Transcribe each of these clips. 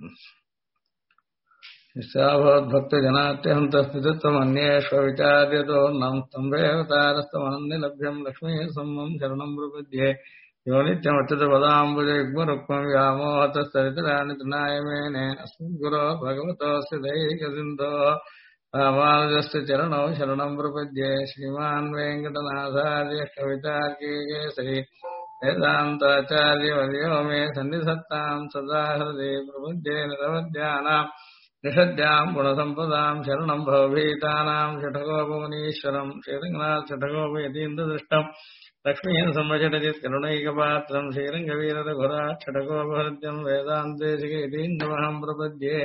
निस्याभवद्भक्तजनात्यहन्तस्थितत्वमन्येष्वविचार्यतो तम्बेऽवतारस्तमनन्यलभ्यं लक्ष्मीः सम्मं शरणं प्रपद्ये यो नित्यमच्युतपदाम्बुजयुग्मरुक्मं व्यामोहतस्तरितराणि तृणाय मेने अस्मिन् गुरो भगवतोऽस्य दैहिकसिन्धोः रामानुजस्य चरणौ शरणं प्रपद्ये श्रीमान् वेङ्कटनाथार्य कवितार्किकेसरी वेदान्ताचार्यवर्यो मे सन्निधत्तां सदा हृदे प्रपद्ये निरवद्यानाम् निषद्याम् गुणसम्पदाम् शरणम् भवभीतानाम् षठकोपमुनीश्वरम् श्रीरङ्गनाथ षठकोपयतीन्द्रदृष्टम् लक्ष्मीः संवचटजित् करुणैकपात्रम् श्रीरङ्गवीररघुरात् षठकोपहृद्यम् वेदान्तेशिक यतीन्द्रमहम् प्रपद्ये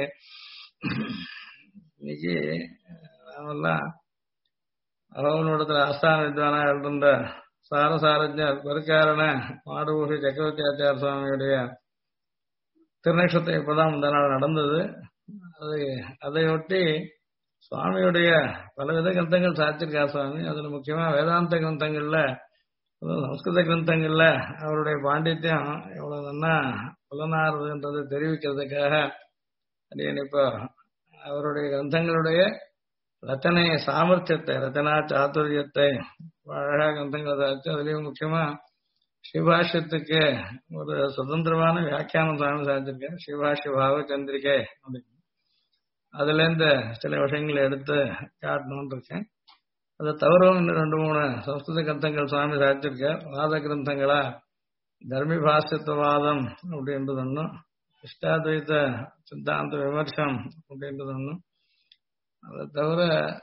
இன்னைக்கு நாமெல்லாம் அகவனோடத்துல ஆஸ்தான வித்வானா இருந்த சாரசாரஜர் பருக்காரண மாடுபூசி சக்கரவர்த்தி ஆச்சார சுவாமியுடைய திருநக்ஷத்தை இப்பதான் முந்தா நாள் நடந்தது. அதையொட்டி சுவாமியுடைய பலவித கிரந்தங்கள் சாத்திருக்கார் சுவாமி. அதுல முக்கியமா வேதாந்த கிரந்தங்கள்ல சம்ஸ்கிருத கிரந்தங்கள்ல அவருடைய பாண்டித்யம் எவ்வளவு நல்லா புலனாறுதுன்றதை தெரிவிக்கிறதுக்காக இப்போ அவருடைய கிரந்தங்களுடைய ரச்சனை சாமர்த்தியத்தை ரச்சனா சாதுரியத்தை அழகா கிரந்தங்களை சாதிச்சு அதுலயும் முக்கியமா ஸ்ரீபாஷ்யத்துக்கு ஒரு சுதந்திரமான வியாக்கியானம் சுவாமி சாதிச்சிருக்கேன். ஸ்ரீபாஷ்ய பாவ சந்திரிகை அப்படின்னு அதுல இருந்து சில விஷயங்களை எடுத்து காட்டணும்னு இருக்கேன். அதை தவிரவும் இன்னும் 2-3 சம்ஸ்கிருத கிரந்தங்கள் சுவாமி சாதிச்சிருக்கார். வாத கிரந்தங்களா தர்மி பாஷ்யத்துவாதம் அப்படின்றது ஒன்றும், இஷ்டாத்வைத சித்தாந்த விமர்சனம் அப்படின்றது ஒன்றும், அதை தவிர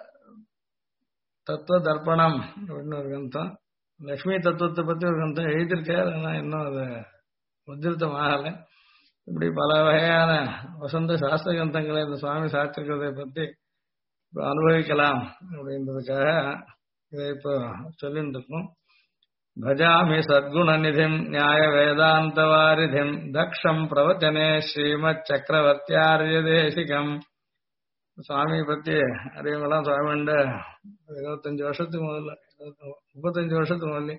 தத்துவ தர்ப்பணம் அப்படின்னு ஒரு கிரந்தம், லக்ஷ்மி தத்துவத்தை பத்தி ஒரு கிரந்தம் எழுதியிருக்கார். ஆனா இன்னும் அது உத்திருத்தம் ஆகலை. இப்படி பல வகையான வசந்த சாஸ்திர கிரந்தங்களை இந்த சுவாமி சாத்திருக்கிறதை பத்தி இப்போ அனுபவிக்கலாம் அப்படின்றதுக்காக இதை இப்போ சொல்லிட்டு இருக்கோம். பஜாமி சத்குணநிதிம் நியாய வேதாந்த வாரிதிம் தக்ஷம் பிரவச்சனே ஸ்ரீமத் சக்கரவர்த்தியாரிய தேசிகம். சுவாமி பத்தி அறிவங்களாம் சுவாமிண்ட 25 வருஷத்துக்கு முதல்ல 35 வருஷத்துக்கு முதல்ல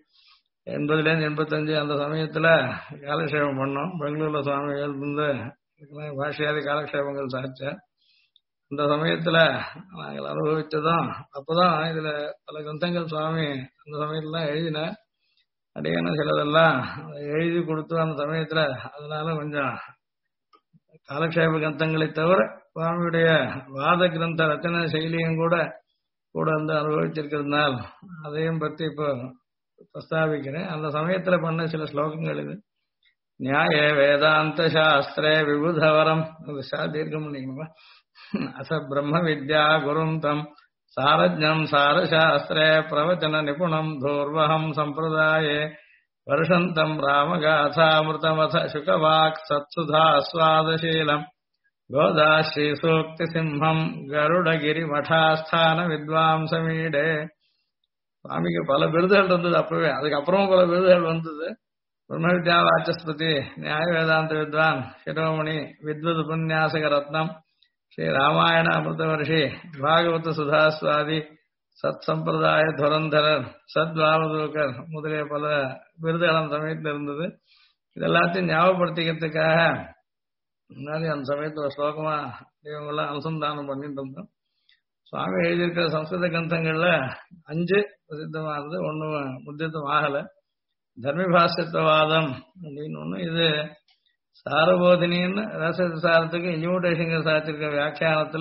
80-85 அந்த சமயத்துல காலக்ஷேபம் பண்ணோம். பெங்களூர்ல சுவாமி இருந்து பாஷையாதி காலக்ஷேபங்கள் சாதிச்சார். அந்த சமயத்துல நாங்கள் அனுபவிச்சதும் அப்பதான் இதுல பல கிரந்தங்கள் சுவாமி அந்த சமயத்துல எழுதின அடியான சிலதெல்லாம் எழுதி கொடுத்து அந்த சமயத்துல அதனால கொஞ்சம் காலக்ஷேப கிரந்தங்களை தவிர சுவாமியுடைய வாத கிரந்த ரச்சனை செயலியும் கூட வந்து அனுபவிச்சிருக்கிறதுனால் அதையும் பத்தி இப்போ பிரஸ்தாபிக்கிறேன். அந்த சமயத்துல பண்ண சில ஸ்லோகங்கள் இது. நியாய வேதாந்த சாஸ்திரே விபுதவரம் தீர்க்கம் பண்ணிக்கணுமா அச பிரம்ம வித்யா குரும் தம் சாரஜ்யம் சாரசாஸ்திரே பிரவச்சன நிபுணம் தூர்வகம் சம்பிரதாயே வருஷந்தம் ராமகாதாமிருதமத சுகவாக் சத்சுதாஸ்வாதசீலம் கோதாஸ்ரீ சூக்தி சிம்ஹம் கருடகிரி மடாஸ்தான வித்வாம்சமீடே. சுவாமிக்கு பல விருதுகள் இருந்தது அப்பவே, அதுக்கப்புறமும் பல விருதுகள் வந்தது. பிரம்ம வித்யா வாச்சஸ்பதி, நியாய வேதாந்த வித்வான், சிரோமணி, வித்வத் உபன்யாசக ரத்னம், ஸ்ரீ ராமாயண அமிர்தவர்ஷி, பாகவத சுதாஸ்வாதி, சத் சம்பிரதாய துரந்தரர், சத்வாவதூக்கர் முதலிய பல விருதுகள் அந்த சமயத்தில் இருந்தது. இதெல்லாத்தையும் ஞாபகப்படுத்திக்கிறதுக்காக முன்னாடி அந்த சமயத்துல ஸ்லோகமா இவங்கெல்லாம் அனுசந்தானம் பண்ணிட்டு இருந்தோம். சுவாமி எழுதியிருக்கிற சம்ஸ்கிருத கிரந்தங்கள்ல 5 பிரசித்தமானது, 1 முத்தியத்துவம் ஆகல. தர்மிபாஷ்யத்துவாதம் அப்படின்னு ஒண்ணு, இது சாரபோதினின்னு ரசசாரத்துக்கு இன்யூட்டேஷன் சாத்திருக்க வியாக்கியானத்துல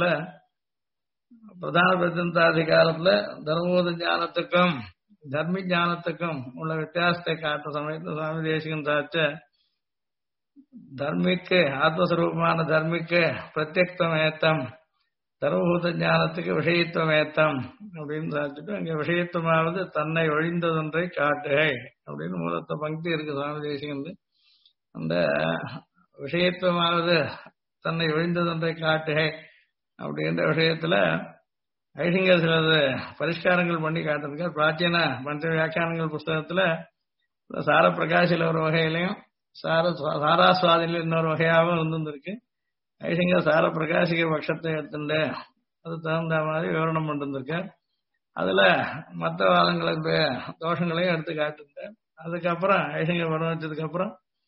பிரதான பிரதிநிதாதிகாரத்துல தர்மபோத ஞானத்துக்கும் தர்மி ஞானத்துக்கும் உள்ள வித்தியாசத்தை காட்டுற சமயத்துல சுவாமி தேசிகன் சாச்ச தர்மிக்கு ஆத்மஸ்வரூபமான தர்மிக்கு பிரத்யக்தம் ஏத்தம், தர்மபூத ஞானத்துக்கு விஷயத்துவம் ஏத்தம் அப்படின்னு சாதிச்சுட்டு அங்க விஷயத்துவமாவது தன்னை ஒழிந்ததொன்றை காட்டுகை அப்படின்னு மூலத்த பங்கி இருக்கு சுவாமி தேசிகன். அந்த விஷயத்துவமாவது தன்னை ஒழிந்ததொன்றை காட்டுகை அப்படின்ற விஷயத்துல ஐசிங்கர் சிலது பரிஷ்காரங்கள் பண்ணி காட்டுறதுக்கு பிராச்சீன பஞ்ச வியாக்கியானங்கள் புஸ்தகத்துல சார பிரகாசில ஒரு வகையிலையும் சாராஸ்வாதில இன்னொரு வகையாகவும் இருந்திருக்கு. ஐசிங்கர் சார பிரகாசிக பட்சத்தை எடுத்துட்டு அது தகுந்த மாதிரி விவரணம் பண்ணிருந்திருக்க. அதுல மற்ற வாதங்களுக்கு தோஷங்களையும் எடுத்து காட்டுங்க. அதுக்கப்புறம் ஐசிங்கர் படம் வச்சதுக்கு அப்புறம்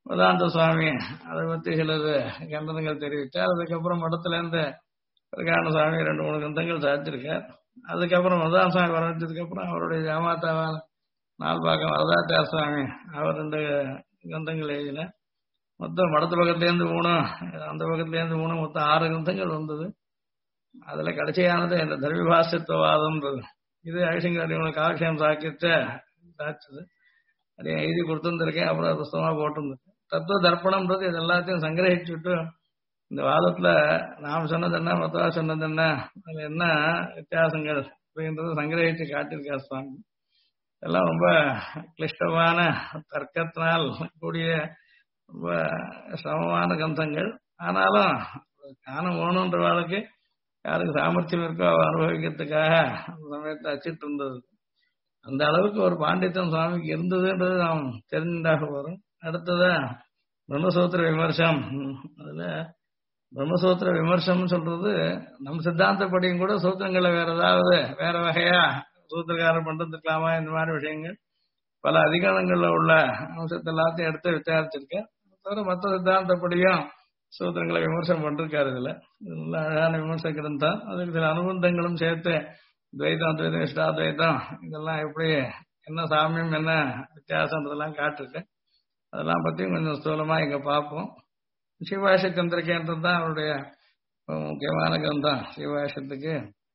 வேதாந்த சுவாமி அதை பத்தி சிலது கண்டனங்கள் தெரிவித்தார். அதுக்கப்புறம் மடத்துல இருந்து பிரகான சுவாமி 2-3 கிரந்தங்கள் சாதிச்சிருக்கார். அதுக்கப்புறம் வேதாந்த சுவாமி வரவழைச்சதுக்கு அப்புறம் அவருடைய ஜாமாத்தாவான நால்பாக்கம் வரதாச்சார சுவாமி அவர் 2 கிரந்தங்கள் எழுதினார். மொத்தம் மடத்து பக்கத்துலேருந்து 3, அந்த பக்கத்துலேருந்து 3, மொத்தம் 6 கிரந்தங்கள் வந்தது. அதுல கடைசியானது இந்த தர்மிபாசித்துவவாதம்ன்றது. இது ஐசிங்கர் காலக்ஷேம் சாக்கியத்தை சாட்சது. அதை எழுதி கொடுத்துருந்துருக்கேன். அப்புறம் புஸ்தகமா போட்டிருந்தேன். தத்துவ தர்ப்பணம்ன்றது இது எல்லாத்தையும் சங்கிரகிச்சுட்டு இந்த வாதத்துல நாம் சொன்னது என்ன, மொத்தவா சொன்னது என்ன, அதுல என்ன வித்தியாசங்கள் அப்படின்றது சங்கிரகிச்சு காட்டியிருக்கார் சுவாமி. இதெல்லாம் ரொம்ப கிளிஷ்டமான தர்க்கத்தினால் கூடிய ரொம்ப சிரமமான கிரந்தங்கள். ஆனாலும் ஞானம் வேணுன்ற வாழ்க்கை யாருக்கு சாமர்த்தியம் இருக்கோ அவ அனுபவிக்கிறதுக்காக அந்த சமயத்தை அச்சிட்டு இருந்தது. அந்த அளவுக்கு ஒரு பாண்டித்தம் சுவாமிக்கு இருந்ததுன்றது நாம் தெரிஞ்சுட்டாக போறோம். அடுத்ததா பிரம்மசூத்திர விமர்சனம். அதுல பிரம்மசூத்திர விமர்சனம் சொல்றது நம் சித்தாந்தப்படியும் கூட சூத்திரங்களை வேற ஏதாவது வேற வகையா சூத்திரக்காரர் பண்றதுக்கலாமா, இந்த மாதிரி விஷயங்கள் பல அதிகாரங்கள்ல உள்ள அம்சத்தை எல்லாத்தையும் எடுத்து விசாரிச்சிருக்கேன். தவிர மற்ற சித்தாந்தப்படியும் சூத்திரங்களை விமர்சனம் பண்ணிருக்காரு. இதுல நல்ல அழகான விமர்சன கிரந்தம். அதுக்கு சில அனுபந்தங்களும் சேர்த்து துவைதம், அத்வைதம், இஷ்டாத்வைதம் இதெல்லாம் எப்படி என்ன சாமியம் என்ன வித்தியாசம்ன்றதெல்லாம் காட்டிருக்கேன். அதெல்லாம் பத்தி கொஞ்சம் ஸ்தூலமா இங்க பார்ப்போம். சிவாஷ சந்திரிகேன்றது தான் அவருடைய முக்கியமான கிரந்தம். சிவாஷத்துக்கு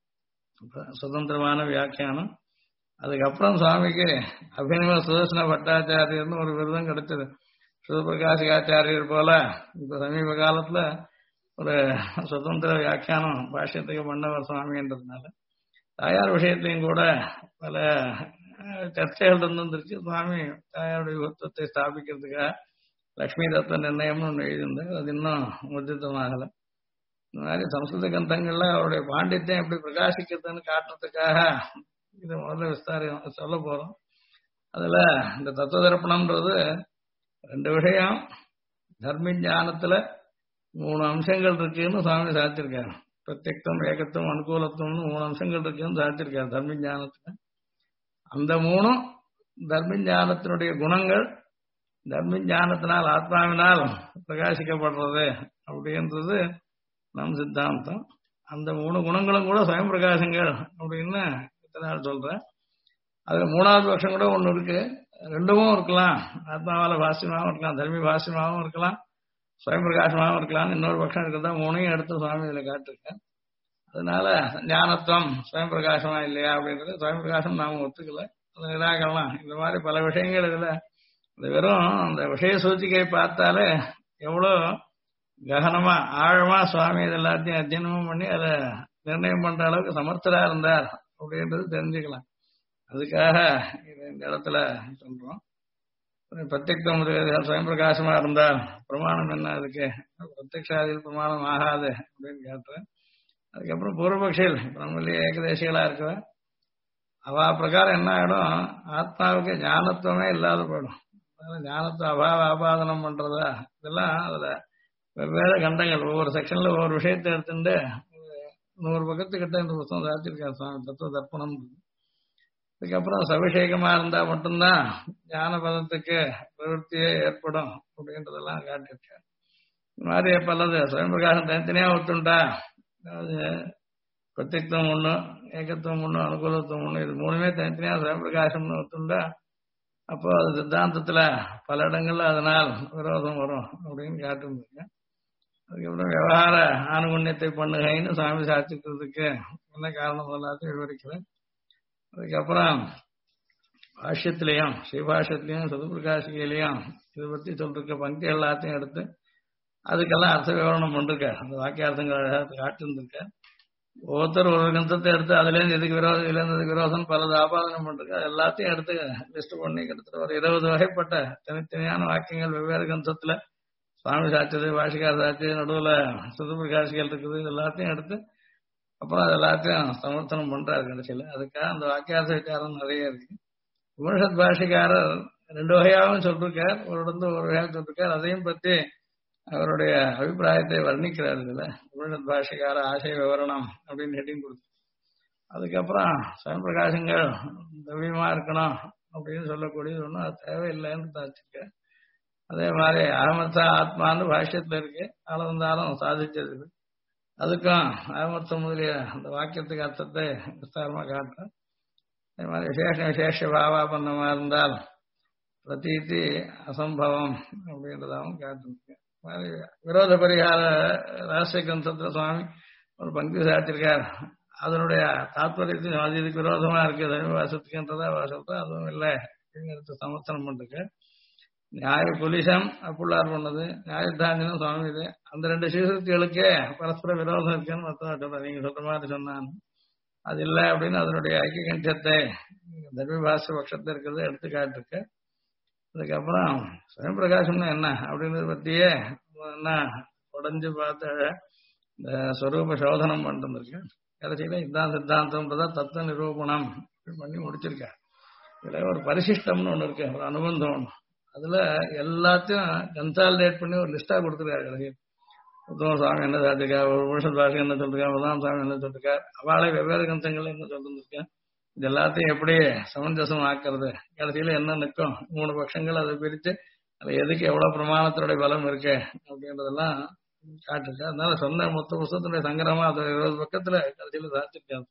சுதந்திரமான வியாக்கியானம். அதுக்கப்புறம் சுவாமிக்கு அபிநவ சுதர்சன பட்டாச்சாரியர்னு ஒரு விருதம் கிடைச்சது. சிவபிரகாசிகாச்சாரியர் போல இப்ப சமீப காலத்துல ஒரு சுதந்திர வியாக்கியானம் பாஷ்யத்துக்கு பண்ணவர் சுவாமின்றதுனால தாயார் விஷயத்தையும் கூட பல சர்ச்சைகள் இருந்துருக்கு. சுவாமி தாயாருடைய யுகத்துவத்தை ஸ்தாபிக்கிறதுக்காக லட்சுமி தத்துவ நிர்ணயம்னு ஒன்று எழுதியிருந்தார். அது இன்னும் முத்தித்தமாகல. இந்த மாதிரி சம்ஸ்கிருத கிரந்தங்கள்ல அவருடைய பாண்டித்யம் எப்படி பிரகாசிக்கிறதுன்னு காட்டுறதுக்காக இதை முதல்ல விஸ்தாரம் சொல்ல போறோம். அதுல இந்த தத்துவ தர்ப்பணம்ன்றது 2 விஷயம். தர்ம ஞானத்துல 3 அம்சங்கள் இருக்குன்னு சுவாமி சாதிச்சிருக்காரு. பிரத்யக்தம், ஏகத்துவம், அனுகூலத்துவம்னு 3 அம்சங்கள் இருக்குன்னு சாதிச்சிருக்காரு தர்ம ஞானத்துல. அந்த 3 தர்ம ஞானத்தினுடைய குணங்கள் தர்ம ஞானத்தினால் ஆத்மாவினால் பிரகாசிக்கப்படுறது அப்படின்றது நம் சித்தாந்தம். அந்த 3 குணங்களும் கூட சுயம் பிரகாசங்கள் அப்படின்னு இத்தனை நாள் சொல்றேன். அதுல 3வது பட்சம் கூட ஒண்ணு இருக்கு. 2ம் இருக்கலாம். ஆத்மாவால பாசியமாகவும் இருக்கலாம், தர்மி பாசியமாகவும் இருக்கலாம், சுயம் பிரகாசமாகவும் இருக்கலாம். இன்னொரு பட்சம் இருக்கிறதா 3ஐயும் எடுத்து சுவாமி இதுல காட்டிருக்கேன். அதனால ஞானத்துவம் சுயம் பிரகாசமா இல்லையா அப்படின்றது சுயம் பிரகாசம் நாம ஒத்துக்கல, அதை நிராகலாம். இந்த மாதிரி பல விஷயங்கள் இதுல இந்த வெறும் அந்த விஷய சூச்சிகை பார்த்தாலே எவ்வளோ ககனமா ஆழமா சுவாமி இது எல்லாத்தையும் அத்தியனமும் பண்ணி அதை நிர்ணயம் பண்ற அளவுக்கு சமர்த்தரா இருந்தார் அப்படின்றது தெரிஞ்சுக்கலாம். அதுக்காக இந்த இடத்துல சொல்றோம். பிரத்யக்தம் சுயம் பிரகாசமா இருந்தால் பிரமாணம் என்ன, அதுக்கு பிரத்யக்ஷாதியில் பிரமாணம் ஆகாது அப்படின்னு கேட்டேன். அதுக்கப்புறம் பூர்வபக்ஷிகள் நம்மளே ஏகதேசிகளா இருக்கிற அவ பிரகாரம் என்ன ஆகிடும், ஆத்மாவுக்கு ஞானத்துவமே இல்லாத போயிடும். ஞானத்தை ஆபாதனம் பண்றதா இதெல்லாம் அதுல வெவ்வேறு கண்டங்கள் ஒவ்வொரு செக்ஷன்ல ஒவ்வொரு விஷயத்தை எடுத்துட்டு 100 பக்கத்துக்கிட்ட இந்த புத்தகம் சாதிச்சிருக்காரு சுவாமி தத்துவ தர்ப்பணம். அதுக்கப்புறம் சவிஷேகமா இருந்தா மட்டும்தான் ஞான பதத்துக்கு பிரவருத்தியே ஏற்படும் அப்படின்றதெல்லாம் காட்டியிருக்காரு. இந்த மாதிரி பல்லது சுயம் பிரகாசம் தனித்தனியா ஒத்துண்டா, அதாவது பிரத்யக்தம் 1, ஏகத்துவம் 1, அனுகூலத்துவம் 1, இது 3மே தனித்தனியா சுயம் பிரகாசம்னு ஒத்துண்டா அப்போ அது சித்தாந்தத்துல பல இடங்கள்ல அதனால் விரோதம் வரும் அப்படின்னு காட்டிருந்திருக்கேன். அதுக்கப்புறம் விவகார ஆணுகுண்யத்தை பண்ணுகைன்னு சுவாமி சாட்சிக்கிறதுக்கு என்ன காரணம் எல்லாத்தையும் விவரிக்கிறேன். அதுக்கப்புறம் பாஷ்யத்திலையும் ஸ்ரீபாஷ்யத்திலையும் சதுப்பிரகாசிகையிலையும் இதை பத்தி சொல்லிருக்க பங்கி எல்லாத்தையும் எடுத்து அதுக்கெல்லாம் அர்த்த விவரணம் பண்ணிருக்க, அந்த வாக்கியார்த்தங்கள் காட்டிருந்திருக்க. ஒவ்வொருத்தர் ஒரு கிரந்தத்தை எடுத்து அதுலேருந்து எதுக்கு விரோதம், இதுலேருந்து எதுக்கு விரோதம் பலது ஆபாதனம் பண்ணிருக்க. அது எல்லாத்தையும் எடுத்து லிஸ்ட் பண்ணி கிட்டத்தட்ட ஒரு 20 வகைப்பட்ட தனித்தனியான வாக்கியங்கள் வெவ்வேறு கிரந்தத்துல சுவாமி சாட்சியது, பாஷிகார சாட்சியது, நடுவில் சதுப்பிரகாசிகள் இருக்குது. இது எல்லாத்தையும் எடுத்து அப்புறம் அது எல்லாத்தையும் சமர்த்தனம் பண்றாரு கடைசியில். அதுக்காக அந்த வாக்கியார்த்த விசாரம் நிறைய இருக்கு. உபனிஷத் பாஷிகாரர் 2 வகையாகவும் சொல்லிருக்கார், ஒரு இடத்துல ஒரு வகையாக சொல்லிருக்கார். அதையும் பற்றி அவருடைய அபிப்பிராயத்தை வர்ணிக்கிறார். இதுல உபனிஷத் பாஷிகார ஆசை விவரணம் அப்படின்னு ஹெட்டிங் கொடுத்து அதுக்கப்புறம் சுயம் பிரகாசங்கள் திவ்யமா இருக்கணும் அப்படின்னு சொல்லக்கூடியது ஒன்றும் அது தேவையில்லைன்னு தாச்சிருக்க. அதே மாதிரி அகமத்தா ஆத்மான்னு பாஷ்யத்துல இருக்கு, அளந்தாலும் சாதிச்சது இது. அதுக்கும் அகமத்தம் முதலிய அந்த வாக்கியத்துக்கு அர்த்தத்தை விஸ்தாரமா காட்டுறேன். அதே மாதிரி விசேஷ பாவாபந்தமா இருந்தால் பிரதீதி அசம்பவம் அப்படின்றதாகவும் காட்டிருக்கேன். மாதிரி விரோத பரிகார ரகசிய கிரந்தத்துல சுவாமி ஒரு பங்கு சாட்டிருக்கார். அதனுடைய தாத்பரியத்தையும் அது இதுக்கு விரோதமா இருக்கு தர்மவாசத்துக்குன்றதா வாசத்தை அதுவும் இல்லை அப்படிங்கிறது சமர்த்தனம் பண்ணிருக்கு. நியாய புலிசம் அப்புள்ளார் பண்ணது, நியாயத்தாஞ்சனம் சுவாமி இது. அந்த ரெண்டு சீசத்துகளுக்கே பரஸ்பர விரோதம் இருக்குன்னு மொத்தம் நீங்க சொல்ற மாதிரி சொன்னாங்க. அது இல்லை அப்படின்னு அதனுடைய ஐக்கிய கண்டத்தை தர்மபாச பட்சத்தை இருக்கிறத எடுத்து காட்டிருக்கு. அதுக்கப்புறம் சுயம் பிரகாசம்னா என்ன அப்படின்றத பத்தியே என்ன உடஞ்சு பார்த்த இந்த ஸ்வரூப சோதனம் பண்ணிருந்திருக்கு. கடைசியில இதுதான் சித்தாந்தம்ன்றதா தத்துவ நிரூபணம் பண்ணி முடிச்சிருக்கேன். இதுல ஒரு பரிசிஷ்டம்னு ஒண்ணு இருக்கு, ஒரு அனுபந்தம் ஒண்ணு. அதுல எல்லாத்தையும் கன்சாலிடேட் பண்ணி ஒரு லிஸ்டா கொடுத்துருக்காரு. கடைசியில் உத்தம சுவாமி என்ன சாட்டிருக்கார், ஒரு புருஷன் சுவாமி என்ன சொல்லிருக்கார், முதலாம் சுவாமி என்ன சொல்லிருக்கார், அவளை வெவ்வேறு கிரந்தங்கள் என்ன சொல்லிருக்கேன், இது எல்லாத்தையும் எப்படி சமஞ்சசம் ஆக்குறது, கடைசியில என்ன நிற்கும், 3 பட்சங்கள் அதை பிரித்து அது எதுக்கு எவ்வளவு பிரமாணத்தினுடைய பலம் இருக்கு அப்படின்றதெல்லாம் காட்டுருக்கு. அதனால சொன்ன மொத்த புத்தகத்தினுடைய சங்கரமா அது 20 பக்கத்துல கடைசியில சாதிச்சிருக்காங்க.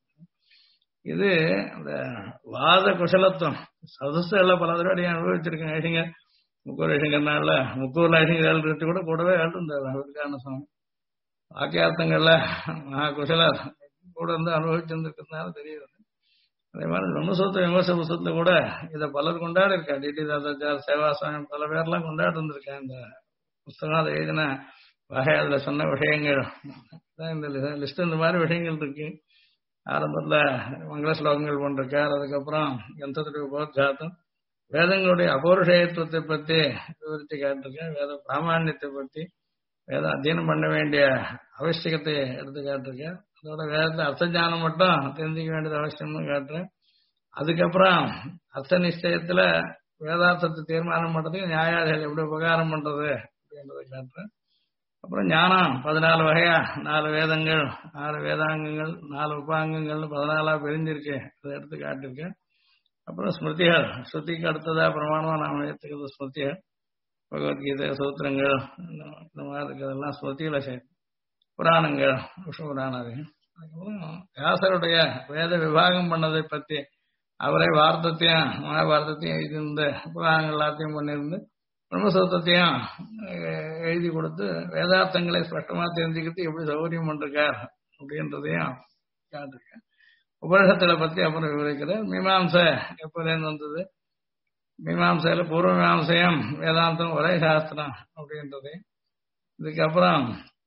இது அந்த வாத குசலத்துவம் சதஸ்ல பல தடவை அனுபவிச்சிருக்கேன். ஐசிங்க முக்கூர் ஐசிங்கனால முக்கூர்ல ஐசிங்க ஏழு கூட கூடவே ஏழுந்தார் அவருக்கான சுவாமி வாக்கியார்த்தங்கள்ல குசல கூட இருந்து அனுபவிச்சிருந்துருக்கிறதுனால தெரியுது. அதே மாதிரி பிரம்மசூத்திர விமர்ச புத்தகத்துல கூட இதை பலர் கொண்டாடி இருக்கா. டிடி தாத்தாச்சார், சேவாசாமி பல பேர்லாம் கொண்டாடி இருந்திருக்கேன். இந்த புத்தகம் அதை எழுதின வகை, அதுல சொன்ன விஷயங்கள் இந்த லிஸ்ட் இந்த மாதிரி விஷயங்கள் இருக்கு. ஆரம்பத்துல மங்கள ஸ்லோகங்கள் போன்றிருக்கார். அதுக்கப்புறம் யந்திரத்துடைய உபோத்காத்தம், வேதங்களுடைய அபௌருஷயத்துவத்தை பத்தி விவரித்து காட்டிருக்கேன். வேத பிராமணியத்தை பத்தி, வேதம் அத்தியனம் பண்ண வேண்டிய அவசியத்தை எடுத்து காட்டிருக்கேன். அதோட வேதத்தை அர்த்த ஞானம் மட்டும் தெரிஞ்சுக்க வேண்டியது அவசியம்னு காட்டுறேன். அதுக்கப்புறம் அர்த்த நிச்சயத்துல வேதார்த்தத்தை தீர்மானம் பண்றதுக்கு நியாயாதிகள் எப்படி உபகாரம் பண்றது அப்படின்றத காட்டுறேன். அப்புறம் ஞானம் 14 வகையா, 4 வேதங்கள், 6 வேதாங்கங்கள், 4 உபாங்கங்கள் 14 பிரிஞ்சிருக்கு, அதை எடுத்து காட்டிருக்கேன். அப்புறம் ஸ்மிருதிகள், ஸ்ருதிக்கு அடுத்ததா பிரமாணமா நாம் ஏற்றுக்கிறது ஸ்மிருதிகள், பகவத்கீதை, சூத்திரங்கள், இந்த மாதிரி இருக்கிறதெல்லாம் ஸ்மிருதிகளை சேர்த்து, புராணங்கள், விஷ்ணு புராணாதிகள். அதுக்கப்புறம் வியாசருடைய வேத விபாகம் பண்ணதை பத்தி அவரே வார்த்தத்தையும் மகாபாரதத்தையும் எழுதியிருந்து புராணங்கள் எல்லாத்தையும் பண்ணியிருந்து பிரம்மசூத்திரத்தையும் எழுதி கொடுத்து வேதார்த்தங்களை ஸ்பஷ்டமா தெரிஞ்சுக்கிட்டு எப்படி சௌகரியம் பண்றார் அப்படின்றதையும் காட்டிருக்கேன். உபனிஷத்துல பத்தி அப்புறம் விவரிக்கிறேன். மீமாம்சை எப்போலேருந்து வந்தது, மீமாம்சையில பூர்வ மீமாம்சையும் வேதாந்தம் ஒரே சாஸ்திரம் அப்படின்றது. இதுக்கப்புறம்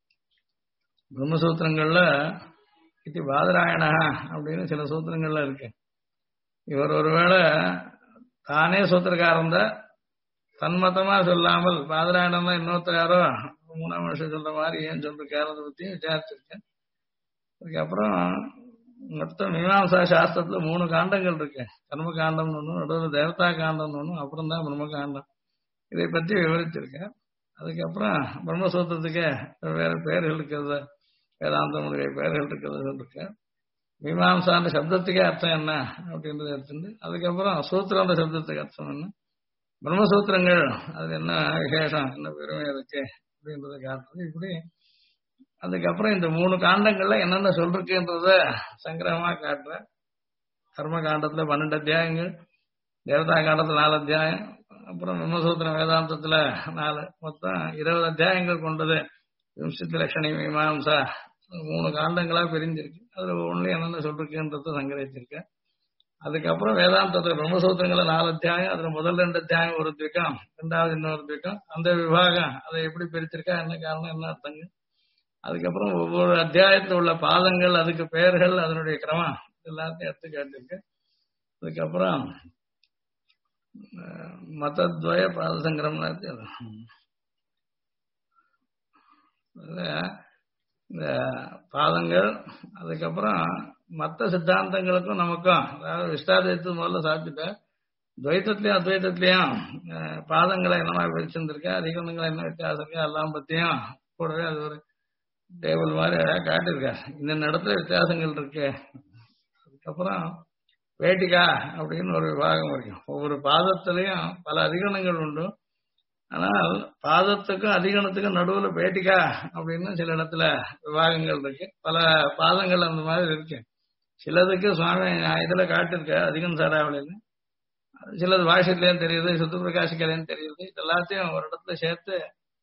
பிரம்மசூத்திரங்கள்ல இது பாதராயணா அப்படின்னு சில சூத்திரங்கள்ல இருக்கு. இவர் ஒருவேளை தானே சூத்திரக்காரன் தான் தன்மத்தமா சொல்லாமல் பாதராயணம் தான் இன்னொருத்தர் யாரோ 3ஆம் வருஷம் சொல்ற மாதிரி ஏன் சொல்றாருன்றத பத்தியும் விசாரிச்சிருக்கேன். அதுக்கப்புறம் மொத்தம் மீமாம்சா சாஸ்திரத்துல 3 காண்டங்கள் இருக்கு. கர்ம காண்டம்னு ஒண்ணு, நடுவில் தேவதா காண்டம்னு ஒண்ணு, அப்புறம் தான் பிரம்ம காண்டம். இதை பத்தி விவரிச்சிருக்கேன். அதுக்கப்புறம் பிரம்மசூத்திரத்துக்கு வேற பெயர்கள் இருக்கிறது, வேதாந்தமுடைய பெயர்கள் இருக்கிறது சொல்லிருக்கேன். மீமாம்சான்ற சப்தத்துக்கே அர்த்தம் என்ன அப்படின்றத எடுத்துட்டு, அதுக்கப்புறம் சூத்திரன்ற சப்தத்துக்கு அர்த்தம் என்ன, பிரம்மசூத்திரங்கள் அது என்ன விசேஷம், என்ன பெருமை இருக்கு அப்படின்றத காட்டுறது. இப்படி அதுக்கப்புறம் இந்த 3 காண்டங்கள்ல என்னென்ன சொல்றதுன்றத சங்கிரகமா காட்டுறேன். கர்ம காண்டத்துல 12 அத்தியாயங்கள், தேவதா காண்டத்துல 4 அத்தியாயம், அப்புறம் பிரம்மசூத்திரம் வேதாந்தத்துல 4, மொத்தம் 20 அத்தியாயங்கள் கொண்டது விம்சத்தி லட்சணி மீமாம்சா 3 காண்டங்களா பிரிஞ்சிருக்கு. அதுல ஒவ்வொன்றுலையும் என்னென்ன சொல்றதுன்றத சங்கரிச்சிருக்கேன். அதுக்கப்புறம் வேதாந்தத்துல பிரம்மசூத்திரங்கள 4 அத்தியாயம், அதுல முதல் 2 அத்தியாயம் ஒரு துவக்கம், 2வது இன்னொரு துவக்கம், அந்த விபாகம் அதை எப்படி பிரிச்சிருக்கா, என்ன காரணம், என்ன அர்த்தங்க. அதுக்கப்புறம் ஒவ்வொரு அத்தியாயத்துல உள்ள பாதங்கள், அதுக்கு பெயர்கள், அதனுடைய கிரமம் எல்லாத்தையும் எடுத்து காட்டிருக்கு. அதுக்கப்புறம் மதத்வய பாத சங்கிரம்னா இந்த பாதங்கள், அதுக்கப்புறம் மற்ற சித்தாந்தங்களுக்கும் நமக்கும், அதாவது விஸ்தாரத்து முதல்ல சாப்பிட்டுட்டேன், துவைத்தத்திலையும் அத்வைத்தத்திலையும் பாதங்களை என்னமா பிரிச்சிருந்திருக்கேன், அதிகங்களை என்ன வித்தியாசம் இருக்கு, எல்லாம் பத்தியும் கூடவே அது ஒரு டேபிள் மாதிரி காட்டியிருக்காரு. இந்த இடத்துல வித்தியாசங்கள் இருக்கு. அதுக்கப்புறம் வேட்டிகா அப்படின்னு ஒரு விபாகம் இருக்கு. ஒவ்வொரு பாதத்திலையும் பல அதிகரணங்கள் உண்டு. ஆனால் பாதத்துக்கும் அதிகணத்துக்கும் நடுவுல பேட்டிக்கா அப்படின்னு சில இடத்துல விவாகங்கள் இருக்கு. பல பாதங்கள் அந்த மாதிரி இருக்கு. சிலதுக்கு சுவாமி இதுல காட்டிருக்க அதிகம் சாராவளின்னு, சிலது பாஷ்யத்திலேயும் தெரியுது, சுத்த பிரகாசிக்கலையும் தெரியுது. இது எல்லாத்தையும் ஒரு இடத்துல சேர்த்து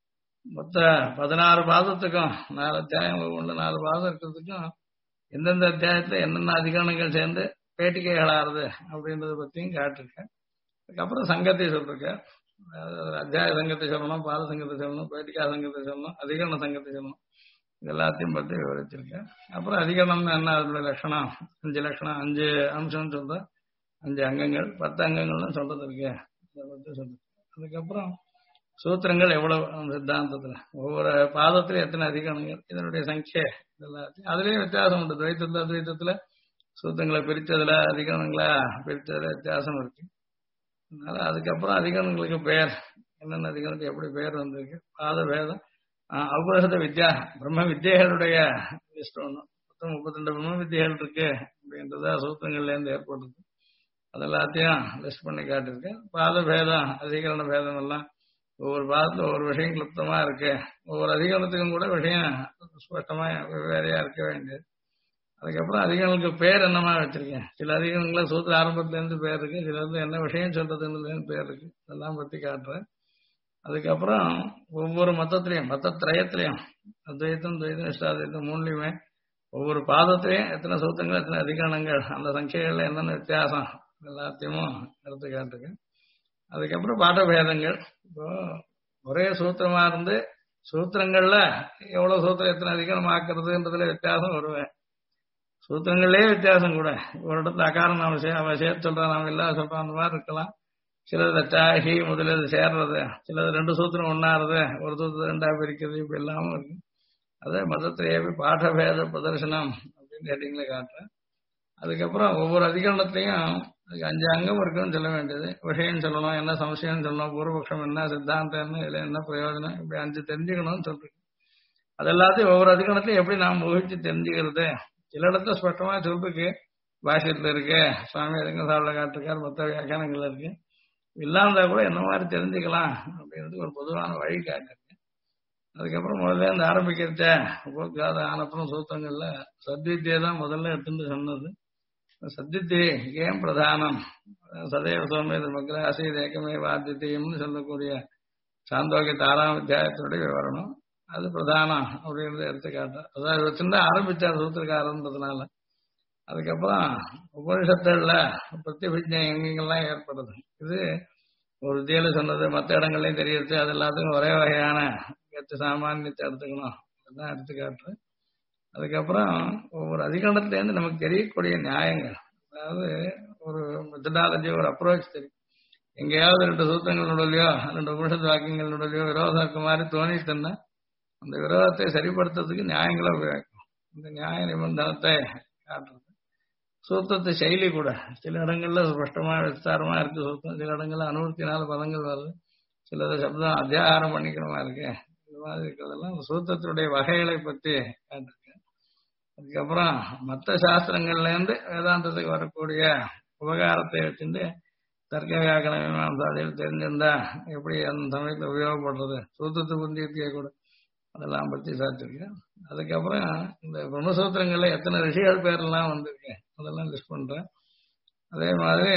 மொத்த 16 பாதத்துக்கும் 4 அத்தியாயம் ஒன்று 4 பாதம் இருக்கிறதுக்கும் எந்தெந்த அத்தியாயத்துல என்னென்ன அதிகரணங்கள் சேர்ந்து பேட்டிகைகள் ஆறுது அப்படின்றத பத்தியும் காட்டிருக்கேன். அதுக்கப்புறம் சங்கத்தை சொல்லிருக்கேன். அத்தியாய சங்கத்தை சொல்லணும், பாத சங்கத்தை சொல்லணும், பேட்டிகா சங்கத்தை சொல்லணும், அதிகரண சங்கத்தை சொல்லணும். இது எல்லாத்தையும் பத்தி விவரிச்சிருக்கேன். அப்புறம் அதிகரணம்னு என்ன, அதோட லட்சணம் 5 லட்சணம் 5 அம்சம்னு சொல்றேன், 5 அங்கங்கள் 10 அங்கங்கள்னு சொல்றது இருக்கு. அதை பத்தி சொல்றேன். அதுக்கப்புறம் சூத்திரங்கள் எவ்வளவு சித்தாந்தத்துல ஒவ்வொரு பாதத்துல எத்தனை அதிகரணங்கள், இதனுடைய சங்கிய எல்லாத்தையும் அதுலயும் வித்தியாசம் உண்டு. துவைத்தத்துல அத்வைத்தத்துல சூத்திரங்களை பிரித்ததுல அதிகரணங்களா பிரித்ததுல வித்தியாசம் இருக்கு. அதனால அதுக்கப்புறம் அதிகரணங்களுக்கு பெயர் என்னென்ன அதிகரணத்துக்கு எப்படி பெயர் வந்திருக்கு, பாத வேதம் அவுபரிஷத வித்யா பிரம்ம வித்தியைகளுடைய லிஸ்ட் ஒன்று மொத்தம் 32 பிரம்ம வித்தியைகள் இருக்கு அப்படின்றத சூத்திரங்கள்ல இருந்து ஏற்படுது. அதெல்லாத்தையும் லிஸ்ட் பண்ணி காட்டிருக்கேன். பாத பேதம் அதிகரண பேதம் எல்லாம் ஒவ்வொரு பாதத்துல ஒவ்வொரு விஷயம் கிளுப்தமா இருக்கு, ஒவ்வொரு அதிகரணத்துக்கும் கூட விஷயம் ஸ்பஷ்டமா வேறையா இருக்க வேண்டியது. அதுக்கப்புறம் அதிகங்களுக்கு பேர் என்னமா வச்சிருக்கேன். சில அதிகங்கள சூத்திர ஆரம்பத்துல இருந்து பேர் இருக்கு, சில இருந்து என்ன விஷயம் சொல்றதுன்னு பேர் இருக்கு. இதெல்லாம் பத்தி காட்டுறேன். அதுக்கப்புறம் ஒவ்வொரு மத்தத்திலையும் மத்தத்திரயத்திலையும் அத்வைத்தம் துவைத்தம் இஷ்டாத்வைத்தம் மூணுலையுமே ஒவ்வொரு பாதத்திலையும் எத்தனை சூத்திரங்கள் எத்தனை அதிகரணங்கள் அந்த சங்கைகள்ல என்னென்ன வித்தியாசம் எல்லாத்தையும் எடுத்து காட்டுங்க. அதுக்கப்புறம் பாடபேதங்கள். இப்போ ஒரே சூத்திரமா இருந்து சூத்திரங்கள்ல எவ்வளவு சூத்திரம் எத்தனை அதிகரணம் ஆக்குறதுன்றதுல வித்தியாசம் வருவேன். சூத்திரங்களே வித்தியாசம் கூட ஒரு இடத்துல அகாரம் நாம அவன் சேர்த்து சொல்றான், நாம இல்லாத சொல்றான், அந்த மாதிரி இருக்கலாம். சிலது சாகி முதலது சேர்றது, சிலது 2 சூத்திரம் ஒன்னாருது, ஒரு சூத்திரம் 2ஆ பிரிக்கிறது, இப்படி எல்லாமும் இருக்கு. அதே மதத்திலேயே பாடபேத பிரதர்சனம் அப்படின்னு ஹெட்டிங்ல காட்டுறேன். அதுக்கப்புறம் ஒவ்வொரு அதிகரணத்தையும் அதுக்கு 5 அங்கம் இருக்குன்னு சொல்ல வேண்டியது. விஷயம் சொல்லணும், என்ன சம்சயம் சொல்லணும், பூர்வபக்ஷம் என்ன, சித்தாந்தம் என்ன, இதுல என்ன பிரயோஜனம், இப்படி 5 தெரிஞ்சுக்கணும்னு சொல்றேன். அது எல்லாத்தையும் ஒவ்வொரு அதிகரணத்தையும் எப்படி நாம் ஊகிச்சு தெரிஞ்சுக்கிறது. சில இடத்துல ஸ்பஷ்டமா சொல்றதுக்கு பாஷ்யத்துல இருக்கு, சுவாமி எதுங்க சாப்பிட காட்டிருக்காரு, மற்ற வியாக்கியானங்கள் இருக்கு. இல்லாம கூட என்ன மாதிரி தெரிஞ்சுக்கலாம் அப்படின்றது ஒரு பொதுவான வழி காட்டிருக்கு. அதுக்கப்புறம் முதல்ல இருந்து ஆரம்பிக்கிறத போக்காத ஆனப்புறம் சூத்திரங்கள்ல சத்வித்தியை தான் முதல்ல எடுத்துட்டு சொன்னது. சத்வித்தியை ஏன் பிரதானம், சதைவ சோமேத மக்கள் அசைத ஏக்கமே வாத்தியத்தையும்னு சொல்லக்கூடிய சாந்தோக்கியத்தை 6ஆம் அத்தியாயத்தினுடைய விவரணம். அது பிரதானம் அப்படின்றத எடுத்துக்காட்ட, அதாவது வச்சிருந்தா ஆரம்பிச்சார் சூத்திரக்காரன்றதுனால. அதுக்கப்புறம் உபனிஷத்துல பிரத்யபிஜை எங்கெங்கெல்லாம் ஏற்படுது, இது ஒரு வித்தியில சொன்னது மற்ற இடங்கள்லயும் தெரியுது. அது எல்லாத்துக்கும் ஒரே வகையான சாமானியத்தை எடுத்துக்கணும், அதுதான் எடுத்துக்காட்டு. அதுக்கப்புறம் ஒவ்வொரு அதிகரணத்துல இருந்து நமக்கு தெரியக்கூடிய நியாயங்கள், அதாவது ஒரு மெத்தடாலஜி ஒரு அப்ரோச் தெரியும். எங்கேயாவது 2 சூத்திரங்களுடையோ 2 உபனிஷத் வாக்கியங்களுடையோ விரோதம் இருக்க மாதிரி தோணிச்சுன்னா அந்த விரோதத்தை சரிப்படுத்துறதுக்கு நியாயங்களை உபயோகிக்கும். இந்த நியாய நிபந்தனத்தை காட்டுறது. சூத்திரத்து செயலி கூட சில இடங்கள்ல ஸ்பஷ்டமா விஸ்தாரமா இருக்கு சூத்திரம், சில இடங்கள்ல 64 பதங்கள் வருது, சிலது சப்தம் அத்தியாகாரம் பண்ணிக்கிறமா இருக்கு. இந்த மாதிரி இருக்கிறதெல்லாம் சூத்திரத்தினுடைய வகைகளை பற்றி காட்டிருக்கேன். அதுக்கப்புறம் மற்ற சாஸ்திரங்கள்ல இருந்து வேதாந்தத்துக்கு வரக்கூடிய உபகாரத்தை வச்சுட்டு தர்க்க வியாக்கண மீமாம்சாதிகள் தெரிஞ்சிருந்தா எப்படி அந்த சமயத்தில் உபயோகப்படுறது, சூத்திரத்தை புரிஞ்சுக்கிட்டே கூட அதெல்லாம் பற்றி சாத்திருக்கேன். அதுக்கப்புறம் இந்த பிரம்மசூத்திரங்கள்ல எத்தனை ரிஷிகள் பேர்லாம் வந்திருக்கு அதெல்லாம் லிஸ்ட் பண்றேன். அதே மாதிரி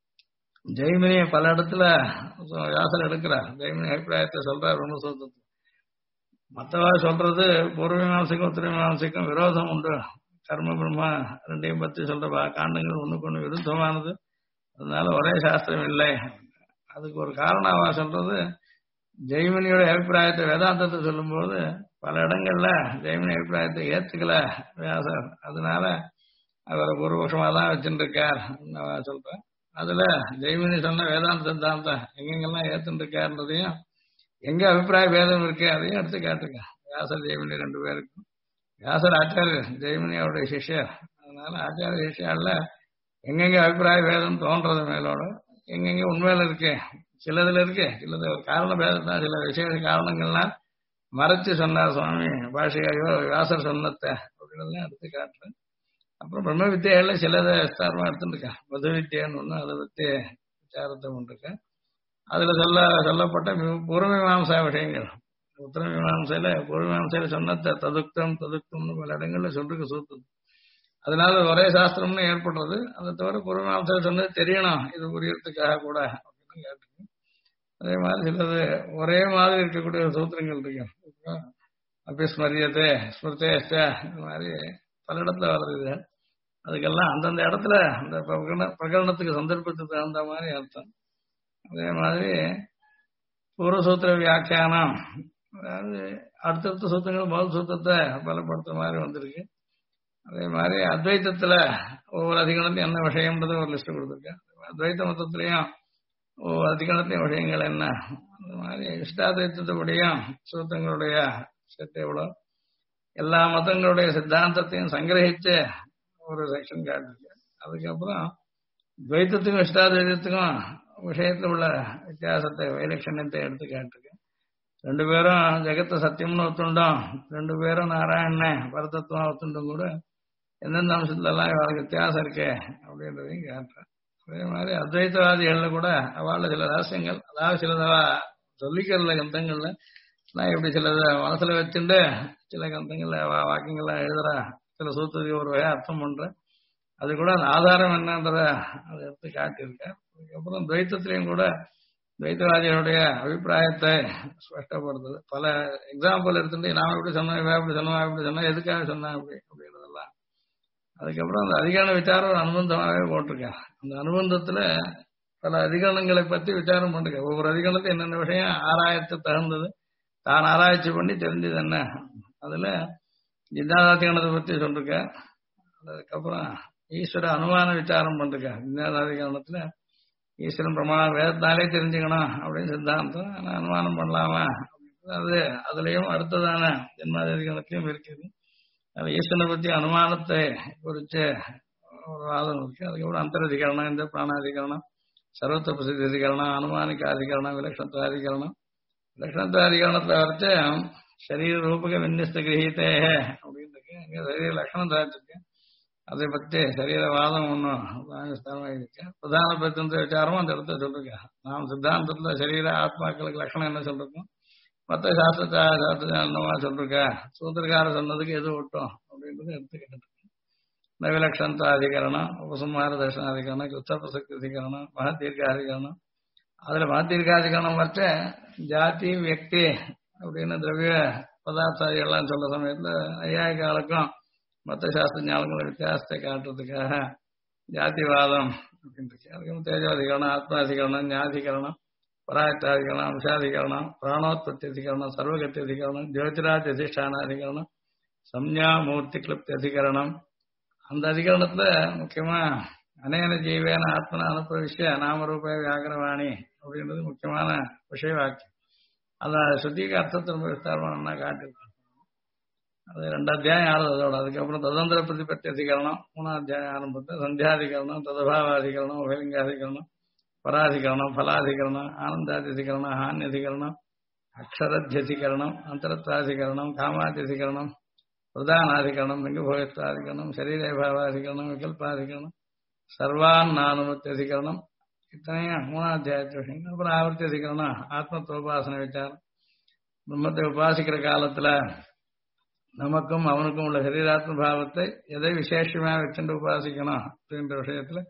ஜெய்மினியை பல இடத்துல வியாசர் எடுக்கிறார், ஜெய்மினி அபிப்பிராயத்தை சொல்றார் பிரம்மசூத்திரத்தை. மற்றவா சொல்றது பூர்வமீமாம்சைக்கும் உத்தரமீமாம்சைக்கும் விரோதம் உண்டு, கர்ம பிரம்மா 2ஐயும் பற்றி சொல்ற காண்டங்கள் ஒண்ணுக்கு ஒண்ணு விருத்தமானது, அதனால ஒரே சாஸ்திரம் இல்லை. அதுக்கு ஒரு காரணம் அவ சொல்றது, ஜெய்மினியோட அபிப்பிராயத்தை வேதாந்தத்தை சொல்லும்போது பல இடங்கள்ல ஜெய்மினி அபிப்பிராயத்தை ஏத்துக்கல வியாசர், அதனால அவரை பூர்வபக்ஷமா தான் வச்சுட்டு இருக்கார் சொல்றேன். அதுல ஜெய்மினி சொன்ன வேதாந்த சித்தாந்தம் எங்கெங்கெல்லாம் ஏத்துட்டு இருக்காருன்றதையும் எங்க அபிப்பிராய பேதம் இருக்கு அதையும் எடுத்து காட்டுங்க. வியாசர் ஜெய்மினி 2 பேருக்கும். வியாசர் ஆச்சாரியர், ஜெய்மினி அவருடைய சிஷ்யர், அதனால ஆச்சாரிய சிஷ்யால எங்கெங்க அபிப்பிராய பேதம் தோன்றது மேலோட எங்கெங்க உண்மையில இருக்கு, சிலதுல இருக்கு, சிலது ஒரு காரண பேதம் தான், சில விசேஷ காரணங்கள்லாம் மறைச்சு சொன்னார் சுவாமி பாஷையோ வியாசர் சொன்னத்தை அப்படின்னு எடுத்து காட்டுறேன். அப்புறம் பிரம்ம வித்தியால சிலதை விஸ்தாரமா எடுத்துருக்கேன். மது வித்தியான்னு ஒண்ணு, அதை பத்தி விசாரத்தை கொண்டிருக்கேன். அதுல சொல்லப்பட்ட பூர்வ மீமாம்சா விஷயங்கள். உத்தர மீமாம்சையில பூர்வ மீமாம்சையில சொன்னத ததுக்தம்னு பல இடங்கள்ல சொல்லிருக்கு சூத்திரம். அதனால ஒரே சாஸ்திரம்னு ஏற்படுறது. அதை தவிர பூர்வ மீமாம்சையில சொன்னது தெரியணும், இது புரியறதுக்காக கூட அப்படின்னு கேட்டிருக்கு. அதே மாதிரி சிலது ஒரே மாதிரி இருக்கக்கூடிய சூத்திரங்கள் இருக்கு. அபிஸ்மரியத்தை ஸ்மிருதேஷ்ட இந்த மாதிரி பல இடத்துல வருது இது. அதுக்கெல்லாம் அந்தந்த இடத்துல அந்த பிரகரணத்துக்கு சந்தர்ப்பத்துக்கு தகுந்த மாதிரி அர்த்தம். அதே மாதிரி பூர்வசூத்திர வியாக்கியானம், அதாவது அடுத்தடுத்த சூத்திரங்கள் முதல் சூத்திரத்தை பலப்படுத்துற மாதிரி வந்திருக்கு. அதே மாதிரி அத்வைத்தத்துல ஒவ்வொரு அதிகரணத்தையும் என்ன விஷயம்ன்றது ஒரு லிஸ்ட் கொடுத்துருக்கேன். அத்வைத்த மொத்தத்திலையும் ஒவ்வொரு அதிகரணத்தையும் விஷயங்கள் என்ன, அந்த மாதிரி இஷ்டாத்வைத்தபடியும் சூத்திரங்களுடைய செட் எவ்வளோ, எல்லா மதங்களுடைய சித்தாந்தத்தையும் சங்கிரகிச்சு ஒரு செக்ஷன் காட்டிருக்கு. அதுக்கப்புறம் துவைத்தத்துக்கும் இஷ்டாத்வைத்தத்துக்கும் விஷயத்துல உள்ள வித்தியாசத்தை வைலட்சண்யத்தை எடுத்து காட்டிருக்கு. ரெண்டு பேரும் ஜெகத்தை சத்தியம்னு ஒத்துண்டோம், ரெண்டு பேரும் நாராயண பரதத்துவம் ஒத்துண்டும் கூட எந்தெந்த அம்சத்துல எல்லாம் அவளுக்கு வித்தியாசம் இருக்கு அப்படின்றதையும் காட்டுறேன். அதே மாதிரி அத்வைத்தவாதிகள்ல கூட அவள் சில ரகசியங்கள், அதாவது சிலதவா சொல்லிக்கிறதுல கந்தங்கள்ல நான் இப்படி சிலத மனசுல வச்சுட்டு சில கந்தங்கள்ல வாக்கியங்கள்லாம் எழுதுறா, சில சூத்திரத்தை ஒரு வகையா அர்த்தம் பண்றேன். அது கூட அந்த ஆதாரம் என்னன்றத அதை எடுத்து காட்டியிருக்கேன். அதுக்கப்புறம் துவைத்தத்திலையும் கூட துவைத்தவாதிகளுடைய அபிப்பிராயத்தை ஸ்பஷ்டப்படுத்துது. பல எக்ஸாம்பிள் எடுத்துட்டு நாம எப்படி சொன்னோம், இப்படி சொன்னோம், இப்படி சொன்னோம், எதுக்காக சொன்னா அப்படி அப்படின்றதெல்லாம். அதுக்கப்புறம் அந்த அதிகார விசாரம் ஒரு அனுபந்தமாகவே போட்டிருக்கேன். அந்த அனுபந்தத்துல பல அதிகரணங்களை பத்தி விசாரம் பண்ணிருக்கேன். ஒவ்வொரு அதிகரணத்தையும் என்னென்ன விஷயம் ஆராயத்து தகுந்தது, தான் ஆராய்ச்சி பண்ணி தெரிஞ்சது என்ன. அதுல ஜிந்தாதாதிகரணத்தை பத்தி சொல்லிருக்கேன். அதுக்கப்புறம் ஈஸ்வர அனுமான விசாரம் பண்ணிருக்கேன். ஜிந்தாதாதிகரணத்துல ஈஸ்வரன் பிரமாணம் வேதத்தாலே தெரிஞ்சுக்கணும் அப்படின்னு சித்தாந்தம், ஆனா அனுமானம் பண்ணலாமா அது அதுலயும் அடுத்ததான ஜென்மாதிகரணத்திலையும் இருக்குது. அது ஈஸ்வரனை பத்தி அனுமானத்தை குறித்து ஒரு வாதம் இருக்கு. அதுக்கப்புறம் அந்தரதிகரணம், இந்த பிராணாதிகரணம், சர்வத்த பிரசித்தி அதிகரணம், அனுமானிக்க அதிகரணம், விலட்சணத்தாதிகரணம். விலட்சணத்தாதிகரணத்துல வரைச்சு சரீர ரூபக விநிஸ்த கிரகீத்தே அப்படின்னு இருக்கு. அங்க சரீர லட்சணம் தாச்சிருக்கு. அதை பற்றி சரீரவாதம் ஒன்றும் விஸ்தாரமாக இருக்கு. பிரதான பிரச்சனை விசாரமும் அந்த இடத்துல சொல்லிருக்கேன். நாம் சித்தாந்தத்துல சரீர ஆத்மாக்களுக்கு லட்சணம் என்ன சொல்லிருக்கோம், மற்ற சாஸ்திர என்னமா சொல்லிருக்க, சூத்திரக்கார சொன்னதுக்கு எது விட்டோம் அப்படின்றது எடுத்துக்கிட்டு நவிலட்சணத்தாதிகரணம், உபசம்ஹார தர்ஷனாதிகரணம், கிருத்த பிரசக்தி அதிகரணம், மகத்தீர்க்காதிகரணம். அதுல மகத்தீர்க்காதிகரணம் வச்ச ஜாதி வியக்தி அப்படின்னு திரவிய பதார்த்தாதிகள்லாம் சொல்ற சமயத்துல ஐயாயிரக்காலுக்கும் மற்ற சாஸ்திர ஞானங்கள வித்தியாசத்தை காட்டுறதுக்காக ஜாதிவாதம் அப்படின்னு இருக்கு. அதுக்கு தேஜாதிகரணம், ஆத்மாதிகரணம், ஞாதிகரணம், பராயத்தாதிகரணம், அம்சாதிகரணம், பிராணோத்பத்தி அதிகரணம், சர்வகத்தி அதிகரணம், ஜோதிராஜ் அதிஷ்டானாதிகரணம், சம்ஞா மூர்த்தி கிளிப்தி அதிகரணம். அந்த அதிகரணத்துல முக்கியமா அனேன ஜீவேன ஆத்மன அனுப்பிரவிஷ்ய நாமரூப வியாகரவாணி அப்படின்றது முக்கியமான விஷய வாக்கியம். அந்த சுத்திக்கு அர்த்தத்தை ரொம்ப விஸ்தாரமா காட்டிருக்கேன். அது 2 அத்தியாயம் ஆறுது அதோட. அதுக்கப்புறம் ததந்திர பிரதிபத்தி அதிகரணம் 3ஆம் அத்தியாயம் ஆரம்பத்து, சந்தியாதிகரணம், ததபாவாதிகரணம், உபலிங்காதிகரணம், பராதிகரணம், பலாதிகரணம், ஆனந்தாதிகரணம், ஹான்யதிகரணம், அக்ஷரத்தியதிகரணம், அந்தரத்வாதிகரணம், காமாதிகரணம், பிரதானாதிகரணம், லிங்கபோகத்தாதிகரணம், சரீரபாவாதிகரணம், விகல்பாதிகரணம், சர்வான் நானுமத்தியதிகரணம், இத்தனையும் 3ஆம் அத்தியாயத்து விஷயங்கள். அப்புறம் ஆவர்த்தி அதிகரணம், ஆத்மத்துவபாசன விசாரம், பிரம்மத்தை உபாசிக்கிற காலத்துல நமக்கும் அவனுக்கும் உள்ள சரீராத்ம பாவத்தை எதை விசேஷமா வச்சுட்டு உபாசிக்கணும் அப்படின்ற விஷயத்துல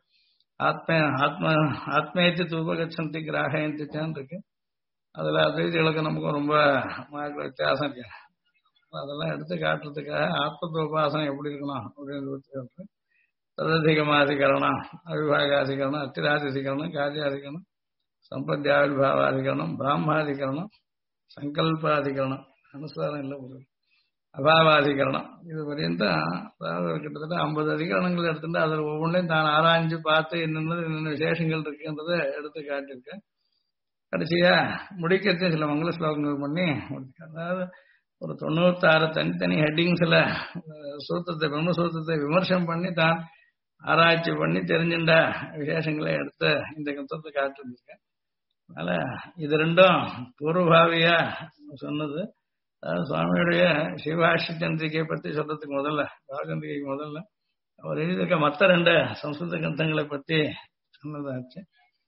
ஆத்மேத்தி தூபகச்சந்தி கிராகயந்திச்சான் இருக்கு. அதுல அத்வைதிகளுக்கு நமக்கும் ரொம்ப வித்தியாசம் இருக்கு. அதெல்லாம் எடுத்து காட்டுறதுக்காக ஆத்மத்துவ உபாசனை எப்படி இருக்கணும் அப்படின்னு தததிகமாதிகரணம், அவிபாகாதிகரணம், அத்திராதிகரணம், காரியாதிகரணம், சம்பத்தியாவிர்பாவாதிகரணம், பிராமாதிகரணம், சங்கல்பாதிகரணம், அனுசாரம் இல்லை ஒரு அபாவாதிகரணம். இது பரியந்தம் அதாவது கிட்டத்தட்ட 50 அதிகரணங்கள் எடுத்துட்டு அதில் ஒவ்வொன்றையும் தான் ஆராய்ஞ்சு பார்த்து என்னென்ன விசேஷங்கள் இருக்குன்றதை எடுத்து காட்டியிருக்கேன். கடைசியா முடிக்கிறது சில மங்கள ஸ்லோகங்கள் பண்ணி, அதாவது ஒரு 96 தனித்தனி ஹெட்டிங்ஸ்ல சூத்திரத்தை பிரம்மசூத்திரத்தை விமர்சனம் பண்ணி தான் ஆராய்ச்சி பண்ணி தெரிஞ்சுட்ட விசேஷங்களை எடுத்து இந்த கிரந்தத்தை காட்டிருந்திருக்கேன். அதனால இது ரெண்டும் பூர்வபாவியா சொன்னது. அதாவது சுவாமியுடைய சிவாஷி சந்திரிகை பற்றி சொல்றதுக்கு முதல்ல, பாகந்திரிகைக்கு முதல்ல அவர் எழுதியிருக்க மற்ற 2 சம்ஸ்கிருத கிரந்தங்களை பற்றி சொன்னதாச்சு.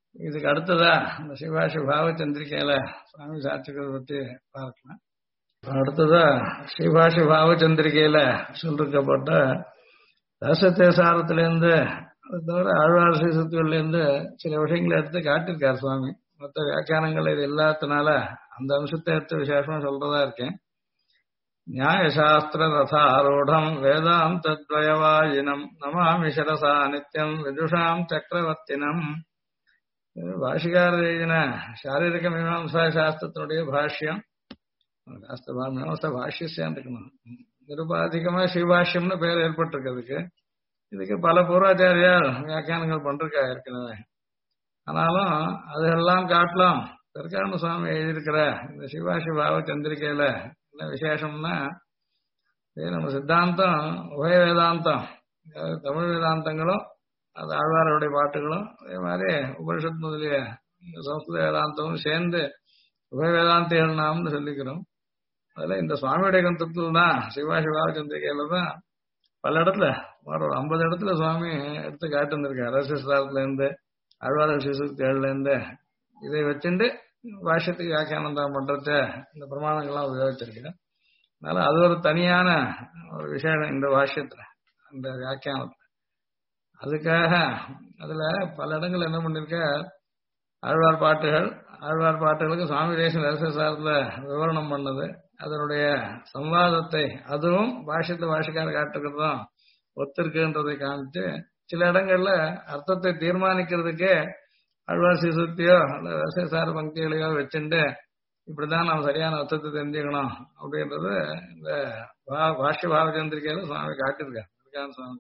இதுக்கு அடுத்ததா இந்த சிவாஷி பாவச்சந்திரிகையில சுவாமி சாட்சிக்கிறத பத்தி பார்க்கலாம். அடுத்ததா ஸ்ரீபாஷி பாவச்சந்திரிகையில சொல்லிருக்கப்பட்ட ரசத்தேசாரத்திலேருந்து அது தவிர ஆழ்வார் ஸ்ரீசுத்திலேருந்து சில விஷயங்களை எடுத்து காட்டியிருக்கார் சுவாமி. மற்ற வியாக்கியானங்கள் இது இல்லாததுனால அந்த அம்சத்தை எடுத்து விசேஷமா சொல்றதா இருக்கேன். நியாயசாஸ்திர ரதாரூடம் வேதாந்தத்வயவாயினம் நமாமி சிரசா நித்யம் விதுஷாம் சக்கரவர்த்தினம். பாஷிகாரர் எழுதின சாரீரிக மீமாம்சா சாஸ்திரத்தினுடைய பாஷ்யம். மீமாம்சா பாஷ்யம் இருக்கணும். நிருபாதிகமா ஸ்ரீபாஷ்யம்னு பேர் ஏற்பட்டிருக்கிறதுக்கு இதுக்கு பல பூர்வாச்சாரியார் வியாக்கியானங்கள் பண்றா ஏற்கனவே. ஆனாலும் அதெல்லாம் காட்டலாம் தற்காரண சுவாமி எழுதியிருக்கிற இந்த சிவாஷி பாவ சந்திரிகையில என்ன விசேஷம்னா, நம்ம சித்தாந்தம் உபய வேதாந்தம், தமிழ் வேதாந்தங்களும் அது ஆழ்வாருடைய பாட்டுகளும் அதே மாதிரி உபனிஷத் முதலிய சமஸ்கிருத வேதாந்தமும் சேர்ந்து உபய வேதாந்திகள் நாம்னு சொல்லிக்கிறோம். அதுல இந்த சுவாமியுடைய கந்தத்துல தான் சிவாஷி பாவ சந்திரிகையில தான் பல இடத்துல ஒரு 50 இடத்துல சுவாமி எடுத்து காட்டு வந்திருக்காரு. அரசியல் இருந்து ஆழ்வார சிசுக்திகள்ல இருந்து இதை வச்சுட்டு பாஷ்யத்துக்கு வியாக்கியானம் தான் பண்றத இந்த பிரமாணங்கள்லாம் உபயோகிச்சிருக்கேன். அதனால அது ஒரு தனியான ஒரு விஷயம் இந்த பாஷ்யத்துல அந்த வியாக்கியானத்துல. அதுக்காக அதுல பல இடங்கள் என்ன பண்ணிருக்க, ஆழ்வார் பாட்டுகளுக்கு சுவாமி தேசம் ரகசியசாரத்துல விவரணம் பண்ணது, அதனுடைய சம்வாதத்தை அதுவும் பாஷ்யக்கார காட்டுக்கிறதும் ஒத்திருக்குன்றதை காமிச்சு சில இடங்கள்ல அர்த்தத்தை தீர்மானிக்கிறதுக்கே ஆழ்வார் சீசுக்தியோ அல்ல ரகசியசார பங்கிகளையோ வச்சுட்டு இப்படிதான் நாம் சரியான அர்த்தத்தை தெரிஞ்சுக்கணும் அப்படின்றது இந்த பாஷ்ய பாவச்சந்திரிகையில சுவாமி காட்டியிருக்காரு சுவாமி.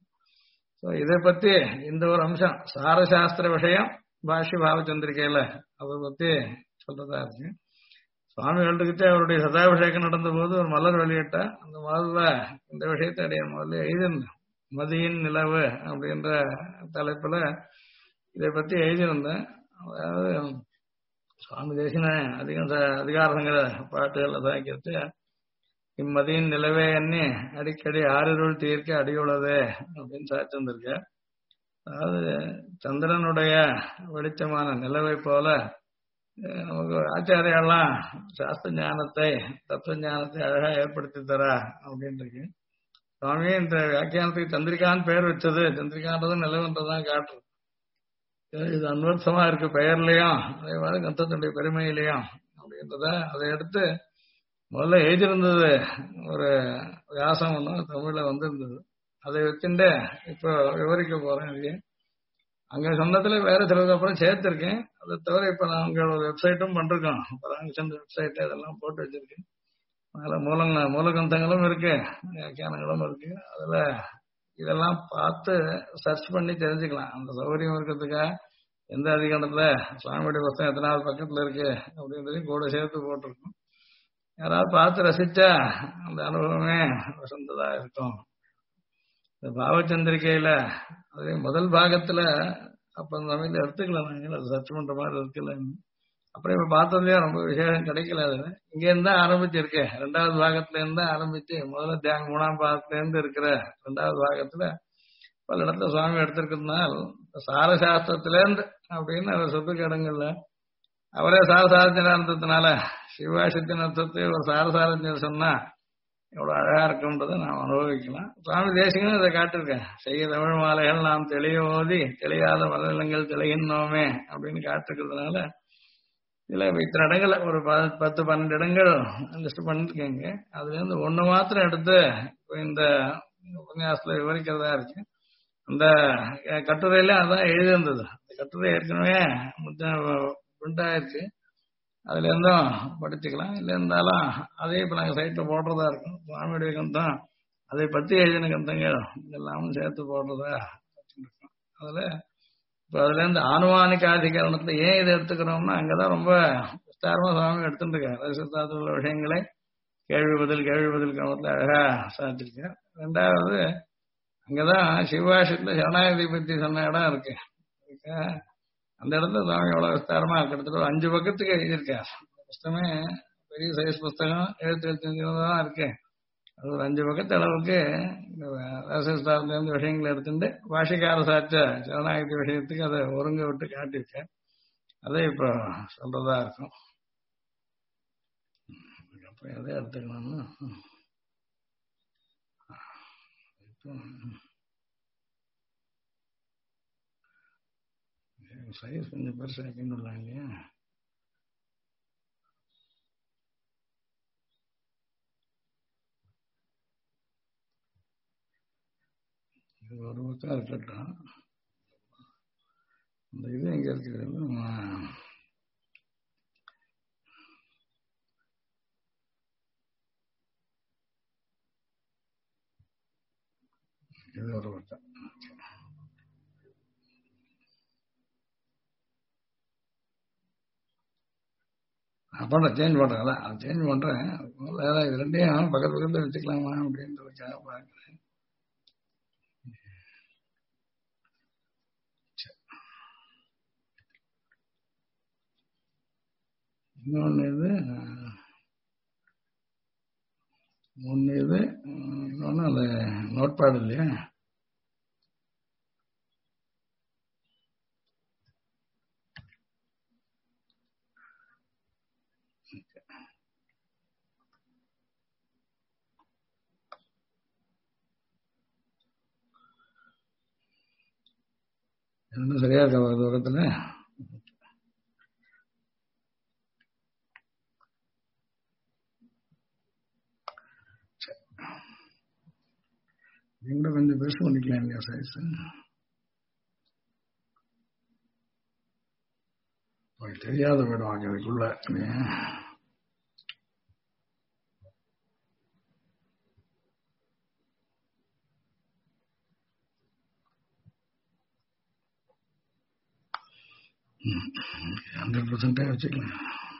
இதை பத்தி இந்த ஒரு அம்சம் சாரசாஸ்திர விஷயம் பாஷ்ய பாவச்சந்திரிகையில அதை பத்தி சொல்றதா இருக்கு. சுவாமிகள்கிட்ட அவருடைய சதாபிஷேகம் நடந்த போது ஒரு மலர் வெளியிட்டா, அந்த மலர்ல இந்த விஷயத்தை அடைய முதல்ல எழுதியிருந்தேன். மதியின் நிலவு அப்படின்ற தலைப்புல இதை பத்தி எழுதியிருந்தேன். அதாவது சுவாமி தேசின அதிகாரங்கிற பாட்டுகள் அதாக்கிறது, இம்மதியின் நிலவே எண்ணி அடிக்கடி ஆறிருள் தீர்க்க அடியுள்ளதே அப்படின்னு சாத்திருந்திருக்க. அதாவது சந்திரனுடைய வெளிச்சமான நிலவை போல நமக்கு ஆச்சாரியெல்லாம் சாஸ்திர ஞானத்தை தத்துவ ஞானத்தை அழகா ஏற்படுத்தி தரா அப்படின்னு இருக்கு. சுவாமி இந்த வியாக்கியானத்துக்கு சந்திரிகான் பெயர் வச்சது, சந்திரிகான்றதும் நிலவுன்றதான் காட்டுறது. இது அன்வர்த்தமா இருக்கு பெயர்லயும் அதே மாதிரி கந்தத்தினுடைய பெருமையிலையும் அப்படின்றத அதை எடுத்து முதல்ல எழுதியிருந்தது ஒரு வியாசம் ஒன்றும் தமிழ்ல வந்திருந்தது. அதை வச்சுட்டு இப்போ விவரிக்க போறேன். இல்லையே அங்க சொன்னதுல வேற சிலது அப்புறம் சேர்த்திருக்கேன். அதை தவிர இப்ப நாங்கள் ஒரு வெப்சைட்டும் பண்றோம், பராங்கச்சந்திர வெப்சைட், அதெல்லாம் போட்டு வச்சிருக்கேன். அதனால மூலகந்தங்களும் இருக்கு, வியாக்கியானங்களும் இருக்கு. அதுல இதெல்லாம் பார்த்து சர்ச் பண்ணி தெரிஞ்சுக்கலாம். அந்த சௌகரியம் இருக்கிறதுக்காக எந்த அதிகாரத்துல சுவாமியுடைய புஸ்தகம் எத்தனாவது பக்கத்துல இருக்கு அப்படின்றதையும் கூட சேர்த்து போட்டிருக்கோம். யாராவது பார்த்து ரசிச்சா அந்த அனுபவமே வசந்ததா இருக்கும். இந்த பாவச்சந்திரிகையில அதே முதல் பாகத்துல அப்ப அந்த சமயத்துல எடுத்துக்கலாம், நாங்கள் அது சர்ச் பண்ற மாதிரி இருக்குல்ல. அப்புறம் இப்ப பார்த்ததுலயே ரொம்ப விசேஷம் கிடைக்கல. அது இங்க இருந்தா ஆரம்பிச்சிருக்கேன், 2வது பாகத்துல இருந்தா ஆரம்பிச்சு முதல்ல தியானம் 3ஆம் பாகத்துல இருந்து இருக்கிற 2வது பாகத்துல பல இடத்துல சுவாமி எடுத்திருக்கிறதுனால சாரசாஸ்திரத்துல இருந்து அப்படின்னு அவர் சொத்துக்கு இடங்கள்ல அவரே சாரசாரத்தினா இருந்ததுனால சிவாசத்தின் அர்த்தத்தை ஒரு சாரசாரத்தினர் சொன்னா எவ்வளவு அழகா இருக்குன்றதை நாம் அனுபவிக்கலாம். சுவாமி தேசிகனும் இதை காட்டிருக்கேன். செய்ய தமிழ் மாலைகள் நாம் தெளிய ஓதி தெளியாத மலங்கள் தெளிகின்றோமே அப்படின்னு காட்டிருக்கிறதுனால இதுல இத்தனை இடங்கள் ஒரு 10-12 இடங்கள் லிஸ்ட் பண்ணிருக்கேங்க. அதுல இருந்து ஒண்ணு மாத்திரம் எடுத்து இந்த உபன்யாசத்துல விவரிக்கிறதா இருக்கு. அந்த கட்டுரையில அதான் எழுதியிருந்தது. அந்த கட்டுரை ஏற்கனவே பிரிண்ட் ஆயிருக்கு, அதுல இருந்தும் படிச்சுக்கலாம். இல்ல இருந்தாலும் அதே இப்ப நாங்க சைட்ல போடுறதா இருக்கும். சுவாமியுடைய கந்தம் அதை பத்தி எழுதின கந்தங்கள் இதெல்லாமும் சேர்த்து போடுறதா வச்சுருக்கோம். அதுல இருந்து ஆனுமானிக அதிகரணத்துல ஏன் இதை எடுத்துக்கிறோம்னா அங்கதான் ரொம்ப விஸ்தாரமா சுவாமி எடுத்துட்டு இருக்காரு. ரகசியத்தாத்துல உள்ள விஷயங்களை கேள்வி பதில் கிரமத்துல அழகா சாதிச்சிருக்கார். 2வது அங்கதான் சிவாஷத்துல சரணாகதி பத்தி சொன்ன இடம் இருக்கு. அந்த இடத்துல சுவாமி எவ்வளவு விஸ்தாரமா கிட்டத்தட்ட ஒரு 5 பக்கத்துக்கு எழுதியிருக்கார். புஸ்தகமே பெரிய சைஸ் புஸ்தகம், 7 தான் இருக்கு. அது ஒரு 5 பக்கத்து அளவுக்கு ரகசியஸ்தாரத்துல இருந்து விஷயங்களை எடுத்துட்டு பாஷிக்கார சாட்ச சரணாகதி விஷயத்துக்கு அதை ஒருங்க விட்டு காட்டியிருக்கேன். அதை இப்போ சொல்றதா இருக்கும். அப்ப எதை எடுத்துக்கணும்னா சைஸ் கொஞ்சம் பெருசாக வைக்கணும் இல்லையா? இது ஒரு பக்கம் இருக்கட்டும். இந்த இது எங்க இருக்குது? இது ஒரு பக்கம். பண்றேன், சேஞ்ச் பண்றேன். அது சேஞ்ச் பண்றேன். இது ரெண்டையும் பக்கத்து பக்கத்துல வச்சுக்கலாமா அப்படின்றதுக்காக பார்க்கிறேன். இன்னொன்னு இது ஒன்று, இது இன்னொன்னு அந்த நோட்பேட் இல்லையா? ரெண்டும் சரியா இருக்கா தூரத்துல? நீங்க கொஞ்சம் பெருசு பண்ணிக்கலாம் இல்லையா சைஸ்? தெரியாத போயிடுவாங்க அதுக்குள்ள. %100 வச்சுக்கலாம்.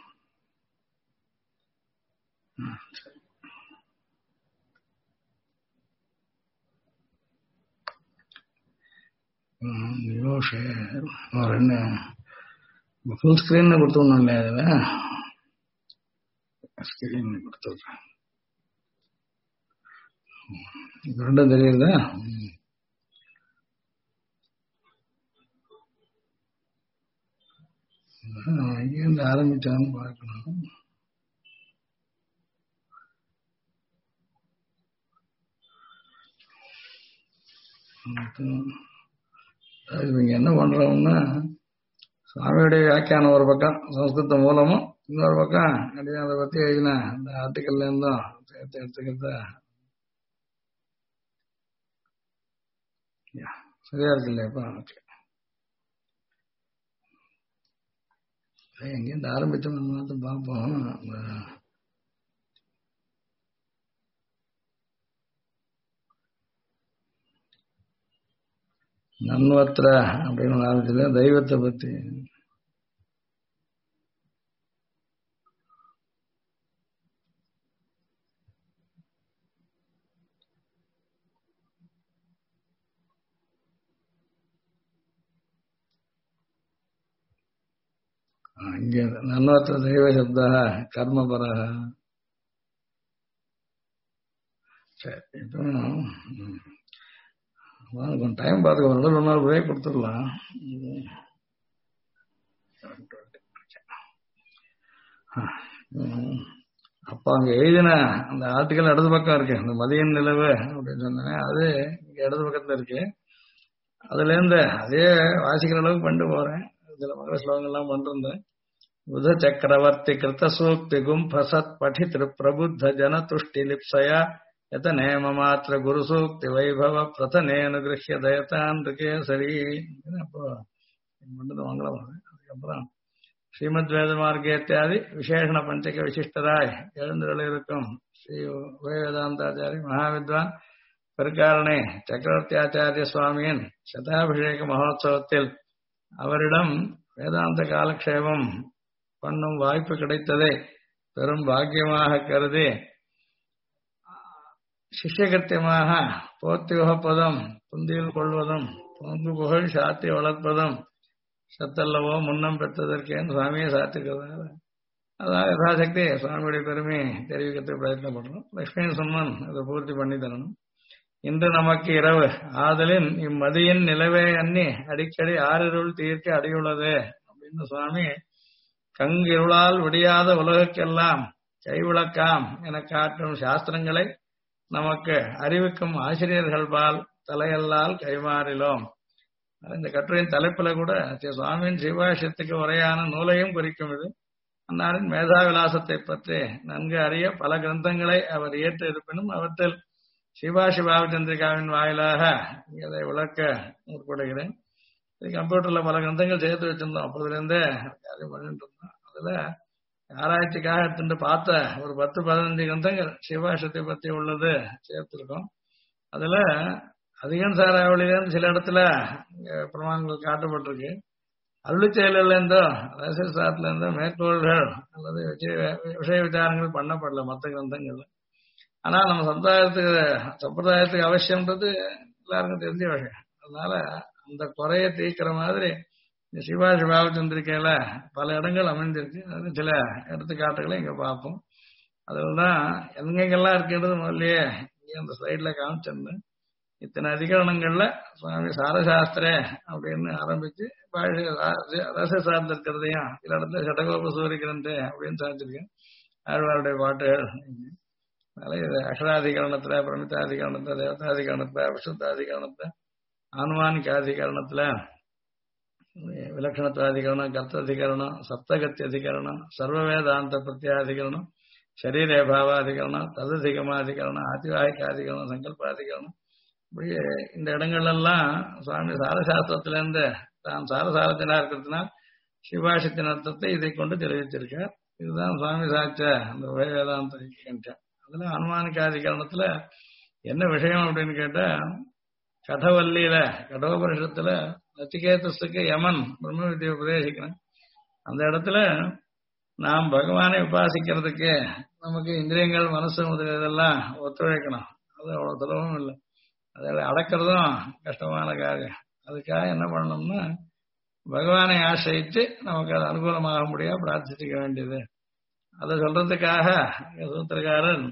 என்ன ஃபுல் ஸ்கிரீன் கொடுத்துடணும் இல்லையா? அதில் ஸ்கிரீன் கொடுத்துட்றேன். இது ரெண்டும் தெரியுதா? எங்கேருந்து ஆரம்பிச்சான்னு பார்க்கணும். இவங்க என்ன பண்றோம்னா, சுவாமியுடைய வியாக்கியானம் ஒரு பக்கம் சம்ஸ்கிருத மூலமும், இன்னொரு பக்கம் அப்படியே அதை பத்தி எழுதின இந்த ஆர்டிக்கல்ல இருந்தும் சேர்த்து எடுத்துக்கிறதா சரியா இருக்கு இல்லையாப்பா? ஓகே. எங்கேருந்து ஆரம்பிச்சோம்னு பார்ப்போம். நன்வத்திர அப்படின்னு ஆரம்பிச்சது தெய்வத்தை பத்தி. இங்கே நன்வத்திர தெய்வ சப்தா கர்மபர. சரி, இப்போ கொஞ்சம் டைம் பார்த்துக்க, ஒரு நாள் பிரேக் கொடுத்துடலாம். அப்ப அங்க எழுதின அந்த ஆர்டிக்கல் இடது பக்கம் இருக்கு, அந்த மதியின் நிலவு அப்படின்னு சொன்னேன், அது இங்க இடது பக்கத்துல இருக்கு. அதுல இருந்து அதே வாசிக்கிற அளவுக்கு பண்ணிட்டு போறேன். சில மங்கள ஸ்லோகங்கள்லாம் பண்ணிருந்தேன். புத சக்கரவர்த்தி கிருத்த சூக்தி கும்பசத் படி பிரபுத்த ஜன துஷ்டி லிப்சயா எத நேம மாத்திர குரு சூக்தி வைபவ பிரதனே அனுகிரஹிய தயதான் சரி. அப்போ மட்டும் மங்களம். அதுக்கப்புறம் ஸ்ரீமத் வேத மார்க்கேத்தியாதி விசேஷண பஞ்சக விசிஷ்டராய் எழுந்துள்ள இருக்கும் ஸ்ரீ வேதாந்தாச்சாரி மகாவித்வான் பெருக்காரணே சக்கரவர்த்தி ஆச்சாரிய சுவாமியின் சதாபிஷேக மகோத்சவத்தில் அவரிடம் வேதாந்த காலக்ஷேபம் பண்ணும் வாய்ப்பு கிடைத்ததை பெரும் பாக்கியமாக கருதி சிஷ்யகத்தியமாக போத்தி வகுப்பதும் புந்தியில் கொள்வதும் பொங்கு புகழ் சாத்தி வளர்ப்பதும் சத்தல்லவோ முன்னம் பெற்றதற்கேன்னு சுவாமியை சாத்திக்கிறதால அதான் யதாசக்தி சுவாமியுடைய பெருமையை தெரிவிக்கிறதுக்கு பிரயத்னம் பண்றோம். லட்சுமி சும்மன் அதை பூர்த்தி பண்ணி தரணும். இன்று நமக்கு இரவு ஆதலின் இம்மதியின் நிலவே அன்னி அடிக்கடி ஆறிருள் தீர்க்க அடியுள்ளது அப்படின்னு அப்படின்னு சுவாமி கங்கிருளால் விடியாத உலகுக்கெல்லாம் கைவிளக்காம் என காட்டும் சாஸ்திரங்களை நமக்கு அறிவிக்கும் ஆசிரியர்கள் பால் தலையல்லால் கைமாறிலோம். இந்த கட்டுரையின் தலைப்புல கூட சுவாமியின் சிவாஷத்துக்கு உரையான நூலையும் குறிக்கும். இது அன்னாரின் மேதாவிலாசத்தை பற்றி நன்கு அறிய பல கிரந்தங்களை அவர் இயற்று இருப்பினும் அவற்றில் சிவாபாவச்சந்திரிகாவின் வாயிலாக இதை விளக்க முற்படுகிறேன். கம்ப்யூட்டர்ல பல கிரந்தங்கள் சேர்த்து வச்சிருந்தோம், அப்போதுலேருந்தே பண்ணிட்டு இருந்தோம். அதுல ஆராய்ச்சிக்காக எடுத்துட்டு பார்த்த ஒரு 10-15 கிரந்தங்கள் சிவாஷத்தை பற்றி உள்ளது சேர்த்திருக்கோம். அதுல அதிகம் சாராவளியிலேருந்து சில இடத்துல பிரமாணங்கள் காட்டப்பட்டிருக்கு. அருள் செயலில் இருந்தோ ரகசியத்துல இருந்தோ மேற்கோள்கள் அல்லது விஷய விசாரங்கள் பண்ணப்படல மற்ற கிரந்தங்கள்ல. ஆனா நம்ம சம்பிரதாயத்துக்கு அவசியம்ன்றது எல்லாருக்கும் தெரிஞ்ச விஷயம். அதனால அந்த குறைய தீர்க்கிற மாதிரி இந்த சிவாபாவச்சந்திரிக்கையில பல இடங்கள் அமைந்திருக்கு. அது சில எடுத்துக்காட்டுகளை இங்க பார்ப்போம். அதுலதான் எங்கெங்கெல்லாம் இருக்கின்றது முதல்லயே இங்கே அந்த ஸ்லைட்ல காமிச்சிருந்தேன். இத்தனை அதிகரணங்கள்ல சுவாமி சாரசாஸ்திர அப்படின்னு ஆரம்பிச்சு ரச சார்ந்து இருக்கிறதையும் சில இடத்துல சடகோப சூரிக்கிறந்தே அப்படின்னு சாதிச்சிருக்கேன். ஆழ்வாருடைய பாட்டுகள் இது அக்ஷராதிகரணத்துல, பிரமிதாதிகரணத்துல, தேவதாதிகரணத்துல, விசுத்தாதிகரணத்துல, ஆனுமானிகாதிகரணத்துல, விலட்சணத்தாதிகரணம், கர்த்தாதிகரணம், சப்தகத்தி அதிகரணம், சர்வவேதாந்த பிரத்யாதிகரணம், சரீரபாவாதிகரணம், தததிகமாதிகரணம், ஆதிவாகிகாதிகரணம், சங்கல்பாதிகரணம். இப்படி இந்த இடங்கள்லாம் சுவாமி சாரசாஸ்திரத்திலிருந்து தான் சாரசாரத்தினா இருக்கிறதுனால் சிவாஷத்தின் அர்த்தத்தை இதை கொண்டு தெரிவித்திருக்கார். இதுதான் சுவாமி சாட்ச அந்த வேதாந்த. அதுல அனுமானிகாதிகரணத்துல என்ன விஷயம் அப்படின்னு கேட்டா, கடவல்லியில கடோபனிஷத்துல நச்சிகேதஸுக்கு யமன் பிரம்ம வித்தியை உபதேசிக்கிறேன். அந்த இடத்துல நாம் பகவானை உபாசிக்கிறதுக்கு நமக்கு இந்திரியங்கள், மனசு முதலியதெல்லாம் ஒத்துழைக்கணும். அது அவ்வளவு சுலபம் இல்லை. அதை அடக்கிறதும் கஷ்டமான காரியம். அதுக்காக என்ன பண்ணணும்னா பகவானை ஆசிரியிட்டு நமக்கு அது அனுகூலமாக முடியா பிரார்த்திச்சுக்க வேண்டியது. அதை சொல்றதுக்காக சூத்திரக்காரன்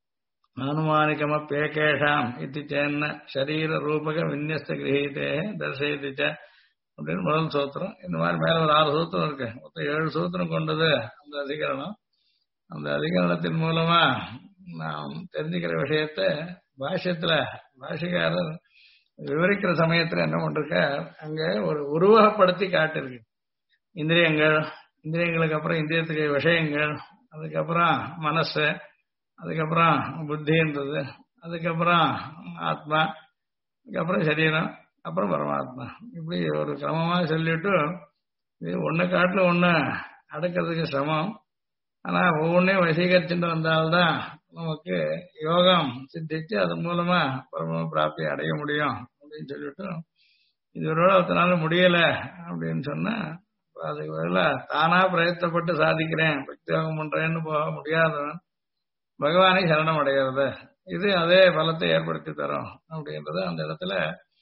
ஆனுமானிகமப்பேகேஷாம் இது சேன்ன சரீர ரூபக விநியஸ்த கிரகீதே தர்சயிச்ச அப்படின்னு முதல் சூத்திரம். இந்த மாதிரி மேல ஒரு 6 சூத்திரம் இருக்கு. மொத்தம் 7 சூத்திரம் கொண்டது அந்த அதிகரணம். அந்த அதிகரணத்தின் மூலமா நாம் தெரிஞ்சுக்கிற விஷயத்த பாஷ்யத்துல பாஷிகாரர் விவரிக்கிற சமயத்துல என்ன பண்ருக்க, அங்க ஒரு உருவகப்படுத்தி காட்டிருக்கு. இந்திரியங்கள், இந்திரியங்களுக்கு அப்புறம் இந்திரியத்துக்கு விஷயங்கள், அதுக்கப்புறம் மனசு, அதுக்கப்புறம் புத்தின்றது, அதுக்கப்புறம் ஆத்மா, அதுக்கப்புறம் சரீரம், அப்புறம் பரமாத்மா. இப்படி ஒரு கிரமமா சொல்லிட்டு இது ஒண்ணு காட்டுல ஒண்ணு அடக்கிறதுக்கு சிரமம். ஆனா ஒவ்வொன்றையும் வசீகரிச்சுட்டு வந்தால்தான் நமக்கு யோகம் சித்திச்சு அதன் மூலமா பரம பிராப்தி அடைய முடியும் அப்படின்னு சொல்லிட்டு, இது ஒருவேளை அதனால முடியல அப்படின்னு சொன்னா அதுக்கு பதிலா தானா பிரயத்தப்பட்டு சாதிக்கிறேன், பக்தி யோகம் பண்றேன்னு போக முடியாதவன் பகவானை சரணம் அடைகிறது. இது அதே பலத்தை ஏற்படுத்தி தரும் அப்படின்றது அந்த இடத்துல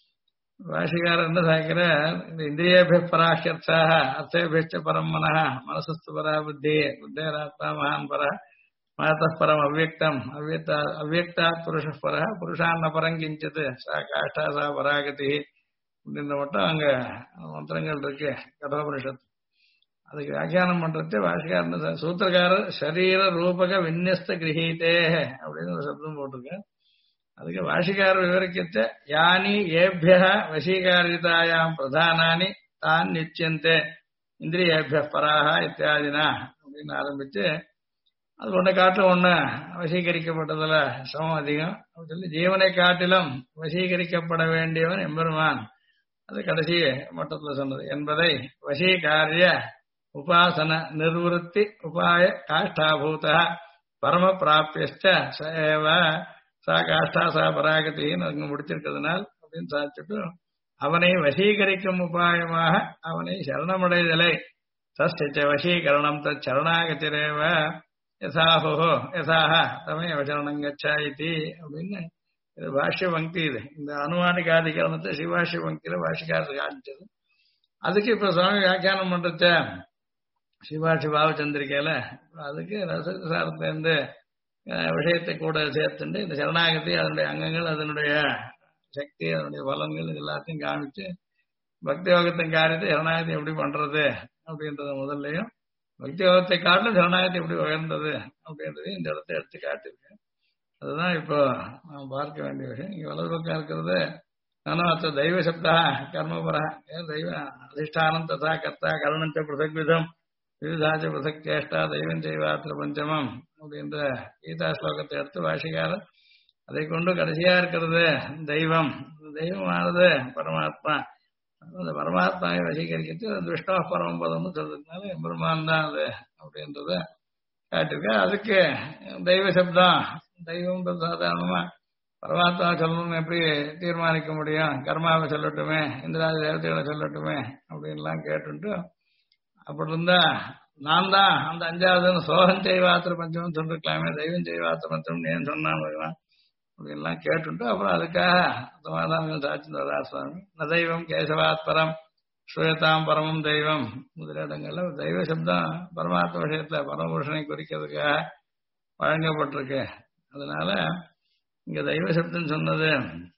பாஷிகாரர் என்ன சாய்க்கிற, இந்த இந்திரியேபிய பராஹ்யர்த்தாக அர்த்தேபிய பரம் மனஹ மனசஸ்து பரா புத்தி புத்தேராத்மா மகான் பர மனத்தः பரம் அவ்யக்தம் அவ்யக்தா புருஷ பர புருஷான்ன பரம் கிஞ்சித் சா காஷ்டா சா பராகதி அப்படின்ற மட்டும் அங்க மந்திரங்கள் இருக்கு கடோபனிஷத்து. அதுக்கு வியாக்கியானம் பண்றது பாஷிகாரன் சூத்திரக்காரர் சரீர ரூபக விநியஸ்த கிரகீதே அப்படின்னு ஒரு சப்தம் போட்டிருக்க. அதுக்கு பாஷிகாரர் விவரிக்கச்ச யானி ஏபிய வசீகாரிதாயாம் பிரதானானி தான் நிச்சயந்தே இந்திரியேபிய பராக இத்தியாதினா அப்படின்னு ஆரம்பிச்சு அது ஒன்றை காட்டிலும் ஒண்ணு வசீகரிக்கப்பட்டதுல சமம் அதிகம் அப்படின்னு சொல்லி ஜீவனை காட்டிலும் வசீகரிக்கப்பட வேண்டியவன் எம்பெருமான், அது கடைசி மட்டத்துல சொன்னது என்பதை வசீகாரிய உபாசன நிர்வத்தி உபாய காஷ்டாபூத பரம பிராபியஸ்ட சேவ சா காஷ்டா சா பராகத்தின்னு அங்க முடிச்சிருக்கிறதுனால் அப்படின்னு சாதிச்சுட்டு அவனை வசீகரிக்கும் உபாயமாக அவனை சரணமடைதலை தஸ்ய வசீகரணம் தரணாகத்திரேவ யசாஹோ யசாஹ தமேவ சரணம் கச்சாயிதி அப்படின்னு இது பாஷ்ய பங்கி. இது இந்த அனுமானிகாதிகரணத்தை சிவாஷ்ய பங்கியில பாஷிகாரர் காமிச்சது. அதுக்கு இப்ப சுவாமி வியாக்கியானம் பண்றச்ச சிவாபாவச்சந்திரிக்கையில அதுக்கு ரசசாரத்துல இருந்து விஷயத்தை கூட சேர்த்துண்டு இந்த சரணாகதி அதனுடைய அங்கங்கள் அதனுடைய சக்தி அதனுடைய பலன்கள் இது எல்லாத்தையும் காமிச்சு பக்தி யோகத்தின் காரியத்தை சரணாகதி எப்படி பண்றது அப்படின்றத முதல்லையும் பக்தி யோகத்தை காட்டிலும் சரணாகதி எப்படி உயர்ந்தது அப்படின்றதையும் இந்த இடத்தை எடுத்து காட்டியிருக்கேன். அதுதான் இப்போ நாம் பார்க்க வேண்டிய விஷயம். இங்க வலது பக்கம் இருக்கிறது நானும் அத்த தெய்வ சப்தா கர்மபரா தெய்வ அதிஷ்டானம் ததா கர்த்தா கரணஞ்ச பிருதக் விதம் விவிதாச்ச பிருதக் சேஷ்டா தெய்வம் செய்வாத்திர பஞ்சமம் அப்படின்ற கீதா ஸ்லோகத்தை எடுத்து பாஷிக்காரர் அதை கொண்டு கடைசியா இருக்கிறது தெய்வம். தெய்வமானது பரமாத்மா. அந்த பரமாத்மாவை வசீகரிக்கிறது அந்த விஷ்ணு பரமபதம்னு சொல்றதுனால பெருமான் தான் அது அப்படின்றத காட்டிருக்க. அதுக்கு தெய்வ சப்தம் தெய்வம் சாதாரணமா பரமாத்மா சொல்லணும்னு எப்படி தீர்மானிக்க முடியும்? கர்மாவை சொல்லட்டுமே, இந்திராதி தேவதைகளை சொல்லட்டுமே அப்படின்லாம் கேட்டுட்டு அப்படி இருந்தா நான் தான் அந்த அஞ்சாவது சோகம் செய்வாத்திர பஞ்சம் சொல்லிருக்கலாமே, தெய்வம் செய்வாத்திர பஞ்சம் ஏன் சொன்னான் அப்படின்லாம் கேட்டுட்டு அப்புறம் அதுக்காக சமாதானம் சாட்சி சுவாமி ந தெய்வம் கேசவாத்பரம் ஸ்ரூயதாம் பரமம் தெய்வம் முதலிடங்கள்ல தெய்வ சப்தம் பரமாத்ம விஷயத்துல பரமபுருஷனை குறிக்கிறதுக்காக வழங்கப்பட்டிருக்கு. அதனால இங்க தெய்வ சப்தம் சொன்னது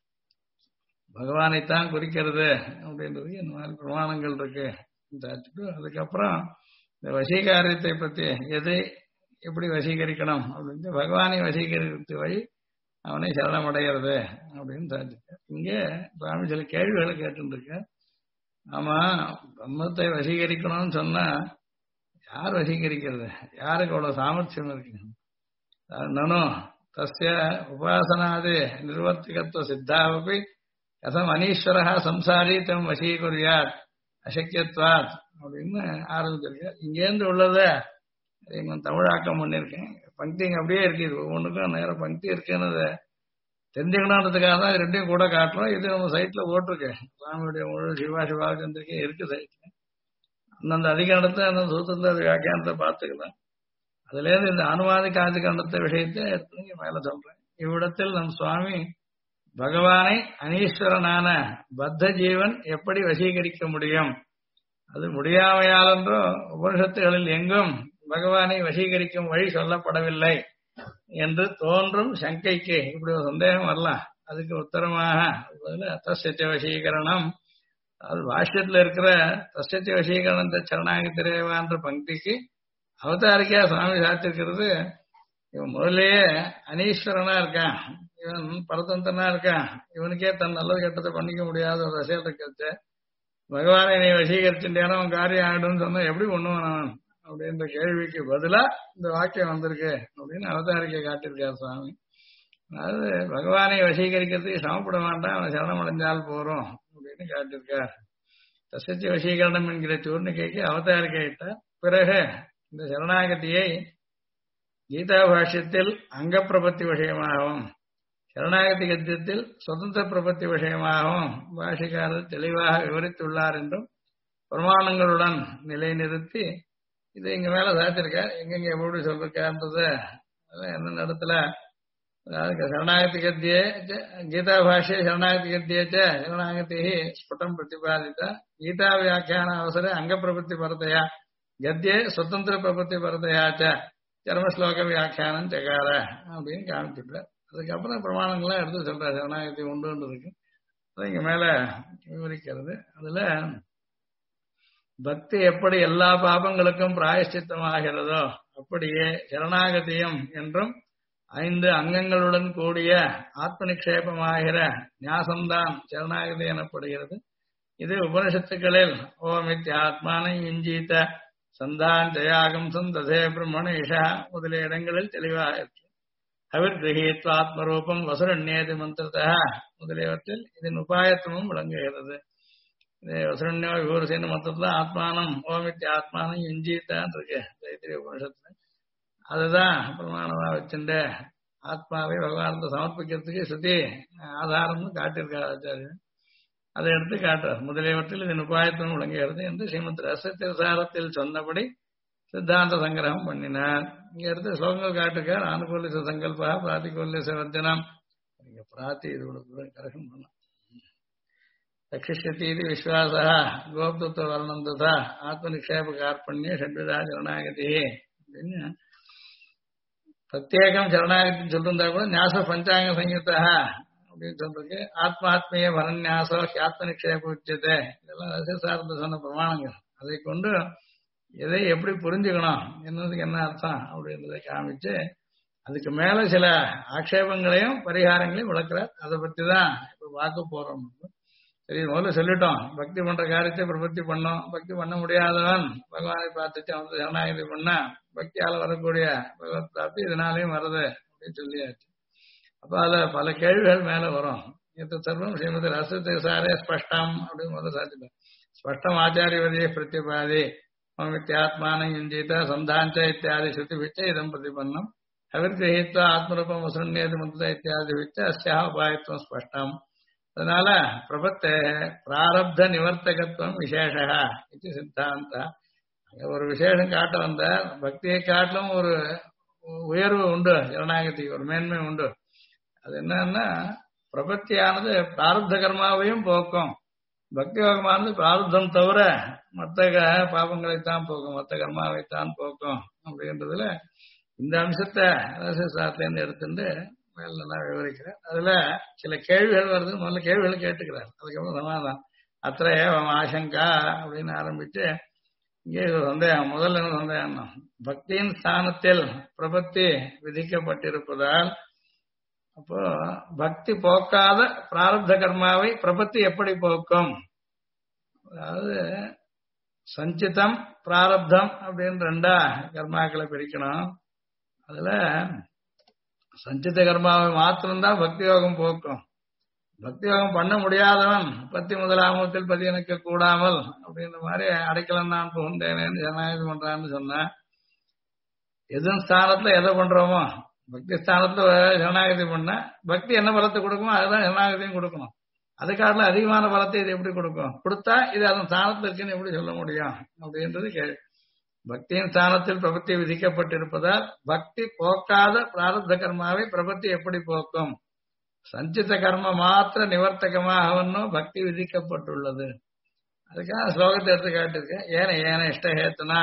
பகவானைத்தான் குறிக்கிறது அப்படின்றது இந்த மாதிரி பிரமாணங்கள் இருக்கு. அதுக்கப்புறம் இந்த வசீகாரியத்தை பத்தி எதை எப்படி வசீகரிக்கணும் அப்படின்னு பகவானை வசீகரிக்கிறது வழி அவனை சரணமடைகிறது அப்படின்னு சாதிக்க. இங்கே சுவாமி சில கேள்விகளை கேட்டுருக்க. ஆமா, பிரம்மத்தை வசீகரிக்கணும்னு சொன்னா யார் வசீகரிக்கிறது? யாருக்கு அவ்வளவு சாமர்த்தியம் இருக்கு? நானும் தஸ்ய உபாசனாது நிர்வர்த்திகத்துவ சித்தாவபி கதம் அனீஸ்வரா சம்சாரி தம் வசீகுரியாத் அசக்கியத்வாத் அப்படின்னு ஆரம்பிச்சிருக்கேன். இங்கேருந்து உள்ளத எங்க தமிழாக்கம் பண்ணியிருக்கேன். பங்கி அப்படியே இருக்கு. இது ஒவ்வொன்றுக்கும் நேரம் பங்கி இருக்குன்னு தெரிஞ்சுக்கணுன்றதுக்காக தான் இது ரெண்டையும் கூட காட்டுறோம். இது நம்ம சைட்ல ஓட்டிருக்கேன். சுவாமியுடைய முழு சிவாசிவாக்கந்திருக்கே இருக்கு சைட்ல. அந்தந்த அதிகாரத்தை அந்த சூத்திரத்துல அது வியாக்கியானத்தை பார்த்துக்கலாம். அதுல இருந்து இந்த அனுவாதிக்க ஆதிகாண்டத்தை விஷயத்தை எடுத்து மேல சொல்றேன். இவ்விடத்தில் நம் சுவாமி பகவானை அனீஸ்வரனான பத்த ஜீவன் எப்படி வசீகரிக்க முடியும்? அது முடியாமையால் என்றோ உபனிஷத்துகளில் எங்கும் பகவானை வசீகரிக்கும் வழி சொல்லப்படவில்லை என்று தோன்றும் சங்கைக்கு இப்படி ஒரு சந்தேகம் வரலாம். அதுக்கு உத்தரமாக தஸ்ய வசீகரணம், அது பாஷ்யத்துல இருக்கிற தஸ்ய வசீகரணத்தை சரணாகதிரேவான்ற பங்கிக்கு அவதாரிக்கா சுவாமி சாத்திருக்கிறது. இவன் முதலேயே அனீஸ்வரனா இருக்கான், இவன் பரதந்திரனா இருக்கான், இவனுக்கே தன் நல்லது கெட்டதை பண்ணிக்க முடியாத ஒரு ரசிகத்தை இருக்கிறது. பகவானை நீ வசீகரிச்சுட்டேனா அவன் காரியம் ஆகிடும்னு சொன்னா எப்படி பண்ணுவான் அவன் அப்படின்ற கேள்விக்கு பதிலா இந்த வாக்கியம் வந்திருக்கு அப்படின்னு அவதாரிக்கை காட்டியிருக்கார் சுவாமி. அதாவது பகவானை வசீகரிக்கிறதுக்கு சமப்பட வேண்டாம், அவன் சரணமடைஞ்சால் போறோம் அப்படின்னு காட்டியிருக்கார். தசத்தி வசீகரணம் என்கிற சூர்ணிகைக்கு அவதாரிக்கையிட்டார். பிறகு இந்த சரணாகதியை கீதா பாஷ்யத்தில் அங்க பிரபத்தி விஷயமாகவும் சரணாகதி கத்தியத்தில் சுதந்திர பிரபத்தி விஷயமாகவும் பாஷிகாரர் தெளிவாக விவரித்துள்ளார் என்றும் பிரமாணங்களுடன் நிலைநிறுத்தி இதை இங்க மேல சாத்திருக்கார். எங்கெங்க எப்படி சொல்லிருக்காருன்றது எந்த இடத்துல சரணாகதி கத்தியே கீதா பாஷ்யே சரணாகதி கத்தியேச்ச சரணாகதி ஸ்புடம் பிரதிபாதித்த கீதா வியாக்கியான அவசர அங்க பிரபத்தி பரதையா கத்தியே சுதந்திர பிரபத்தி பரதையாச்ச சர்மஸ்லோக வியாக்கியானம் செகார அப்படின்னு காமிச்சுட்டார். அதுக்கப்புறம் பிரமாணங்கள்லாம் எடுத்து சொல்றாரு. சரணாகதி உண்டு இருக்கு, அது இங்க மேல விவரிக்கிறது. அதுல பக்தி எப்படி எல்லா பாபங்களுக்கும் பிராயஷ்சித்தமாகிறதோ அப்படியே சரணாகதியம் என்றும் 5 அங்கங்களுடன் கூடிய ஆத்ம நிக்ஷேபமாகிற ஞாசம்தான் சரணாகதி எனப்படுகிறது. இது உபனிஷத்துக்களில் ஓமித்ய ஆத்மான இஞ்சீத சந்தான் ஜயாகம் சந்ததே பிரம்மணேஷா முதலிய இடங்களில் தெளிவாக இருக்கு. அவிர்கிரகீத்வ ஆத்மரூபம் வசுரண்யேதி மந்திரத்தா முதலியவற்றில் இதன் உபாயத்துவமும் விளங்குகிறது. வசுரண்யோ விவரசின்னு மொத்தத்துல ஆத்மானம் ஓமித்ய ஆத்மானம் இஞ்சீத்தான் இருக்கு தைத்திரிய உபனிஷத்துல. அதுதான் பிரமாணமா வச்சுட்டு ஆத்மாவை பகவானத்தை சமர்ப்பிக்கிறதுக்கு ஸ்ருதி ஆதாரம்னு காட்டியிருக்காரு ஆச்சாரியன். அதை எடுத்து காட்டுறார். முதலியவற்றில் இதன் உபாயத்துவம் விளங்குகிறது என்று ஸ்ரீமத் ரசத்திரசாரத்தில் சொன்னபடி சித்தாந்த சங்கிரகம் பண்ணினார். இங்க எடுத்து ஸ்லோகங்கள் காட்டுக்கார். ஆனுகூலிச சங்கல்பா பிராத்திகூலிச வர்ஜனம் பிராத்தி இதோட கரெக்ஷன் பண்ண ரட்சிஷத்தீதி விஸ்வாசா கோப்துவ வர்ணம் ததா ஆத்ம நிக்ஷேப கார்பண்ய ஷட்விதா சரணாகதி அப்படின்னு பிரத்யேகம் சரணாகதி சொல்லிருந்தா கூட ஞாச பஞ்சாங்க சங்கீதா அப்படின்னு சொல்றதுக்கு ஆத்மாத்மீய பரநியாசோ ஆத்ம நிக்ஷேப உச்சத்தை இதெல்லாம் ரசசாரத்தை சொன்ன பிரமாணங்கள். அதை கொண்டு எதை எப்படி புரிஞ்சுக்கணும், என்னதுக்கு என்ன அர்த்தம் அப்படின்றத காமிச்சு அதுக்கு மேல சில ஆக்ஷேபங்களையும் பரிகாரங்களையும் விளக்குறார். அதை பத்தி தான் இப்ப பார்க்க போறோம். சரி, முதல்ல சொல்லிட்டோம், பக்தி பண்ற காரியத்தை பிரபத்தி பண்ணோம். பக்தி பண்ண முடியாதவன் பகவானை பார்த்துட்டு அவன் சரணாகதி பண்ண பக்தியால வரக்கூடிய பகவத் பிராப்தி இதனாலையும் வருது அப்படின்னு சொல்லியாச்சு. அப்ப அதுல பல கேள்விகள் மேல வரும். இது சர்வம் ஸ்ரீமதி ரசத்தை சாரே ஸ்பஷ்டம் அப்படின்னு முதல்ல சாதிப்பேன். ஸ்பஷ்டம் ஆச்சாரியவதியை பிரத்யபாதி வித்தியாத்மானம் இந்தித்த சந்தாஞ்ச இத்தியாதி ஸ்ருதி விச்ச இதம் பிரதிபன்னம் அவிர்கிரகித்வா ஆத்மரூபம் வசன்னேது முக்த இத்தியாதி விச்ச அஸ்யாக உபாயத்துவம் ஸ்பஷ்டம். அதனால பிரபத்தே பிராரப்த நிவர்த்தகத்துவம் விசேஷா இது சித்தாந்த. ஒரு விசேஷம் காட்ட வந்த பக்தியை காட்டிலும் ஒரு உயர்வு உண்டு, ஜனநாயகத்துக்கு ஒரு மேன்மை உண்டு. அது என்னன்னா பிரபத்தியானது பிராரப்த கர்மாவையும் போக்கும், பக்தி யோகமானது பிராரப்தம் தவிர மற்ற பாபங்களைத்தான் போக்கும், மற்ற கர்மாவைத்தான் போக்கும் அப்படின்றதுல இந்த அம்சத்தை ரகசியசாஸ்திரத்திலிருந்து எடுத்துட்டு மேல நல்லா விவரிக்கிறேன். அதுல சில கேள்விகள் வருது, முதல்ல கேள்விகள் கேட்டுக்கிறார். அதுக்கப்புறம் சமாதானம். அத்த ஏவம் ஆசங்கா அப்படின்னு ஆரம்பிச்சு இங்கே சந்தேகம். முதல்ல என்ன சந்தேகம்னா, பக்தியின் ஸ்தானத்தில் பிரபத்தி விதிக்கப்பட்டிருப்பதால் அப்போ பக்தி போக்காத பிராரப்த கர்மாவை பிரபத்தி எப்படி போக்கும்? அதாவது சஞ்சிதம் பிராரப்தம் அப்படின்னு ரெண்டா கர்மாக்களை பிரிக்கணும். அதுல சஞ்சித கர்மாவை மாத்திரம்தான் பக்தி யோகம் போக்கும். பக்தி யோகம் பண்ண முடியாதவன் பத்தி முதலாமத்தில் பதி எனக்கு கூடாமல் அப்படின்ற மாதிரி அடைக்கலம் நான் புகுந்தேனேன்னு ஜனநாயகம் பண்றான்னு சொன்ன எதுவும் ஸ்தானத்துல எதை பண்றோமோ, பக்தி ஸ்தானத்துல ஜனநாயகத்தை பண்ண பக்தி என்ன பலத்தை கொடுக்குமோ அதுதான் ஜனநாயகத்தையும் கொடுக்கணும். அதுக்காக அதிகமான பலத்தை இது எப்படி கொடுக்கும்? கொடுத்தா இது அதன் ஸ்தானத்துல இருக்குன்னு எப்படி சொல்ல முடியும் அப்படின்றது கேள்வி. பக்தியின் ஸ்தானத்தில் பிரபத்தி விதிக்கப்பட்டிருப்பதால் பக்தி போக்காத பிராரப்த கர்மாவை பிரபத்தி எப்படி போக்கும்? சஞ்சித கர்ம மாத்திர நிவர்த்தகமாகவன்னும் பக்தி விதிக்கப்பட்டுள்ளது. அதுக்காக ஸ்லோகத்தை எடுத்து காட்டிருக்கேன். ஏன இஷ்டஹேத்தனா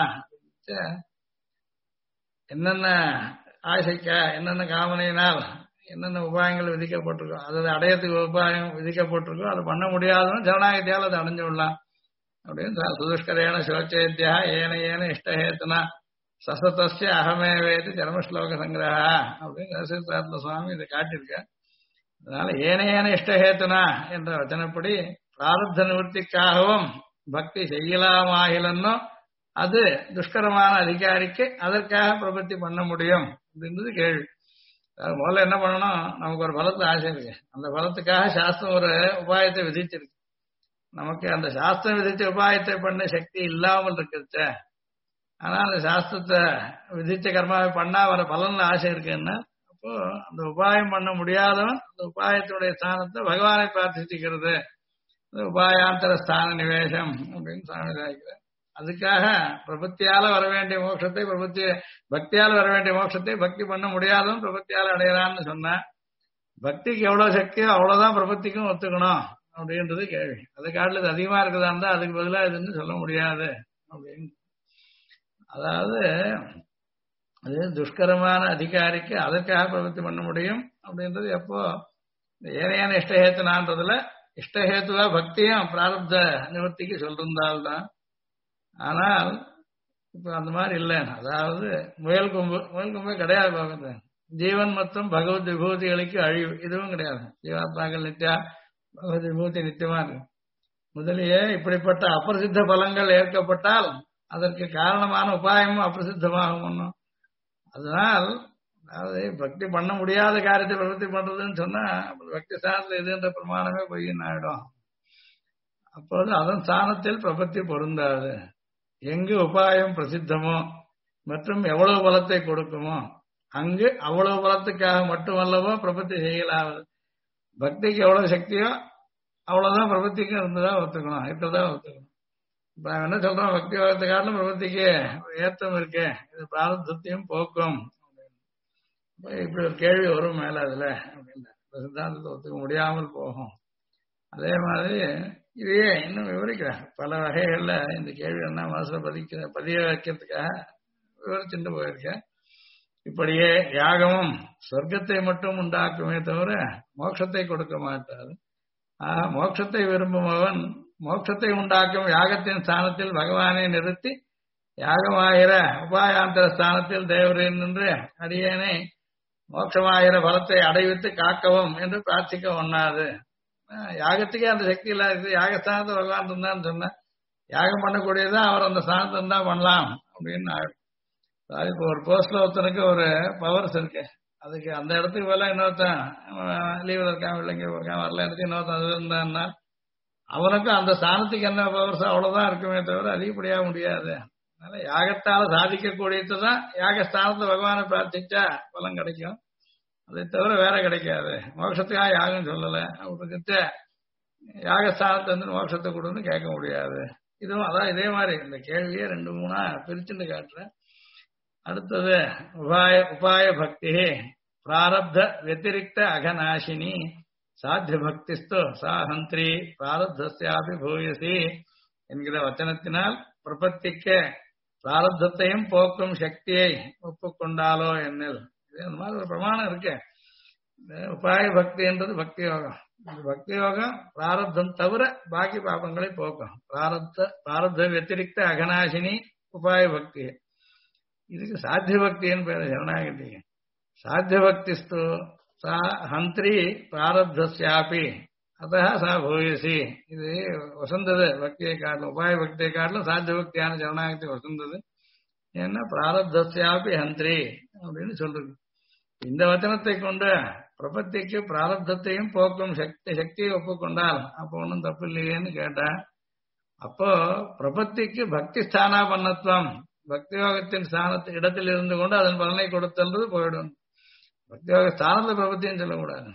என்னென்ன ஆசைக்கா என்னென்ன காமனையினால் என்னென்ன உபாயங்கள் விதிக்கப்பட்டிருக்கோ அதை அடையத்துக்கு உபாயம் விதிக்கப்பட்டிருக்கோ அதை பண்ண முடியாதவன் ஜனநாயகத்தையால் அதை அடைஞ்சு விடலாம் அப்படின்னு சுதுஷ்கரேன சிவச்சேத்தியா ஏன இஷ்டஹேத்தனா சசதஸ்ய அகமே வேதி ஜன்மஸ்லோக சங்கிரகா அப்படின்னு நரசிம்ஹ சுவாமி இதை காட்டியிருக்க. அதனால ஏன இஷ்டஹேத்தனா என்ற வச்சனப்படி பிராரப்த நிவர்த்திக்காகவும் பக்தி செய்யலாமாகிலன்னோ அது துஷ்கரமான அதிகாரிக்கு அதற்காக பிரபத்தி பண்ண முடியும் அப்படின்றது கேள்வி. முதல்ல என்ன பண்ணணும், நமக்கு ஒரு பலத்தை ஆசை இருக்கு, அந்த பலத்துக்காக சாஸ்திரம் ஒரு உபாயத்தை விதிச்சிருக்கு. நமக்கு அந்த சாஸ்திரம் விதிச்ச உபாயத்தை பண்ண சக்தி இல்லாமல் இருக்கிறத, ஆனா அந்த சாஸ்திரத்தை விதிச்ச கர்மாவை பண்ணா வர பலன்ல ஆசை இருக்குன்னா அப்போ அந்த உபாயம் பண்ண முடியாதவன் அந்த உபாயத்துடைய ஸ்தானத்தை பகவானை பிரார்த்திச்சுக்கிறது உபாயாந்தர ஸ்தான நிவேசம் அப்படின்னு சாமி சாய்க்கிறார். அதுக்காக பிரபத்தியால வர வேண்டிய மோட்சத்தை பக்தியால வர வேண்டிய மோட்சத்தை பக்தி பண்ண முடியாதவன் பிரபத்தியால அடையலான்னு சொன்ன பக்திக்கு எவ்வளவு சக்தியோ அவ்வளவுதான் பிரபத்திக்கும் ஒத்துக்கணும் அப்படின்றது கேள்வி. அது காட்டில் இது அதிகமா இருக்குதா இருந்தா அதுக்கு பதிலாக இதுன்னு சொல்ல முடியாது அப்படின்னு. அதாவது அது துஷ்கரமான அதிகாரிக்கு அதற்காக பிரவൃத்தி பண்ண முடியும் அப்படின்றது எப்போ ஏனையான இஷ்டஹேத்துனான்றதுல இஷ்டஹேத்துவா பக்தியும் பிராரப்த நிவர்த்திக்கு சொல்லிருந்தால்தான். ஆனால் இப்ப அந்த மாதிரி இல்லை. அதாவது முயல் கொம்பு கிடையாது. போகிறது ஜீவன் மற்றும் பகவத் விபூதிகளுக்கு அழிவு இதுவும் கிடையாது. ஜீவாத்மாக்கள் நித்தியா, பகவத் விபூதி நித்தியமா இருக்கு. முதலியே இப்படிப்பட்ட அப்பிரசித்த பலங்கள் ஏற்கப்பட்டால் அதற்கு காரணமான உபாயமும் அப்பிரசித்தமாகும். அதனால் அதாவது பக்தி பண்ண முடியாத காரியத்தை பிரவൃத்தி பண்றதுன்னு சொன்னா பக்தி ஸ்தானத்தில் எதுன்ற பிரமாணமே பொய்ன்னு ஆயிடும். அப்போது அதன் ஸ்தானத்தில் பிரபத்தி பொருந்தாது. எங்கு உபாயம் பிரசித்தமோ மற்றும் எவ்வளவு பலத்தை கொடுக்குமோ அங்கு அவ்வளவு பலத்துக்காக மட்டுமல்லவோ பிரபத்தி செய்யலாவது. பக்திக்கு எவ்வளவு சக்தியோ அவ்வளவுதான் பிரபத்திக்கும் இருந்ததா ஒத்துக்கணும், இருக்கிறதா ஒத்துக்கணும். இப்ப என்ன சொல்றோம், பக்தி யோகத்தை காரணம் பிரபத்திக்கு ஏற்றம் இருக்கு, இது பிராரப்தத்தையும் போக்கும். இப்படி ஒரு கேள்வி வரும் மேல அதுல அப்படின்னா சித்தாந்தத்தை ஒத்துக்க முடியாமல் போகும். அதே மாதிரி இதையே இன்னும் விவரிக்கிறேன் பல வகைகள்ல. இந்த கேள்வி என்ன மனசுல பதிய வைக்கிறதுக்காக விவரிச்சுட்டு போயிருக்கேன். இப்படியே யாகமும் சொர்க்கத்தை மட்டும் உண்டாக்குமே தவிர மோட்சத்தை கொடுக்க மாட்டாது. மோட்சத்தை விரும்புபவன் மோட்சத்தை உண்டாக்கும் யாகத்தின் ஸ்தானத்தில் பகவானை நிறுத்தி யாகமாகிற உபாயாந்தர ஸ்தானத்தில் தேவரின் நின்று அடியேனை மோட்சமாகிற பலத்தை அடைவித்து காக்கவும் என்று பிரார்த்திக்க ஒண்ணாது. யாகத்துக்கே அந்த சக்தி இல்லாது யாகஸ்தானத்தை பகவான் இருந்தான்னு சொன்ன யாகம் பண்ணக்கூடியதான் அவர் அந்த ஸ்தானத்தை இருந்தா பண்ணலாம் அப்படின்னு ஆகும். இப்போ ஒரு போஸ்ட்ல ஒருத்தனுக்கு ஒரு பவர்ஸ் இருக்கு, அதுக்கு அந்த இடத்துக்கு போல இன்னொருத்தன் லீவ்ல இருக்கான் இல்லைங்க இருக்கான் வரல இடத்துக்கு இன்னொருத்தன் அது இருந்தான்னா அவனுக்கும் அந்த ஸ்தானத்துக்கு என்ன பவர்ஸ் அவ்வளவுதான் இருக்குமே தவிர அதிகப்படியாக முடியாது. அதனால யாகத்தால சாதிக்கக்கூடியதுதான் யாகஸ்தானத்தை பகவானை பிரார்த்திச்சா பலம் கிடைக்கும், அதை தவிர வேற கிடைக்காது. மோட்சத்துக்காக யாகம் சொல்லல, அவர்கிட்ட யாகஸ்தானத்தை வந்து மோட்சத்தை கொடுன்னு கேட்க முடியாது. இதுவும் அதான் இதே மாதிரி இந்த கேள்வியை 2-3 பிரிச்சுட்டு காட்டுறேன். அடுத்தது உபாய பக்தி பிராரப்த வத்திரிக்த அகநாசினி சாத்திய பக்திஸ்து சாஹந்திரி பிராரப்தஸ்யாபி பூயசி என்கிற வச்சனத்தினால் பிரபத்திக்கு பிராரப்தத்தையும் போக்கும் சக்தியை ஒப்புக்கொண்டாலோ என்னில். அந்த மாதிரி ஒரு பிரமாணம் இருக்கு. உபாய பக்தி என்றது பக்தி யோகம். பக்தி யோகம் பிராரப்தம் தவிர பாக்கி பாபங்களை போக்கும். பிராரப்த வத்திரிக்த அகநாசினி உபாய பக்தி. இதுக்கு சாத்திய பக்தின்னு பேரு சரணாகதி. சாத்திய பக்திஸ்து சா ஹந்திரி பிராரப்தஸ்யாபி அத சா பூயசி. இது வசந்தது பக்தியை காட்டிலும் உபாய பக்தியை காட்டிலும் சாத்திய பக்தியான சரணாகதி வசந்தது. ஏன்னா பிராரப்தஸ்யாபி ஹந்திரி அப்படின்னு சொல்றது. இந்த வச்சனத்தை கொண்டு பிரபத்திக்கு பிராரப்தத்தையும் போக்கும் சக்தியை ஒப்புக்கொண்டால் அப்போ ஒன்றும் தப்பு இல்லையேன்னு கேட்டா, அப்போ பிரபத்திக்கு பக்தி ஸ்தானாபன்னத்துவம் பக்தி யோகத்தின் ஸ்தானத்து இடத்தில் இருந்து கொண்டு அதன் பலனை கொடுத்தது போயிடும். பக்தி யோக ஸ்தானத்தை பிரபத்தின்னு சொல்லக்கூடாது.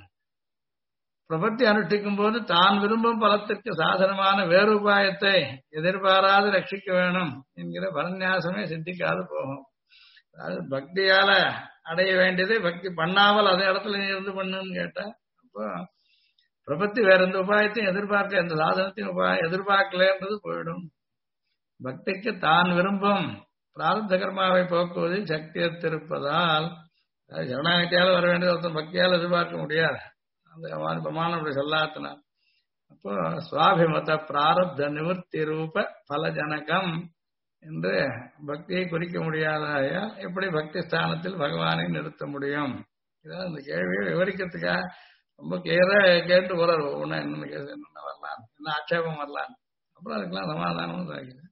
பிரபத்தி அனுஷ்டிக்கும் போது தான் விரும்பும் பலத்திற்கு சாதனமான வேறு உபாயத்தை எதிர்பாராது ரட்சிக்க வேணும் என்கிற பரநியாசமே சித்திக்காது போகும். அதாவது பக்தியால அடைய வேண்டியதை பக்தி பண்ணாமல் அதே இடத்துல நீ இருந்து பண்ணுன்னு கேட்டா, அப்போ பிரபத்தி வேற எந்த உபாயத்தையும் எதிர்பார்க்க எந்த சாதனத்தையும் எதிர்பார்க்கலன்றது போயிடும். பக்திக்கு தான் விரும்பும் பிராரப்த கர்மாவை போக்குவதில் சக்தியத்திருப்பதால் சரணாகத்தியால வர வேண்டியது ஒருத்தன் பக்தியால் எதிர்பார்க்க முடியாது. அந்த பிரமாணம் அப்படி சொல்லாத்தினார். அப்போ சுவாபிமத பிராரப்த நிவர்த்தி ரூப பலஜனகம் என்று பக்தியை குறிக்க முடியாதாயால் எப்படி பக்தி ஸ்தானத்தில் பகவானை நிறுத்த முடியும்? இதான் இந்த கேள்வியை விவரிக்கிறதுக்காக ரொம்ப கிளியரா கேட்டு போறாரு. ஒவ்வொன்னா என்னென்ன கேஸ் என்னென்ன வரலாம், என்ன ஆட்சேபம் வரலாம், அப்புறம் அதுக்கெல்லாம் சமாதானமும் சாகிது.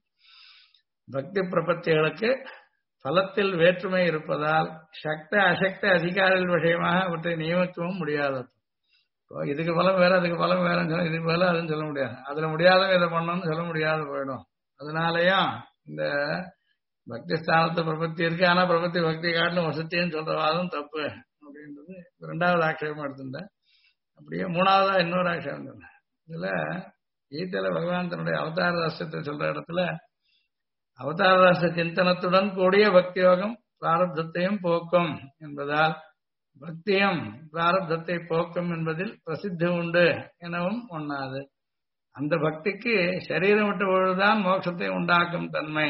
பக்தி பிரபத்திகளுக்கு பலத்தில் வேற்றுமை இருப்பதால் சக்த அசக்த அதிகாரிகள் விஷயமாக அவற்றை நியமிக்கவும் முடியாதது. இதுக்கு பலம் வேற அதுக்கு பலம் வேறன்னு சொல்ல இதுக்கு பலம் அதுன்னு சொல்ல முடியாது. அதுல முடியாதவங்க இதை பண்ணணும்னு சொல்ல முடியாது போயிடும். அதனாலயும் இந்த பக்தி ஸ்தானத்தை பிரபத்தி இருக்கு, ஆனா பிரபத்தி பக்தி காட்டிலும் வசத்தின்னு சொல்ற வாதம் தப்பு அப்படின்றது 2வது ஆட்சேபம் எடுத்துட்டேன். அப்படியே 3வதா இன்னொரு ஆட்சேபம் சொன்னேன். இதுல கீதையில பகவான் தன்னுடைய அவதார ரசத்தை சொல்ற இடத்துல அவதார ரச சிந்தனத்துடன் கூடிய பக்தி யோகம் பிராரப்தத்தையும் போக்கும் என்பதால் பக்தியும் பிராரப்தத்தை போக்கும் என்பதில் பிரசித்தி உண்டு எனவும் ஒண்ணாது. அந்த பக்திக்கு சரீரம் விட்ட பொழுதுதான் மோட்சத்தை உண்டாக்கும் தன்மை.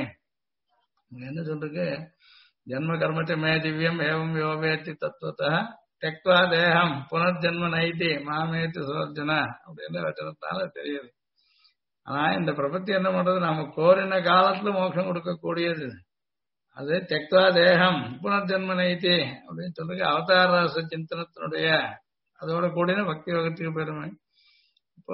என்ன சொல்றது? ஜன்ம கர்மத்தை மே திவ்யம் ஏவம் யோவேத்தி தத்துவத்த தெக்வா தேகம் புனர்ஜன்ம நைட்டி மாமேத்தி சுவர்ஜன அப்படின்னு வச்சனத்தால தெரியுது. ஆனா இந்த பிரபத்தி என்ன பண்றது? நாம கோரின காலத்துல மோட்சம் கொடுக்கக்கூடியது. அது தெக்வா தேகம் புனர்ஜன்ம நைட்டி அப்படின்னு சொல்றது அவதார ரச சிந்தனத்தினுடைய அதோட கூடின பக்தி யோகத்துக்கு பெருமை. இப்போ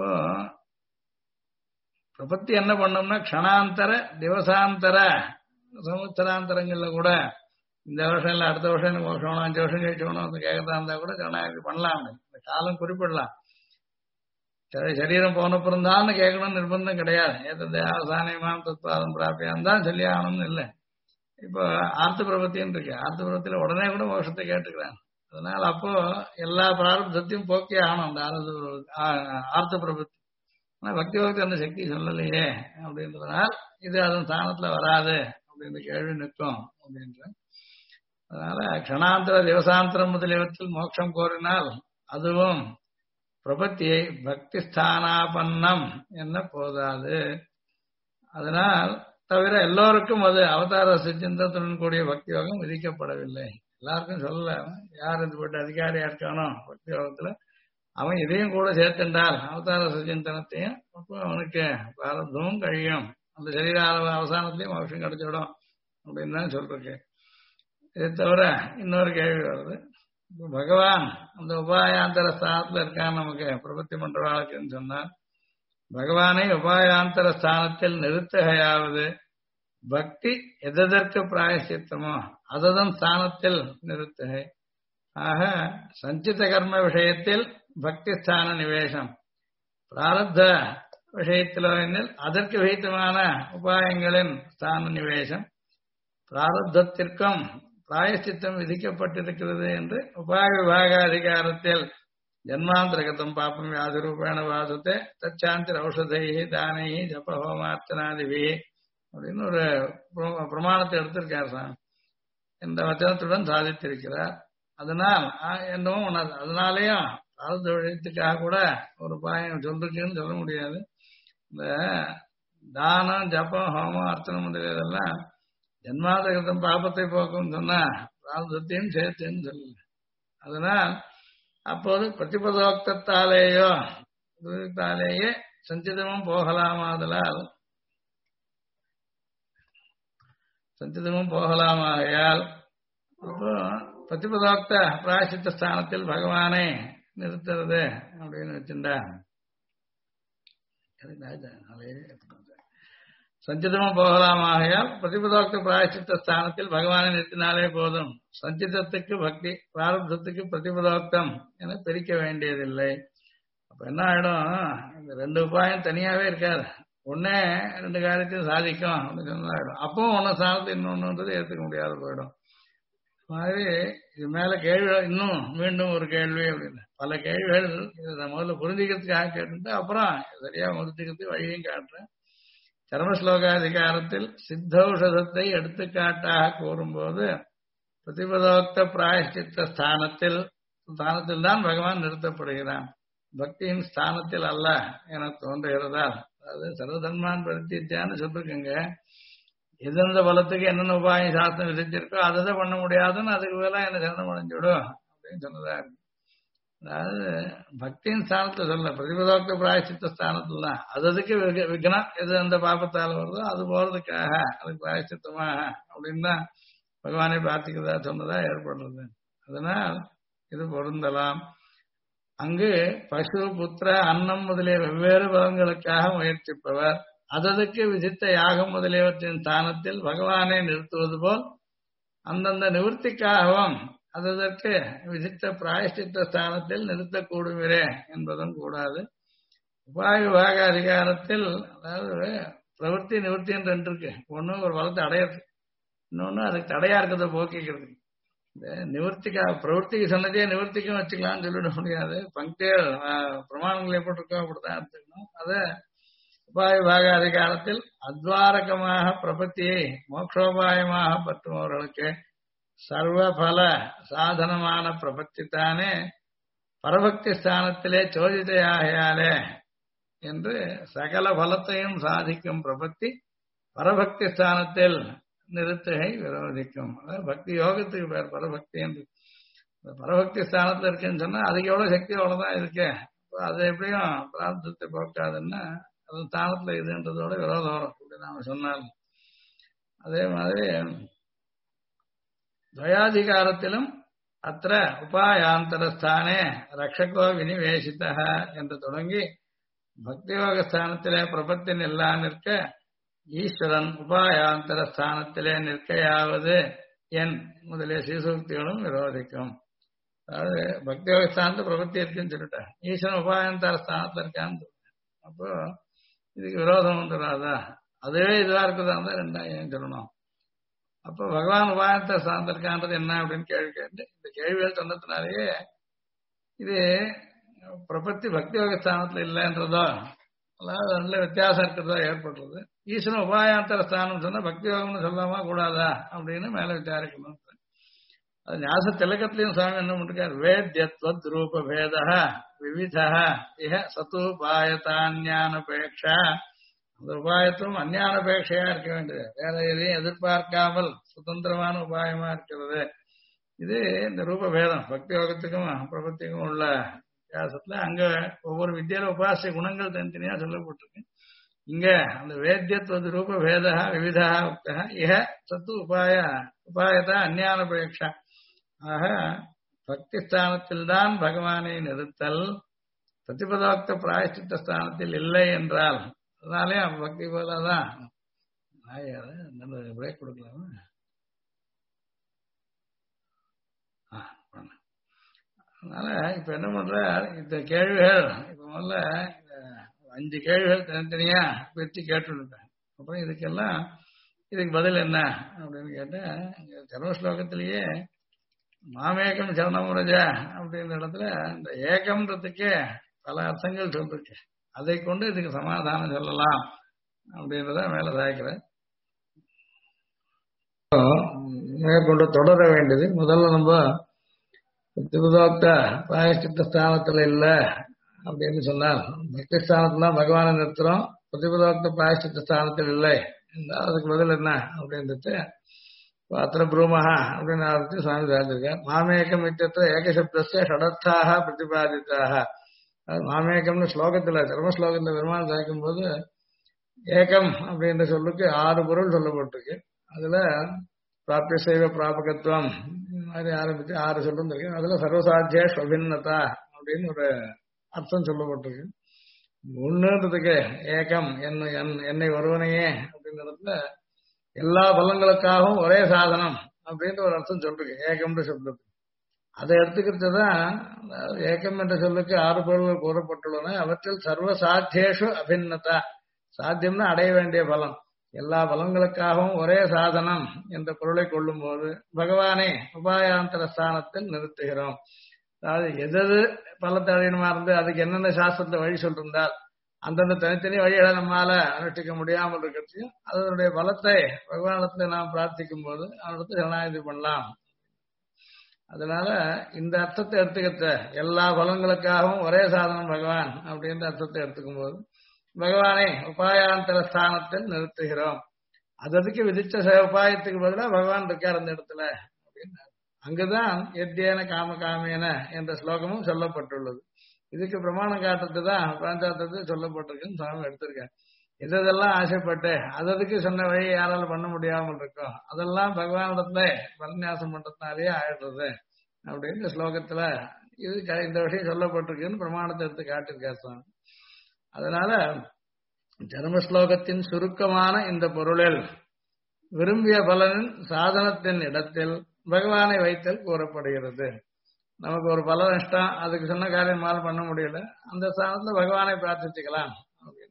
பிரபத்தி என்ன பண்ணோம்னா க்ஷணாந்தர திவசாந்தர சமுத்திராந்தரங்கள்ல கூட இந்த வருஷம் இல்ல அடுத்த வருஷம் எனக்கு மோட்சம் 5 வருஷம் கழிச்சோணும் வந்து கேட்கறதா இருந்தா கூட ஜனநாயகம் பண்ணலாம். இந்த காலம் குறிப்பிடலாம். சரீரம் போனப்புறம் தான் கேட்கணும்னு நிர்பந்தம் கிடையாது. ஏதாவது அவசானியமான தத்வாதம் பிராப்பியான் தான் சொல்லி ஆகணும்னு இல்லை. இப்போ ஆர்த்த பிரபத்தின்னு இருக்கு. ஆர்த்த பிரபத்தில உடனே கூட மோட்சத்தை கேட்டுக்கிறாங்க. அதனால அப்போ எல்லா பிராரப்தத்தையும் போக்கே ஆகணும் அந்த ஆர்த்த பிரபத்தி. ஆனா பக்தி பக்தி அந்த சக்தி சொல்லலையே அப்படின்றதுனால இது அதன் ஸ்தானத்துல வராது அப்படின்ற கேள்வி நிற்கும் அப்படின்ற. அதனால க்ஷணாந்திர திவசாந்திரம் முதலியவற்றில் மோட்சம் கோரினால் அதுவும் பிரபத்தியை பக்தி ஸ்தானாபன்னம் என்ன போதாது. அதனால் தவிர எல்லோருக்கும் அது அவதார சிந்தத்துடன் கூடிய பக்தி யோகம் விதிக்கப்படவில்லை. எல்லாருக்கும் சொல்லல. யார் இது போட்டு அதிகாரியா இருக்கானோ பக்தி யோகத்துல அவன் இதையும் கூட சேர்த்துண்டால் அவதார சிந்தனத்தையும் அப்போ அவனுக்கு பிராரப்தமும் கழியும். அந்த சரீர அவசானத்திலையும் மோட்சம் கிடைச்சிடும் அப்படின்னு தான் சொல்றேன். இதை தவிர இன்னொரு கேள்வி வருது. பகவான் அந்த உபாயாந்தர ஸ்தானத்துல இருக்கான்னு நமக்கு பிரபத்தி பண்றவாளுக்குன்னு சொன்னார். பகவானை உபாயாந்தர ஸ்தானத்தில் நிறுத்துகையாவது பக்தி எதற்கு பிராயசித்தமோ அதன் ஸ்தானத்தில் நிறுத்துகை. ஆக சஞ்சித கர்ம விஷயத்தில் பக்தி ஸ்தான நிவேசம், பிராரப்த விஷயத்திலோ எனில் அதற்கு விகிதமான உபாயங்களின் ஸ்தான நிவேசம், பிராரப்தத்திற்கும் பிராயசித்தம் விதிக்கப்பட்டிருக்கிறது என்று உபாய விபாக அதிகாரத்தில் ஜன்மாந்தரகதம் பாப்பம் வியாதிரூபேண வாசத்தை தச்சாந்திர ஔஷதை தானை ஜப ஹோமார்த்தனாதிவி அப்படின்னு ஒரு பிரமாணத்தை எடுத்திருக்கார் சாமி. இந்த வச்சனத்துடன் சாதித்திருக்கிறார். அதனால் என்னவோ உணர்வு. அதனாலேயும் பிராரப்த விஷயத்துக்காக கூட ஒரு உபாயம் சொல்லிருக்குன்னு சொல்ல முடியாது. இந்த தானம் ஜபம் ஹோமம் அர்ச்சனை முதலியதெல்லாம் ஜன்மாந்தரகதம் பாப்பத்தை போக்கும் சொன்னா பிராரப்தத்தையும் சேர்த்துன்னு சொல்லல. அதனால் அப்போது பிரதிபதோக்தாலேயோ தாலேயே சஞ்சிதமும் போகலாமாதலால் சஞ்சிதமும் போகலாமாகையால் அப்போ பிரதிபதோக்த பிராயசித்த ஸ்தானத்தில் பகவானை நிறுத்துறது அப்படின்னு வச்சுட்டா சஞ்சிதமும் போகலாமாகையால் பிரதிபதோக்த பிராயசித்த ஸ்தானத்தில் பகவானை நிறுத்தினாலே போதும். சஞ்சிதத்துக்கு பக்தி, பிராரப்தத்துக்கு பிரதிபதோக்தம் என பிரிக்க வேண்டியதில்லை. அப்ப என்ன ஆயிடும், இந்த ரெண்டு உபாயம் தனியாவே இருக்காது. ஒன்னே ரெண்டு காரியத்தையும் சாதிக்கும் அப்படின்னு சொன்னாயிடும். அப்பவும் ஒன்னு ஸ்தானத்தை இன்னொன்னுன்றது ஏற்றுக்க முடியாது போயிடும். மாதிரி இது மேல கேள்வி இன்னும் மீண்டும் ஒரு கேள்வி அப்படின்னு பல கேள்விகள் இதை முதல்ல புரிஞ்சுக்கிறதுக்காக கேட்டு அப்புறம் சரியா முடிச்சுக்கிறதுக்கு வழியும் காட்டுறேன். சர்மஸ்லோகாதிகாரத்தில் சித்தௌஷதத்தை எடுத்துக்காட்டாக கூறும்போது பிரதிபதோக்த பிராயஷ்சித்த ஸ்தானத்தில் தான் பகவான் நிறுத்தப்படுகிறான், பக்தியின் ஸ்தானத்தில் அல்ல என தோன்றுகிறதால். அதாவது சர்வதன்மான் பரித்தியான்னு சொல்லிருக்கங்க. எந்தெந்த பலத்துக்கு என்னென்ன உபாயம் சாஸ்திரம் விதிச்சிருக்கோ அதை பண்ண முடியாதுன்னு அதுக்கு மேல என்ன சரணம் அடைஞ்சுடும் அப்படின்னு சொன்னதா இருக்கு. அதாவது பக்தியின் ஸ்தானத்துல சொல்ல பிரதிபதோக்த பிராயசித்த ஸ்தானத்துல தான் அதுக்கு விக்னம் எது அந்த பாப்பத்தால் வருதோ அது போறதுக்காக அதுக்கு பிராயசித்தமாக அப்படின்னு தான் பகவானை பிரார்த்திக்கிறதா சொன்னதா ஏற்படுறது. அதனால் இது பொருந்தலாம். அங்கு பசு புத்திர அன்னம் முதலிய வெவ்வேறு பலன்களுக்காக முயற்சிப்பவர் அதற்கு விதித்த யாகம் முதலியவற்றின் ஸ்தானத்தில் பகவானை நிறுத்துவது போல் அந்தந்த நிவர்த்திக்காகவும் அதற்கு விதித்த பிராயஷ்சித்த ஸ்தானத்தில் நிறுத்தக்கூடுமிரே என்பதும் கூடாது. உபாய விபாக அதிகாரத்தில் அதாவது பிரவൃத்தி நிவர்த்தின்னு ரெண்டு இருக்கு. ஒண்ணு ஒரு பலத்தை அடையிறது, இன்னொன்னு அதுக்கு தடையா இருக்கிறத போக்கிக்கிறது. இந்த நிவர்த்திக்காக பிரவൃத்திக்கு சொன்னதே நிவர்த்திக்கும் வச்சுக்கலாம்னு சொல்லிட முடியாது. பங்கியல் பிரமாணங்கள் எப்படி இருக்கோ அப்படித்தான் எடுத்துக்கணும். அதை உபாய விபாக அதிகாரத்தில் அத்வாரகமாக பிரபத்தியை மோட்சோபாயமாக பற்றுபவர்களுக்கு சர்வபல சாதனமான பிரபத்தி தானே பரபக்தி ஸ்தானத்திலே சோதிதையாகையாலே என்று சகல பலத்தையும் சாதிக்கும் பிரபத்தி பரபக்தி ஸ்தானத்தில் நிறுத்துகை விரோதிக்கும். பக்தி யோகத்துக்கு பேர் பரபக்தி என்று. பரபக்தி ஸ்தானத்துல இருக்குன்னு சொன்னா அதுக்கு எவ்வளவு சக்தி அவ்வளவுதான் இருக்கு. அது எப்படியும் பிரார்த்தத்தை போக்காதுன்னா அது ஸ்தானத்துல இதுன்றதோட விரோதம் வரும் அப்படி நாம சொன்னாலும். அதே மாதிரி துவயாதிகாரத்திலும் அத்த உபாயாந்தரஸ்தானே ரக்ஷகோ வினிவேசித என்று தொடங்கி பக்தியோக ஸ்தானத்திலே பிரபத்தின் எல்லாம் நிற்க ஈஸ்வரன் உபாயாந்தர ஸ்தானத்திலே நிற்கையாவது என் முதலிய சீசூக்திகளும் விரோதிக்கும். அதாவது பக்தியோக ஸ்தானத்தை பிரபத்தி இருக்குன்னு சொல்லிட்டேன், ஈஸ்வரன் உபாயாந்தர ஸ்தானத்துல இருக்கான்னு. அப்போ இதுக்கு விரோதம் வந்துடாதா? அதுவே இதுவா இருக்குதா இருந்தா ரெண்டாயிரம் சொல்லணும். அப்போ பகவான் உபாயத்தை சார்ந்திருக்கான்றது என்ன அப்படின்னு கேள்வி கேட்டு இந்த கேள்விகள் சொன்னதுனாலேயே இது பிரபத்தி பக்தி வகை ஸ்தானத்துல இல்லைன்றதோ அதாவது நல்ல வித்தியாசம் இருக்கிறதோ ஏற்படுறது. ஈஸ்வரன் உபாயாந்தர ஸ்தானம் சொன்னா பக்தி யோகம்னு சொல்லாமா கூடாதா அப்படின்னு மேல விசாரிக்கணும். அது ஞாச திலகத்திலையும் சுவாமி என்ன பண்ணிருக்காரு, வேத்யத்வத் ரூப பேத விவித இஹ சதுபாயதான்யானபேட்சா. அந்த உபாயத்தும் அந்யானபேட்சையா இருக்க வேண்டியது, வேற எதையும் எதிர்பார்க்காமல் சுதந்திரமான உபாயமா இருக்கிறது. இது இந்த ரூப பேதம் பக்தி யோகத்துக்கும் பிரபத்திக்கும் உள்ள வித்தியாசத்துல அங்க ஒவ்வொரு வித்தியால உபாசிய குணங்கள் தனித்தனியா சொல்லப்பட்டிருக்கு. இங்க அந்த வேத்தியத்துவ ரூப பேதா விவிதா உக்தா இஹ சத்து உபாயதா அந்யானுபேட்சா. ஆக பக்தி ஸ்தானத்தில்தான் பகவானை நிறுத்தல் பிரதிபதோக்த பிராயஷ்சித்த ஸ்தானத்தில் இல்லை என்றால் அதனாலே பக்தி போலதான் பிரேக் கொடுக்கலாமா? அதனால இப்ப என்ன பண்ற இந்த கேள்விகள் இப்ப முதல்ல 5 கேள்விகள் தனித்தனியா பிரித்து கேட்டுட்டேன். அப்புறம் இதுக்கு பதில் என்ன அப்படின்னு கேட்டேன். சர்வ ஸ்லோகத்திலேயே மாமேகம் சரணமுரஜ அப்படின்ற இடத்துல இந்த ஏகம்ன்றதுக்கே பல அர்த்தங்கள் சொல்லிருக்கு. அதை கொண்டு இதுக்கு சமாதானம் சொல்லலாம் அப்படின்றத மேல சாய்க்கிறேன். மேற்கொண்டு தொடர வேண்டியது முதல்ல நம்ம பிரதிபதோக்த பிராயஷ்சித்த ஸ்தானத்துல இல்லை அப்படின்னு சொன்னால் பக்தி ஸ்தானத்துல பகவானை நிறுத்துறோம், பிரதிபதோக்த பிராயஷ்சித்த ஸ்தானத்தில் இல்லை என்றால் அதுக்கு பதில் என்ன அப்படின்றது அத்திர ப்ரூமஹா அப்படின்னு ஆரம்பிச்சு சுவாமி சாதிச்சிருக்கார். மாமேகம் இத்தியத்திர ஏகசப்தஸ்ய ஷடர்த்தாக பிரதிபாதித்தாக. மாமேகம்னு ஸ்லோகத்துல தர்ம ஸ்லோகத்துல பெருமாள் சாய்க்கும் போது ஏகம் அப்படின்ற சொல்லுக்கு 6 பொருள் சொல்லப்பட்டிருக்கு. அதுல பிராப்திய சைவ பிராபகத்துவம் மாதிரி ஆரம்பிச்சு 6 சொல்லிருக்கு. அதுல சர்வசாத்திய ஸ்வபின்னதா அப்படின்னு ஒரு அர்த்தம் சொல்லப்பட்டிருக்கு. ஒண்ணுன்றதுக்கு ஏகம் என்னை ஒருவனையே அப்படின்ற இடத்துல எல்லா பலங்களுக்காகவும் ஒரே சாதனம் அப்படின்ற ஒரு அர்த்தம் சொல்லிருக்கு ஏகம்ன்ற சொல்றதுக்கு. அதை எடுத்துக்கிறதுதான் ஏகம் என்ற சொல்லுக்கு 6 பொருள்கள் கூறப்பட்டுள்ளன. அவற்றில் சர்வசாத்தியேஷு அபின்னதா, சாத்தியம்னா அடைய வேண்டிய பலம், எல்லா பலங்களுக்காகவும் ஒரே சாதனம் என்ற பொருளை கொள்ளும் போது பகவானை உபாயாந்தர ஸ்தானத்தில் நிறுத்துகிறோம். அதாவது எது பலத்தை அடையணுமா இருந்து அதுக்கு என்னென்ன சாஸ்திரத்தை வழி சொல்லிருந்தால் அந்தந்த தனித்தனி வழிகளை நம்மால அனுஷ்டிக்க முடியாமல் இருக்கிறதையும் அதனுடைய பலத்தை பகவானத்துல நாம் பிரார்த்திக்கும் போது அவனிடத்தை சரணாகதி பண்ணலாம். அதனால இந்த அர்த்தத்தை எடுத்துக்கிட்ட எல்லா பலங்களுக்காகவும் ஒரே சாதனம் பகவான் அப்படின்ற அர்த்தத்தை எடுத்துக்கும் போது பகவானை உபாயாந்தர ஸ்தானத்தில் நிறுத்துகிறோம். அதுக்கு விதிச்ச உபாயத்துக்கு பதிலாக பகவான் இருக்கார் அந்த இடத்துல அப்படின்னு அங்குதான் எத்தியேன காம காமேன என்ற ஸ்லோகமும் சொல்லப்பட்டுள்ளது. இதுக்கு பிரமாணம் காட்டுறதுதான் பஞ்சாத்தத்தை சொல்லப்பட்டிருக்குன்னு சுவாமி எடுத்திருக்காரு. எதெல்லாம் ஆசைப்பட்டு அதுக்கு சொன்ன வழி யாரால பண்ண முடியாமல் இருக்கோ அதெல்லாம் பகவானிடத்துல பரநியாசம் பண்றதுனாலேயே ஆயிடுறது அப்படின்னு ஸ்லோகத்துல இது இந்த விஷயம் சொல்லப்பட்டிருக்குன்னு பிரமாணத்தை எடுத்து காட்டியிருக்காரு சுவாமி. அதனால ஜன்ம ஸ்லோகத்தின் சுருக்கமான இந்த பொருளில் விரும்பிய பலனின் சாதனத்தின் இடத்தில் பகவானை வைத்தல் கூறப்படுகிறது. நமக்கு ஒரு பலன் இஷ்டம், அதுக்கு சொன்ன காரியம் மால் பண்ண முடியல, அந்த ஸ்தானத்துல பகவானை பிரார்த்திச்சுக்கலாம் அப்படின்னு.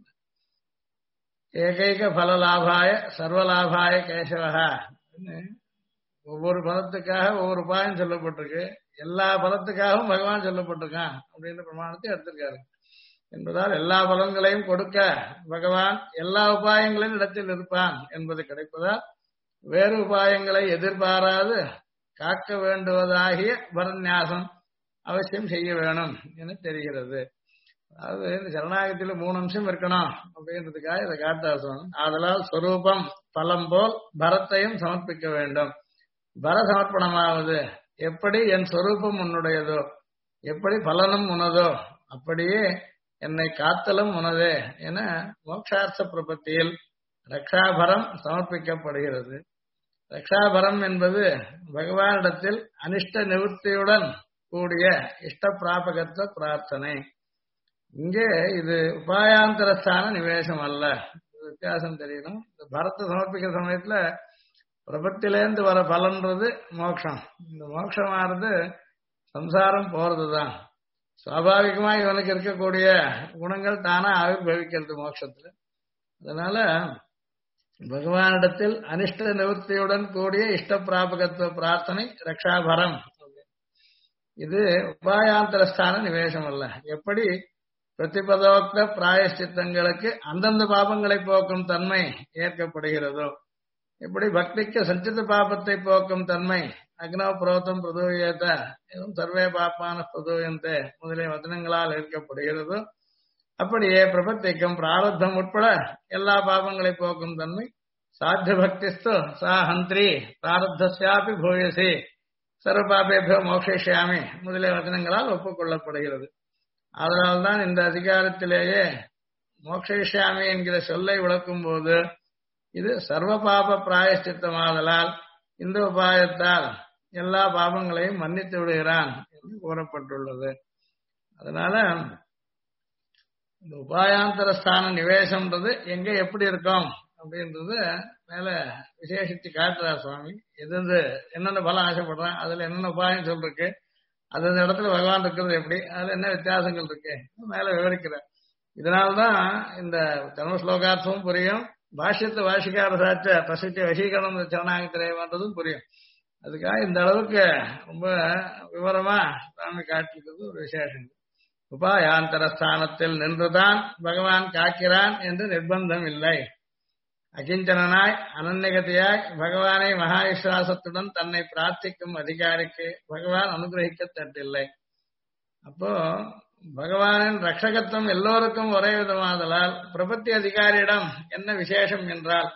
ஏகைக பல லாபாய சர்வலாபாய கேசவஹா. ஒவ்வொரு பலத்துக்காக ஒவ்வொரு உபாயம் சொல்லப்பட்டிருக்கு, எல்லா பலத்துக்காகவும் பகவான் சொல்லப்பட்டிருக்கான் அப்படின்னு பிரமாணத்தை எடுத்திருக்காரு. என்பதால் எல்லா பலன்களையும் கொடுக்க பகவான் எல்லா உபாயங்களின் இடத்தில் இருப்பான் என்பது கிடைப்பதால் வேறு உபாயங்களை எதிர்பாராது காக்க வேண்டுவதாகிய பரநியாசம் அவசியம் செய்ய வேணும் என தெரிகிறது. அதாவது இந்த சரணாகத்தில 3 அம்சம் இருக்கணும் அப்படின்றதுக்காக இதை காட்டாசம். ஆதலால் ஸ்வரூபம் பலம் போல் பரத்தையும் சமர்ப்பிக்க வேண்டும். பர சமர்ப்பணமாவது எப்படி என் ஸ்வரூபம் உன்னுடையதோ, எப்படி பலனும் உனதோ, அப்படியே என்னை காத்தலும் உனதே என மோட்சார்த்த பிரபத்தியில் ரக்ஷாபரம் சமர்ப்பிக்கப்படுகிறது. ரக்ஷாபரம் என்பது பகவானிடத்தில் அனிஷ்ட நிவர்த்தியுடன் கூடிய இஷ்ட பிராபகத்துவ பிரார்த்தனை. இங்கே இது உபாயாந்தரஸ்தான நிவேசம் அல்ல. வித்தியாசம் தெரியணும். இந்த பரத்தை சமர்ப்பிக்கிற சமயத்துல பிரபத்திலேருந்து வர பலன்றது மோட்சம். இந்த மோட்சமானது சம்சாரம் போறதுதான். சுவாபாவிகமா இவனுக்கு இருக்கக்கூடிய குணங்கள் தானா ஆவிர்வவிக்கிறது மோட்சத்துல. அதனால பகவானிடத்தில் அனிஷ்ட நிவர்த்தியுடன் கூடிய இஷ்ட பிராபகத்துவ பிரார்த்தனை ரக்ஷாபரம். இது உபாயாந்தரஸ்தான நிவேசம் அல்ல. எப்படி பிரதிபதோக்த பிராயஷ்சித்தங்களுக்கு அந்தந்த பாபங்களை போக்கும் தன்மை ஏற்கப்படுகிறதோ, எப்படி பக்திக்கு சஞ்சித பாபத்தை போக்கும் தன்மை அக்னோ புரோதம் பிரதூயேத சர்வே பாப்பான பிரதூயந்தே முதலிய வசனங்களால் ஏற்கப்படுகிறதோ, அப்படியே பிரபத்திக்கும் பிராரத்தம் உட்பட எல்லா பாபங்களை போக்கும் தன்மை சாத்திய பக்திஸ்து சா ஹந்திரி பிராரத்தஸ்யாபி பூயசி சர்வ பாபேபியோ மோக்ஷிஷ்யாமி முதலிய வசனங்களால் ஒப்புக்கொள்ளப்படுகிறது. அதனால்தான் இந்த அதிகாரத்திலேயே மோக்ஷயிஷ்யாமி என்கிற சொல்லை விளக்கும் போது இது சர்வ பாப பிராயஷ்சித்தமாதலால் இந்த உபாயத்தால் எல்லா பாபங்களையும் மன்னித்து விடுகிறான் என்று கூறப்பட்டுள்ளது. அதனால இந்த உபாயாந்தர ஸ்தான நிவேசம்ன்றது எங்க எப்படி இருக்கும் அப்படின்றது மேல விசேஷித்து காட்டுறார் சுவாமி. எது என்னென்ன பலம் ஆசைப்படுறான், அதுல என்னென்ன உபாயம் சொல்லிருக்கு, அது அந்த இடத்துல பகவான் இருக்கிறது எப்படி, அதுல என்ன வித்தியாசங்கள் இருக்கு மேல விவரிக்கிறார். இதனால்தான் இந்த தர்ம ஸ்லோகார்த்தமும் புரியும், பாஷ்யத்தை வாசிக்கார சாட்ச பிரசித்தி வசீகரணம் சரணாகத்திரேவன்றதும் புரியும். அதுக்காக இந்த அளவுக்கு ரொம்ப விவரமா சுவாமி காட்டிருக்கிறது ஒரு விசேஷம். உபாயாந்தர ஸ்தானத்தில் நின்றுதான் பகவான் காக்கிறான் என்று நிர்பந்தம் இல்லை. அகிஞ்சனாய் அனன்யகதியாய் பகவானை மகா விசுவாசத்துடன் தன்னை பிரார்த்திக்கும் அதிகாரிக்கு பகவான் அனுகிரகிக்க தட்டில்லை. அப்போ பகவானின் ரட்சகத்துவம் எல்லோருக்கும் ஒரே விதமாதலால் பிரபத்தி அதிகாரியிடம் என்ன விசேஷம் என்றால்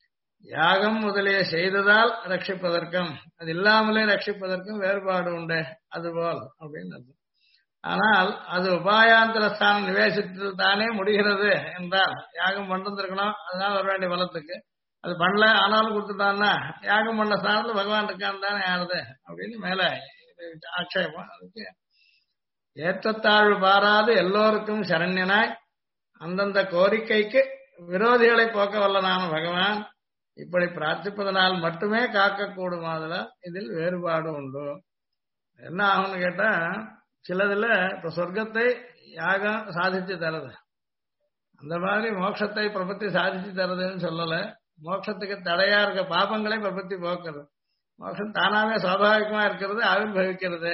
யாகம் முதலிய செய்ததால் ரட்சிப்பதற்கும் அது இல்லாமலே ரட்சிப்பதற்கும் வேறுபாடு உண்டு. அதுபோல் அப்படின்னு. ஆனால் அது உபாயாந்தர ஸ்தானம் நிவேசித்தல் தானே முடிகிறது என்றால் யாகம் பண்ணிருக்கணும், அதனால வர வேண்டிய பலத்துக்கு அது பண்ணல ஆனாலும் கொடுத்துட்டான்னா யாகம் பண்ண ஸ்தானத்துல பகவான் இருக்கான்னு தானே ஆறுது அப்படின்னு மேல ஆட்சேபம். அதுக்கு ஏற்றத்தாழ்வு பாராது எல்லோருக்கும் சரண்யனாய் அந்தந்த கோரிக்கைக்கு விரோதிகளை போக்க வல்லனான பகவான் இப்படி பிரார்த்திப்பதனால் மட்டுமே காக்கக்கூடுமாதலால் இதில் வேறுபாடு உண்டு. என்ன ஆகும்னு கேட்டா சிலதுல இப்ப சொர்க்கத்தை யாகம் சாதிச்சு தருது, அந்த மாதிரி மோட்சத்தை பிரபத்தி சாதிச்சு தருதுன்னு சொல்லல. மோட்சத்துக்கு தடையா இருக்க பாபங்களை பிரபத்தி போக்குறது, மோட்சம் தானாவே சுவாபாவிகமா இருக்கிறது ஆவிர்வவிக்கிறது.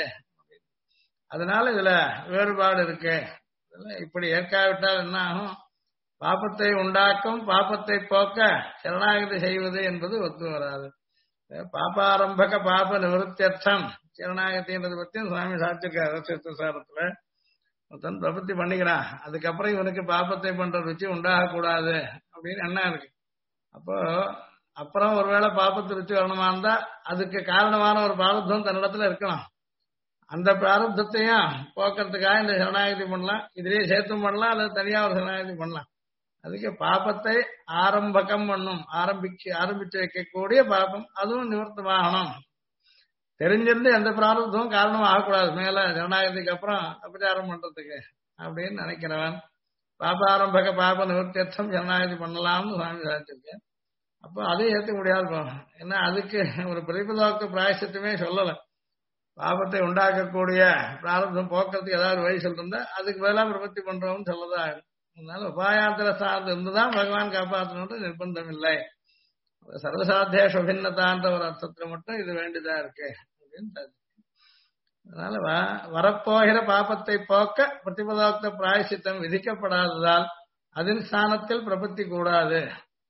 அதனால இதுல வேறுபாடு இருக்கு. இப்படி ஏற்காவிட்டால் என்ன ஆகும், பாபத்தை உண்டாக்கும் பாபத்தை போக்க சரணாகதி செய்வது என்பது ஒத்து வராது. பாபாரம்பக பாப நிவர்த்தியர்த்தம் சரணாகதின்றது பத்தியும் சுவாமி சாட்சிருக்காரு சாரத்துல. ஒருத்தன் பிரபத்தி பண்ணிக்கிறான், அதுக்கப்புறம் இவனுக்கு பாபத்தை பண்ற ருச்சி உண்டாக கூடாது அப்படின்னு எண்ணம் இருக்கு. அப்போ அப்புறம் ஒருவேளை பாபத்து ருச்சி வரணுமா இருந்தா அதுக்கு காரணமான ஒரு பிராரப்தம் தன்னிடத்துல இருக்கணும். அந்த பிராரப்தத்தையும் போக்குறதுக்காக இந்த சரணாகதி பண்ணலாம், இதுலயே சேர்த்தும் பண்ணலாம் அல்லது தனியா ஒரு சரணாகதி பண்ணலாம். அதுக்கு பாபத்தை ஆரம்பகம் பண்ணும், ஆரம்பிச்சு வைக்கக்கூடிய பாபம் அதுவும் நிவர்த்தமாகணும். தெரிஞ்சிருந்து எந்த பிராரப்தமும் காரணம் ஆகக்கூடாது மேல ஜனநாயகத்துக்கு அப்புறம் அபச்சாரம் பண்றதுக்கு அப்படின்னு நினைக்கிறவன் பாபாரம்பக பாப நிவர்த்தியர்த்தம் ஜனநாயகத்தை பண்ணலாம்னு சுவாமி சாதிச்சிருக்கேன். அப்போ அதையும் ஏற்க முடியாது போகும். ஏன்னா அதுக்கு ஒரு பிரதிபதாக்க பிராயசத்துமே சொல்லலை. பாபத்தை உண்டாக்கக்கூடிய பிராரப்தம் போக்குறதுக்கு ஏதாவது வழி சொல்லிருந்தா அதுக்கு பதிலாக பிரபத்தி பண்றோம்னு சொல்லதான். அதனால உபாயாந்திர சார்ந்து இருந்துதான் பகவான் காப்பாற்றணுன்ற நிர்பந்தம் இல்லை. சர்வசாத்திய சுபின்னதான்ற ஒரு அர்த்தத்துல மட்டும் இது வேண்டியதா இருக்கு அப்படின்னு. அதனால வரப்போகிற பாபத்தை போக்க பிரதிபதாக்த பிராயசித்தம் விதிக்கப்படாததால் அதன் ஸ்தானத்தில் பிரபத்தி கூடாது.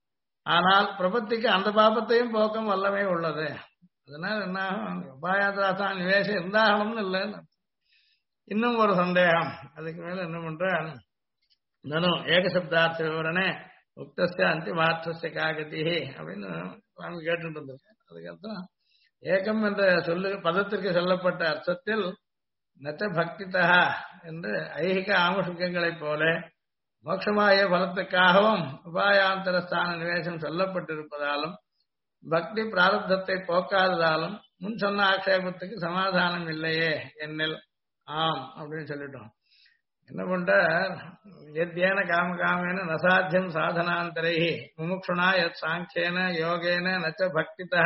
ஆனால் பிரபத்திக்கு அந்த பாபத்தையும் போக்கம் வல்லமே உள்ளது. அதனால என்ன உபாயாந்திராசா நிவேசம் இருந்தாகணும்னு இல்லைன்னு. இன்னும் ஒரு சந்தேகம், அதுக்கு மேல என்ன பண்ற நானும் ஏகசப்தார்த்த விவரணே உக்தஸ்ய அந்திமார்த்தஸ்ய காகதி அப்படின்னு சுவாமி கேட்டு இருந்திருக்கேன். அதுக்கப்புறம் ஏகம் என்ற சொல்லு பதத்திற்கு சொல்லப்பட்ட அர்த்தத்தில் நச்ச பக்திதா என்று ஐகிக ஆமுஷங்களைப் போல மோட்சமாய பலத்துக்காகவும் உபாயாந்தர ஸ்தான நிவேசம் சொல்லப்பட்டிருப்பதாலும் பக்தி பிராரப்தத்தை போக்காததாலும் முன் சொன்ன ஆட்சேபத்துக்கு சமாதானம் இல்லையே என்னில் ஆம் அப்படின்னு சொல்லிட்டோம். என்ன பண்ற எத்யேன காம காமேன நசாத்தியம் சாதனாந்தரை முமுக்ஷுனா யத் சாங்கியேன யோகேன நச்ச பக்திதா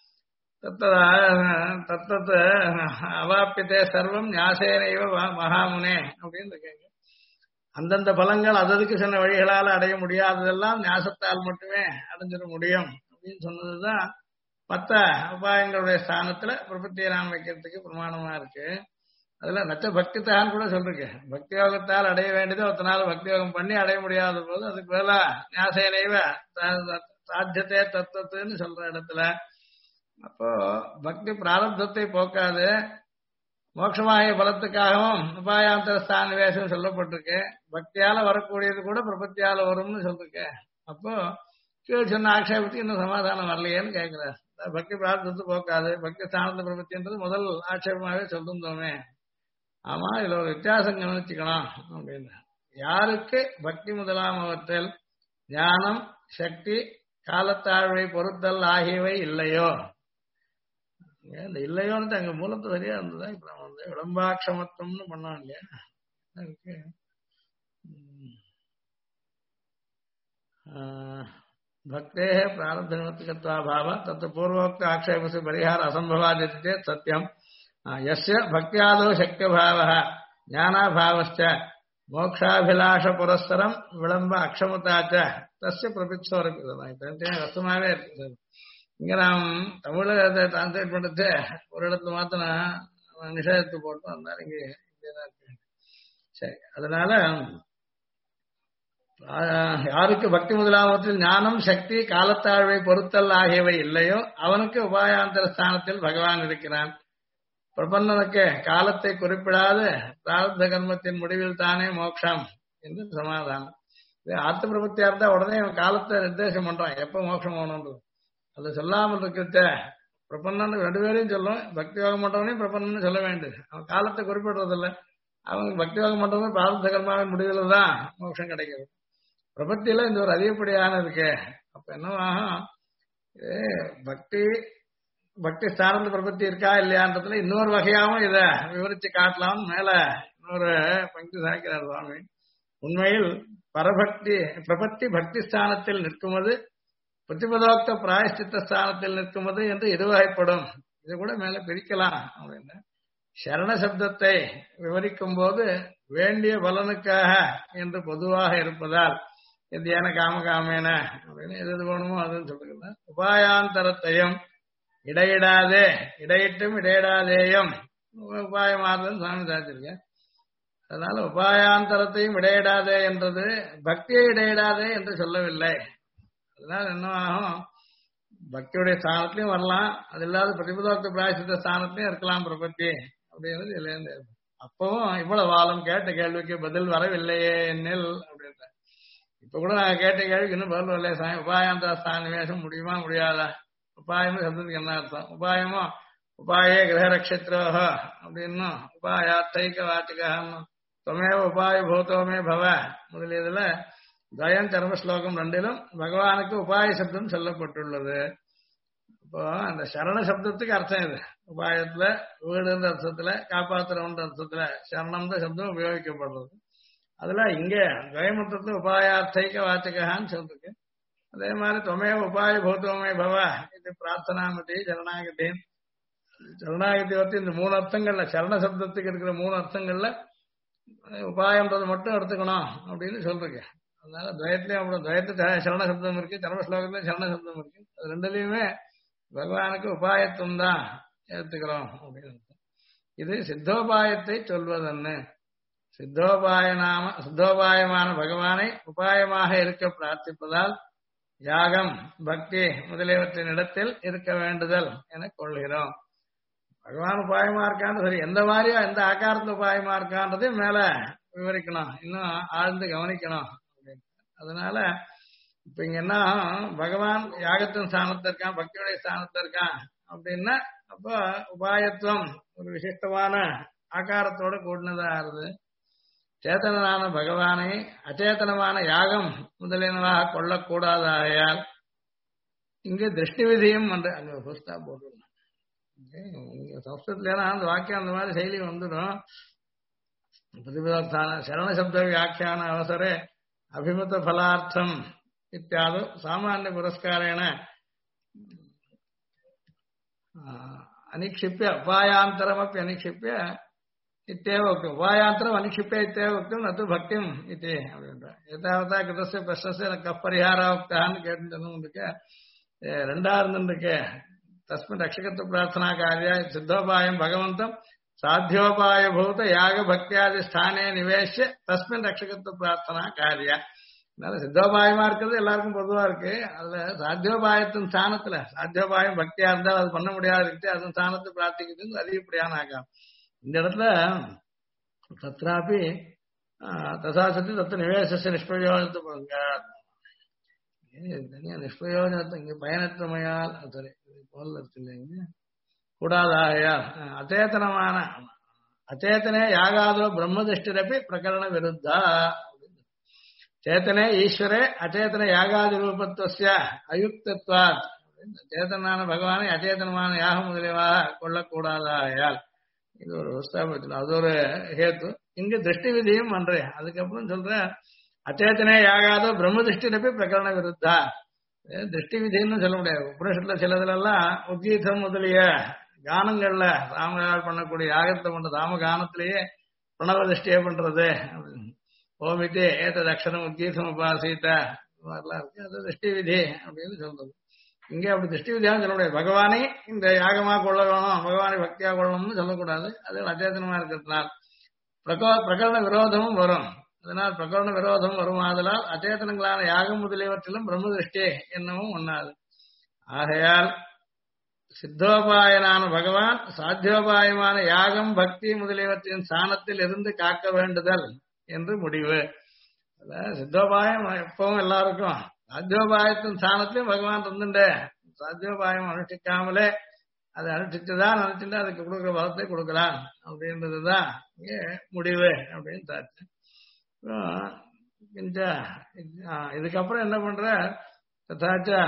தத்தத் அவாப்பித்தே சர்வம் ஞாசேனைவ மகாமுனே அப்படின்னு இருக்காங்க. அந்தந்த பலங்கள் அதற்கு சொன்ன வழிகளால் அடைய முடியாததெல்லாம் ஞாசத்தால் மட்டுமே அடைஞ்சிட முடியும் அப்படின்னு சொன்னதுதான் 10 உபாயங்களுடைய ஸ்தானத்துல பிரபத்தியை நாம் வைக்கிறதுக்கு பிரமாணமா இருக்கு. அதுல நச்ச பக்தித்தான் கூட சொல்லிருக்கு. பக்தி யோகத்தால் அடைய வேண்டியது ஒருத்தனால பக்தி யோகம் பண்ணி அடைய முடியாத போது அதுக்கு மேல ஞாசேனைவ சாத்தியத்தை தத்துவத்துன்னு சொல்ற இடத்துல அப்போ பக்தி பிராரப்தத்தை போக்காது மோட்சமாகிய பலத்துக்காகவும் உபாயாந்தர ஸ்தான நிவேசம் சொல்லப்பட்டிருக்கு. பக்தியால வரக்கூடியது கூட பிரபத்தியால வரும்னு சொல்லிருக்கு. அப்போ கீழ் சொன்ன ஆட்சேபத்துக்கு இன்னும் சமாதானம் வரலையேன்னு கேட்கிறார். பக்தி பிரார்த்தத்தை போக்காது, பக்தி ஸ்தானத்தை பிரபத்தின்றது முதல் ஆட்சேபமாகவே சொல்லிருந்தோமே. ஆமா இதுல ஒரு வித்தியாசம் கவனிச்சுக்கணும் அப்படின்னு. யாருக்கு பக்தி முதலாமவற்றில் ஞானம், சக்தி, காலத்தாழ்வை பொறுத்தல் ஆகியவை இல்லையோ, இந்த இல்லையோன்னு அங்க மூலத்தை சரியா இருந்ததா? இப்ப நம்ம வந்து விளம்பாட்சமத்துவம்னு பண்ணோம் இல்லையா? அதுக்கு भक्ते प्रारब्धनिमित्तकत्वाभाव तत् पूर्वोक्त आक्षेप से परिहार असंभवादिति चेत् सत्यम यस्य भक्त्यादौ शक्यभावः ज्ञानाभावश्च मोक्षाभिलाष पुरस्सरं विलंब अक्षमता च तस्य प्रपित्सोरपि तन्ते वस्तुमावे इருக்கு. இங்க நாம் தமிழ்ல டிரான்ஸ்லேட் பண்றது ஒரு இடத்துல மாத்திரம் நிஷேதத்து போட்டோம். அதனால இங்க இப்படிதான் இருக்கு. சரி, அதனால யாருக்கு பக்தி முதலாவற்றில் ஞானம், சக்தி, காலத்தாழ்வை பொறுத்தல் ஆகியவை இல்லையோ அவனுக்கு உபாயாந்தர ஸ்தானத்தில் பகவான் இருக்கிறான். பிரபன்னனுக்கு காலத்தை குறிப்பிடாது பிராரப்த கர்மத்தின் முடிவில் தானே மோட்சம் என்று சமாதானம். ஆர்த்த பிரபத்தியா இருந்தா உடனே அவன் காலத்தை நிர்தேசம் பண்றான், எப்ப மோட்சம் போகணுன்றது. அதை சொல்லாமல் இருக்கிறத பிரபன்னன் ரெண்டு பேரையும் சொல்லும். பக்தி யோகம் பண்றவனையும் பிரபன்னன்னு சொல்ல வேண்டியது. அவன் காலத்தை குறிப்பிடுறதில்ல. அவனுக்கு பக்தி யோகம் பண்றவங்க பிராரப்த கர்மாவின் முடிவில் தான் மோட்சம் கிடைக்கிறது. பிரபத்தியில இந்த ஒரு அதிகப்படியான இருக்கு. அப்ப என்னவாகும், பக்தி பக்தி ஸ்தானத்துல பிரபத்தி இருக்கா இல்லையான்றதுல இன்னொரு வகையாவும் இத விவரிச்சு காட்டலாம். மேல இன்னொரு பங்கு சாய்க்கிறார் சுவாமி. உண்மையில் பரபக்தி பிரபத்தி பக்தி ஸ்தானத்தில் நிற்குவது, பிரதிபதோக்த பிராயஷ்சித்த ஸ்தானத்தில் நிற்குவது என்று இருவகைப்படும். இது கூட மேல பிரிக்கலாம் அப்படின்னு. சரண சப்தத்தை விவரிக்கும் போது வேண்டிய பலனுக்காக என்று பொதுவாக இருப்பதால் எத்தியான காமகாமேன அப்படின்னு எது வேணுமோ அதுன்னு சொல்லுங்க. உபாயாந்தரத்தையும் இடையிடாதே, இடையிட்டும் இடையிடாதேயும் உபாயமாறுதல் சுவாமி சாதிச்சிருக்க. அதனால உபாயாந்தரத்தையும் இடையிடாதே என்றது பக்தியை இடையிடாதே என்று சொல்லவில்லை. அதனால என்ன ஆகும், பக்தியுடைய ஸ்தானத்திலையும் வரலாம், அது இல்லாத பிரதிபதோக்த பிராயசித்த ஸ்தானத்திலையும் இருக்கலாம் பிரபத்தி அப்படின்றது இதுல இருந்து. அப்பவும் இவ்வளவு வாரம் கேட்ட கேள்விக்கு பதில் வரவில்லையே என்னில் அப்படின்ற. இப்ப கூட நாங்க கேட்ட கேள்விக்கு இன்னும் பதில் வரலையே சாமி. உபாயாந்தர ஸ்தான நிவேசம் முடியுமா முடியாதா? உபாயமும் சப்தத்துக்கு என்ன அர்த்தம்? உபாயமும் உபாயே கிரகரக்ஷத்ரோஹ அப்படின்னும் உபாயாத்தைக வாச்சிகான்னு தொமேவ உபாய பூதோமே பவ முதலியதுல தயம் தர்ம ஸ்லோகம் ரெண்டிலும் பகவானுக்கு உபாய சப்தம் சொல்லப்பட்டுள்ளது. இப்போ அந்த சரண சப்தத்துக்கு அர்த்தம் இது. உபாயத்துல வீடுன்ற அர்த்தத்துல காப்பாத்துறவன்ற அர்த்தத்துல சரணம்ன்ற சப்தம் உபயோகிக்கப்படுறது. அதுல இங்க துவயமர்த்தத்துல உபாயார்த்தைக வாச்சகான்னு சொல்லிருக்கு. அதே மாதிரி தொமேவ உபாய பூதோமே பவ இது பிரார்த்தனாமதி சரணாகதி. சரணாகதி வந்து இந்த மூணு அர்த்தங்கள்ல சரண சப்தத்துக்கு இருக்கிற மூணு அர்த்தங்கள்ல உபாயம்ன்றது மட்டும் எடுத்துக்கணும் அப்படின்னு சொல்றேன். அதனால துவயத்திலயும் அவ்வளவு துவயத்து சரண சப்தம் இருக்கு, தர்ம ஸ்லோகத்திலயும் சரண சப்தம் இருக்கு. அது ரெண்டுலயுமே பகவானுக்கு உபாயத்துவம் தான் ஏத்துக்கிறோம் அப்படின்னு. இது சித்தோபாயத்தை சொல்வதன்னு. சித்தோபாயமான பகவானை உபாயமாக இருக்க பிரார்த்திப்பதால் யாகம், பக்தி முதலியவற்றின் இடத்தில் இருக்க வேண்டுதல் என கொள்கிறோம். பகவான் உபாயமா இருக்கான்னு சரி, எந்த மாதிரியா எந்த ஆக்காரத்துல உபாயமா இருக்கான்றதையும் மேல விவரிக்கணும், இன்னும் ஆழ்ந்து கவனிக்கணும். அதனால இப்ப இங்க என்ன, பகவான் யாகத்தின் ஸ்தானத்துல இருக்கான், பக்தியுடைய ஸ்தானத்துல இருக்கான் அப்படின்னா அப்ப உபாயத்துவம் ஒரு விசிஷ்டமான ஆகாரத்தோட கூடினதா ஆறுது. சேத்தனான பகவானை அச்சேதனமான யாகம் முதலியனவாக கொள்ளக்கூடாதாயால் இங்கு திருஷ்டி விதியும் அங்க புஸ்தா போட்டுருந்தோம். சம்ஸ்கிருத்ல அந்த வாக்கியம் அந்த மாதிரி செயலி வந்துடும். பிரதிபதான சரண சப்த வியாக்கியான அவசரே அபிமத பலார்த்தம் இத்தியாது சாமானிய புரஸ்காரேன அனிக்ஷிப்பிய உபாயாந்தரமப்பி அனிக்ஷிப்பிய இத்தேவ உக்தம். உபாயாந்தரம் அனிக்ஷிப்பிய இத்தேவ உக்தம் நது பக்திம் இது அப்படின்ற எதாவதா கிருதஸ்ய பிரஷ்னஸ்ய கப்பரிஹாரா உக்தான்னு கேட்டு ரெண்டா இருந்துருக்கு. தஸ்மின் ரட்சகத்துவ பிரார்த்தனா காரியா சித்தோபாயம் பகவந்தம் சாத்தியோபாய பூத யாக பக்தியாதி ஸ்தானே நிவேஷ்ய தஸ்மின் ரட்சகத்துவ பிரார்த்தனா காரியா. அதனால சித்தோபாயமா இருக்கிறது எல்லாருக்கும் பொதுவா இருக்கு. அதுல சாத்தியோபாயத்தின் ஸ்தானத்துல சாத்தியோபாயம் பக்தியா இருந்தால் அது பண்ண முடியாது இருக்கு, அதன் ஸ்தானத்தை பிரார்த்திக்கிறது அதிகப்படியான ஆகாம். இந்த இடத்துல தத்ராபி தசாசத்து தத்து நிவேச நிஷ்பிரயோஜனத்தை பாருங்க. தனியா நிஷ்பிரயோஜனத்தை இங்க பயனற்றமையால் சரி போல இருக்கு இல்லைங்க கூடாதாயால் அச்சேதனமான அச்சேதனே யாகாதோ பிரம்மதிஷ்டிரப்பி பிரகரண விருத்தா சேத்தனே ஈஸ்வரே அச்சேதன யாகாதி ரூபத்துவ அயுக்தத்வாத். சேத்தனான பகவானை அச்சேதனமான யாகம் முதலியவாக கொள்ளக்கூடாதாயால் இது ஒரு விவசாயம். அது ஒரு ஹேத்து. இங்கு திருஷ்டி விதியும் பண்றே. அதுக்கப்புறம் சொல்ற அச்சேதனே யாகாதோ பிரம்ம திருஷ்டி பிரகரண விருத்தா. திருஷ்டி விதின்னு சொல்ல முடியாது. உபனிஷத்துல சிலதுல எல்லாம் உத்கீதம் முதலிய கானங்கள்ல ராமகால் பண்ணக்கூடிய யாகத்தை பண்ற ராம கானத்திலேயே பிரணவ திருஷ்டியை பண்றது. ஓமித்தே ஏத்தது அக்ஷரம் உத்கீதம் உபாசித்த மாதிரிலாம் இருக்கு. அது திருஷ்டி விதி அப்படின்னு சொல்றது. இங்கே அப்படி திருஷ்டி விதியான்னு சொல்ல முடியாது. பகவானை இந்த யாகமா கொள்ள வேணும், பகவானை பக்தியா கொள்ளணும்னு சொல்லக்கூடாது. அது அச்சேதனமா இருக்கிறதுனால் பிரகரண விரோதமும் வரும். அதனால் பிரகரண விரோதம் வருமாதலால் அச்சேதனங்களான யாகம் முதலியவற்றிலும் பிரம்ம திருஷ்டி என்னவும் ஒண்ணாது. ஆகையால் சித்தோபாயனான பகவான் சாத்தியோபாயமான யாகம் பக்தி முதலியவற்றின் ஸ்தானத்தில் இருந்து காக்க வேண்டுதல் என்று முடிவு. சித்தோபாயம் எப்பவும் எல்லாருக்கும், சாத்தியோபாயத்தின் ஸ்தானத்திலும் பகவான் இருந்துட்டே சாத்தியோபாயம் அனுஷ்டிக்காமலே அதை அனுஷ்டிச்சுதான் அனுஷ்டிட்டு அதுக்கு கொடுக்குற பலத்தை கொடுக்கலாம் அப்படின்றதுதான் இங்கே முடிவு அப்படின்னு தாச்சு. இதுக்கப்புறம் என்ன பண்ற ததாச்சா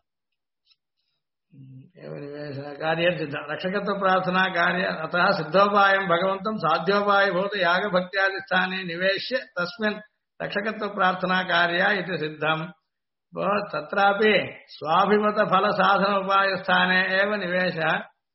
कार्य रक्षकत्व प्रार्थना कार्य अतः सिद्धोपायं भगवन्तं साध्योपाय भूत याग भक्त्यादि स्थाने निवेश्य तस्मिन् रक्षकत्व प्रार्थना कार्य इति सिद्धम्. तत्रापि स्वाभिमत फल साधन उपाय स्थाने एव निवेशः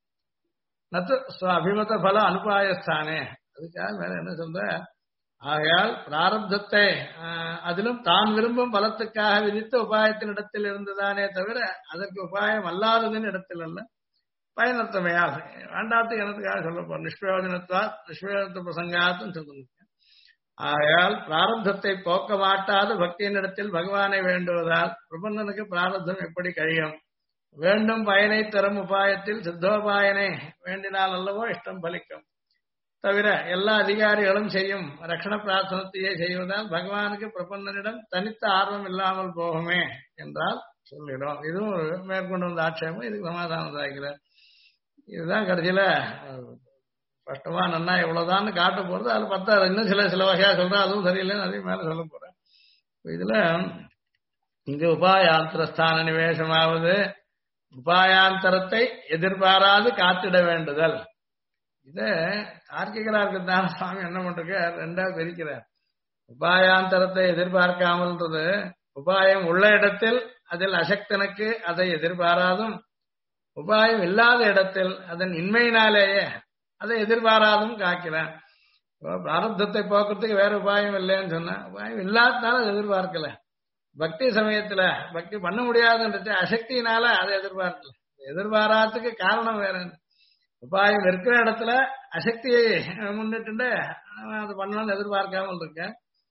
न तु स्वाभिमत फल अनुपाय स्थाने. அதுக்காக வேற என்ன சொல்ற, ஆகையால் பிராரப்தத்தை அதிலும் தான் விரும்பும் பலத்துக்காக விதித்த உபாயத்தின் இடத்தில் இருந்ததானே தவிர அதற்கு உபாயம் அல்லாததின் இடத்தில் அல்ல. பயனர்த்தமையாக வேண்டாத்துக்கு எனத்துக்காக சொல்ல போற நிஷ்பிரயோஜனத்துவா நிஷ்பிரயோஜன பிரசங்காத்தும் சொல்லுங்க. ஆகையால் பிராரப்தத்தை போக்க மாட்டாத பக்தியின் இடத்தில் பகவானை வேண்டுவதால் பிரபந்தனுக்கு பிராரப்தம் எப்படி கழியும்? வேண்டும் பயனை தரும் உபாயத்தில் சித்தோபாயனை வேண்டினால் அல்லவோ இஷ்டம் பலிக்கும். தவிர எல்லா அதிகாரிகளும் செய்யும் ரட்சண பிரார்த்தனத்தையே செய்வதால் பகவானுக்கு பிரபந்தனிடம் தனித்த ஆர்வம் இல்லாமல் போகுமே என்றால் சொல்லிடும். இதுவும் ஒரு மேற்கொண்டு வந்த ஆட்சேபம். இதுக்கு சமாதானம் ஆகிறார். இதுதான் கடைசியில கஷ்டமா நன்னா இவ்வளவுதான் காட்ட போறது. அது பத்தாது, இன்னும் சில வகையா சொல்றேன், அதுவும் சரியில்லைன்னு அதே மேல சொல்ல போறேன். இதுல இங்கு உபாயாந்தரஸ்தான நிவேசமாவது உபாயாந்தரத்தை எதிர்பாராது காத்திட வேண்டுதல். இத தார்க்கிகரா இருக்கிறதுனால சுவாமி என்ன பண்றாரு, ரெண்டா பிரிக்கிறார். உபாயாந்தரத்தை எதிர்பார்க்காமல்ன்றது உபாயம் உள்ள இடத்தில் அதில் அசக்தனுக்கு அதை எதிர்பாராதும், உபாயம் இல்லாத இடத்தில் அதன் இன்மையினாலேயே அதை எதிர்பாராதும் காக்கிறான். பிராரப்தத்தை போக்குறதுக்கு வேற உபாயம் இல்லைன்னு சொன்னா, உபாயம் இல்லாதனால அதை எதிர்பார்க்கல. பக்தி சமயத்துல பக்தி பண்ண முடியாதுன்றது அசக்தியினால அதை எதிர்பார்க்கல. எதிர்பாராததுக்கு காரணம் வேற. உபாயம் இருக்கிற இடத்துல அசக்தியை முன்னிட்டு அது பண்ணணும்னு எதிர்பார்க்காமல் இருக்க.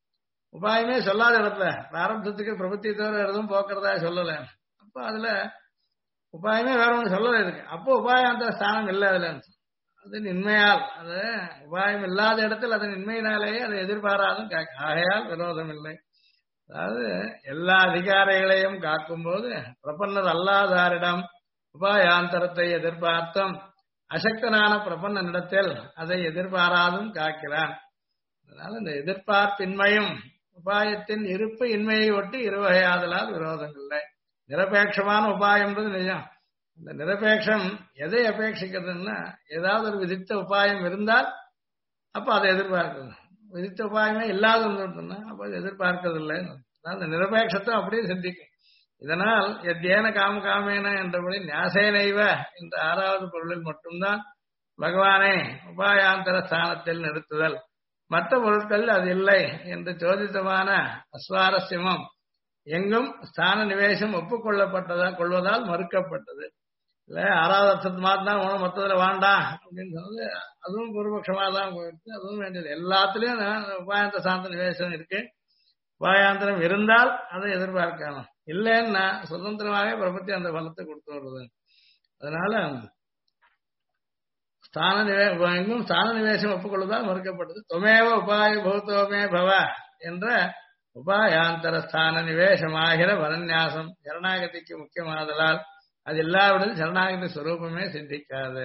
உபாயமே சொல்லாத இடத்துல பிராரப்தத்துக்கு பிரபத்தி தவிர எதுவும் போக்குறதா சொல்லல. அப்போ அதுல உபாயமே வேற ஒண்ணு சொல்லல இருக்கு. அப்போ உபாயாந்த ஸ்தானம் இல்லை அதுல. அது இன்மையால், அது உபாயம் இல்லாத இடத்தில் அதன் இன்மையினாலேயே அதை எதிர்பாராதும் ஆகையால் விரோதம் இல்லை. அதாவது எல்லா அதிகாரிகளையும் காக்கும் போது பிரபன்னர் அல்லாதாரிடம் உபாயாந்தரத்தை எதிர்பார்த்தும் அசக்தனான பிரபன்னனிடத்தில் அதை எதிர்பாராதும் காக்கிறான். அதனால இந்த எதிர்பார்ப்பின்மையும் உபாயத்தின் இருப்பு இன்மையை ஒட்டி இருவகையாதலால் விரோதங்கள் இல்லை. நிரபேட்சமான உபாயம்ன்றது நிஜம். இந்த நிரபேட்சம் எதை அபேட்சிக்கிறதுன்னா, ஏதாவது ஒரு விதித்த உபாயம் இருந்தால் அப்ப அதை எதிர்பார்க்கிறது. விதித்த உபாயமே இல்லாத இருந்துன்னா அப்ப அதை எதிர்பார்க்கறது இல்லை. அந்த நிரபேட்சத்தை அப்படியே சிந்திக்கும். இதனால் எத்தேன காம காமேன என்றபடி ஞாசேனைவ என்ற 6வது பொருளில் மட்டும்தான் பகவானை உபாயாந்தர ஸ்தானத்தில் நிறுத்துதல், மற்ற பொருட்கள் அது இல்லை என்று சோதித்தமான அஸ்வாரஸ்யமும் எங்கும் ஸ்தான நிவேசம் கொள்வதால் மறுக்கப்பட்டது. இல்ல 6வது அர்த்தத்து மாத்தான் உணவு மொத்தத்துல வேண்டாம் அப்படின்னு சொன்னது அதுவும் பூர்வபட்சமா தான் போயிடுச்சு. அதுவும் வேண்டியது. எல்லாத்துலயும் உபாயாந்த ஸ்தான நிவேசம் இருக்கு. உபாயாந்தரம் இருந்தால் அதை எதிர்பார்க்கணும். இல்லைன்னா சுதந்திரமாகவே பிரபத்தி அந்த பலத்தை கொடுத்து வருது. அதனால எங்கும் ஸ்தான நிவேசம் ஒப்புக்கொள்வதால் மறுக்கப்பட்டது. தொமேவ உபாய பூத்தோமே பவ என்ற உபாயாந்தர ஸ்தான நிவேசமாகிற வரநியாசம் சரணாகதிக்கு முக்கியமாதலால் அது இல்லாவிடல் சரணாகதி ஸ்வரூபமே சித்திக்காது.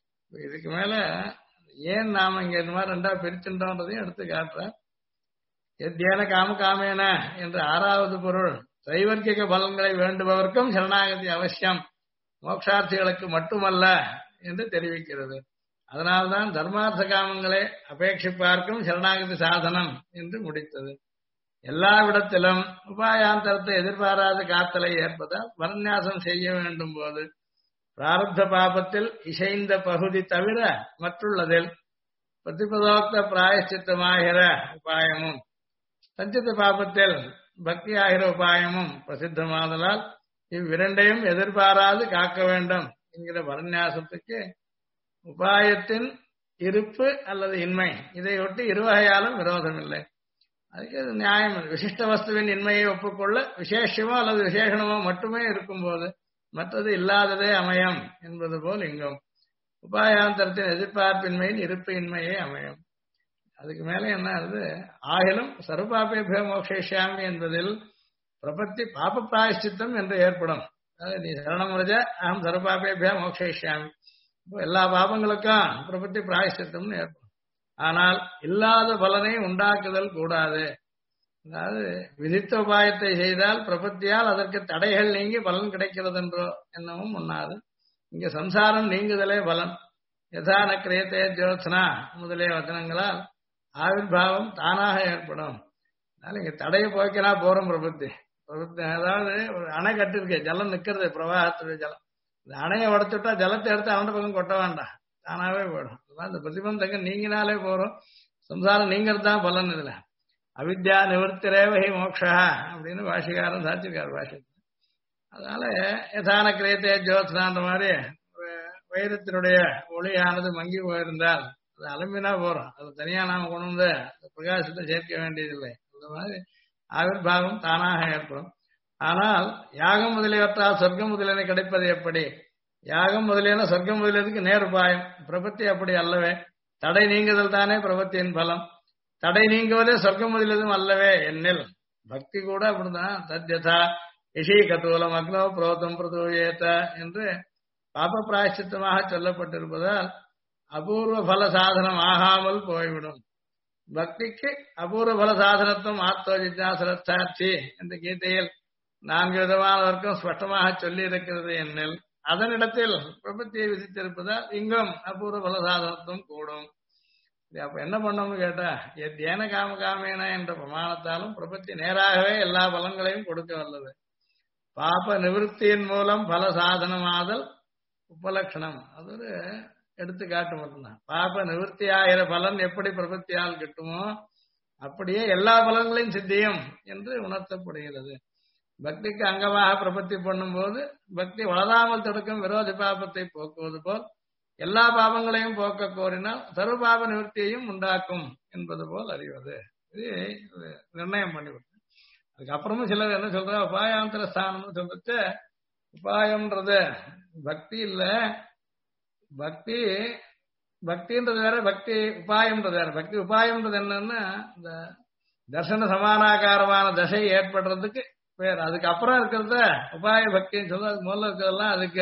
இதுக்கு மேல ஏன் நாம இங்க இந்த மாதிரி ரெண்டா பிரிச்சுட்டோன்றதையும் எடுத்து காட்டுற. எத்தியான காம காமேன என்ற ஆறாவது பொருள் தைவர்க்கிக பலன்களை வேண்டுபவர்க்கும் சரணாகதி அவசியம், மோட்சார்த்திகளுக்கு மட்டுமல்ல என்று தெரிவிக்கிறது. அதனால்தான் தர்மார்த்த காமங்களை அபேட்சிப்பார்க்கும் சரணாகதி சாதனம் என்று முடித்தது. எல்லாவிடத்திலும் உபாயாந்தரத்தை எதிர்பாராத காத்தலை ஏற்பதால் வரநியாசம் செய்ய வேண்டும் போது பிராரப்த பாபத்தில் இசைந்த பகுதி தவிர மற்றுள்ளதில் பிரதிபதோக்த பிராயச்சித்தமாகிற உபாயமும் சஞ்சித பாபத்தில் பக்தி ஆகிற உபாயமும் பிரசித்தமாதலால் இவ்விரண்டையும் எதிர்பாராது காக்க வேண்டும் என்கிற வரநியாசத்துக்கு உபாயத்தின் இருப்பு அல்லது இன்மை இதையொட்டி இருவகையாலும் விரோதம் இல்லை. அதுக்கு அது நியாயம். விசிஷ்ட வஸ்துவின் இன்மையை ஒப்புக்கொள்ள விசேஷமோ அல்லது விசேஷணமோ மட்டுமே இருக்கும்போது மற்றது இல்லாததே அமையும் என்பது போல் இங்கும் உபாயாந்தரத்தின் எதிர்பார்ப்பின்மையின் இருப்பு இன்மையே அமையும். அதுக்கு மேலே என்ன ஆகுது, ஆகிலும் சர்வபாபேபிய மோக்ஷயிஷ்யாமி என்பதில் பிரபத்தி பாப பிராயஷ்சித்தம் என்று ஏற்படும். அதாவது நீ சரணம் ரஜ அகம் சர்வபாபேபிய மோக்ஷயிஷ்யாமி, எல்லா பாபங்களுக்கும் பிரபத்தி பிராயஷ்சித்தம்னு ஏற்படும். ஆனால் இல்லாத பலனை உண்டாக்குதல் கூடாது. அதாவது விதித்த உபாயத்தை செய்தால் பிரபத்தியால் அதற்கு தடைகள் நீங்கி பலன் கிடைக்கிறது என்றோ என்னவும் உண்ணாது. இங்க சம்சாரம் நீங்குதலே பலன். யதான கிரியத்தே ஜோத்னா முதலிய வச்சனங்களால் ஆவிர்வாவம் தானாக ஏற்படும். அதனால இங்க தடையை போய்க்கினா போறோம் பிரபத்தி. அதாவது ஒரு அணை கட்டிருக்கு, ஜலம் நிக்கிறது, பிரவாகத்துடைய ஜலம். இந்த அணையை உடச்சுட்டா ஜலத்தை எடுத்து அவன் பக்கம் கொட்ட வேண்டாம், தானாவே போயிடும். இந்த பிரதிபந்தங்கள் நீங்கினாலே போறோம். சம்சாரம் நீங்கிறது தான் பலன். இதுல அவித்யா நிவர்த்திரேவகி மோக்ஷா அப்படின்னு பாஷிகாரன் சாட்சிக்கார் பாஷை. அதனால யதான கிரியத்தே ஜோத்னான்ற மாதிரி வைரத்தினுடைய ஒளியானது மங்கி போயிருந்தால் அது அலம்பினா போறோம், அது தனியா நாம கொண்டு வந்து பிரகாசத்தை சேர்க்க வேண்டியதில்லை. அந்த மாதிரி ஆவிர்வாவம் தானாக ஏற்படும். ஆனால் யாகம் முதலியவற்றால் சொர்க்கம் முதலியன கிடைப்பது எப்படி? யாகம் முதலியன சொர்க்கம் முதலியதுக்கு நேர் உபாயம். பிரபத்தி அப்படி அல்லவே. தடை நீங்குதல் தானே பிரபத்தியின் பலம். தடை நீங்குவதே சொர்க்கம் முதலியதும் அல்லவே என்னில் பக்தி கூட அப்படிதான். தத்யதா இஷி கத்தூலம் அக்னோ புரோதம் பிரதூயேத என்று பாப பிராயச்சித்தமாக சொல்லப்பட்டிருப்பதால் அபூர்வ பல சாதனம் ஆகாமல் போய்விடும். பக்திக்கு அபூர்வ பல சாதனத்துவம் ஆத்ம ஜிஜ்ஞாசரத்தாட்சி என்ற கீதையில் 4 விதமான வர்க்கம் ஸ்பஷ்டமாக சொல்லி இருக்கிறது என்னில் அதனிடத்தில் பிரபத்தியை விதித்திருப்பதால் இங்கும் அபூர்வ பல சாதனத்துவம் கூடும். அப்ப என்ன பண்ணோம்னு கேட்டா, ஏன காம காமேன என்ற பிரமாணத்தாலும் பிரபத்தி நேராகவே எல்லா பலன்களையும் கொடுக்க வல்லது. பாப நிவர்த்தியின் மூலம் பல சாதனமாதல் உபலட்சணம். அது ஒரு எடுத்துக்காட்டு மட்டும்தான். பாப நிவர்த்தி ஆகிற பலன் எப்படி பிரபத்தியால் கிட்டுமோ அப்படியே எல்லா பலன்களையும் சித்தியும் என்று உணர்த்தப்படுகிறது. பக்திக்கு அங்கமாக பிரபத்தி பண்ணும்போது பக்தி வளராமல் தடுக்கும் விரோதி பாபத்தை போக்குவது போல் எல்லா பாபங்களையும் போக்க கோரினால் சர்வ பாப நிவர்த்தியையும் உண்டாக்கும் என்பது போல் அறிவது. இது நிர்ணயம் பண்ணிவிட்டு அதுக்கப்புறமும் சிலர் என்ன சொல்ற, உபாயாந்தர ஸ்தானம்னு சொல்லிட்டு உபாயம்ன்றது பக்தி இல்ல, பக்தி பக்தின்றது வேற, பக்தி உபாயம்ன்றது வேற. பக்தி உபாயம்ன்றது என்னன்னா இந்த தர்சன சமானாகாரமான தசை ஏற்படுறதுக்கு பேர். அதுக்கப்புறம் இருக்கிறத உபாய பக்தின்னு சொல்றோம். அதுக்கு முதல்ல இருக்கிறதெல்லாம் அதுக்கு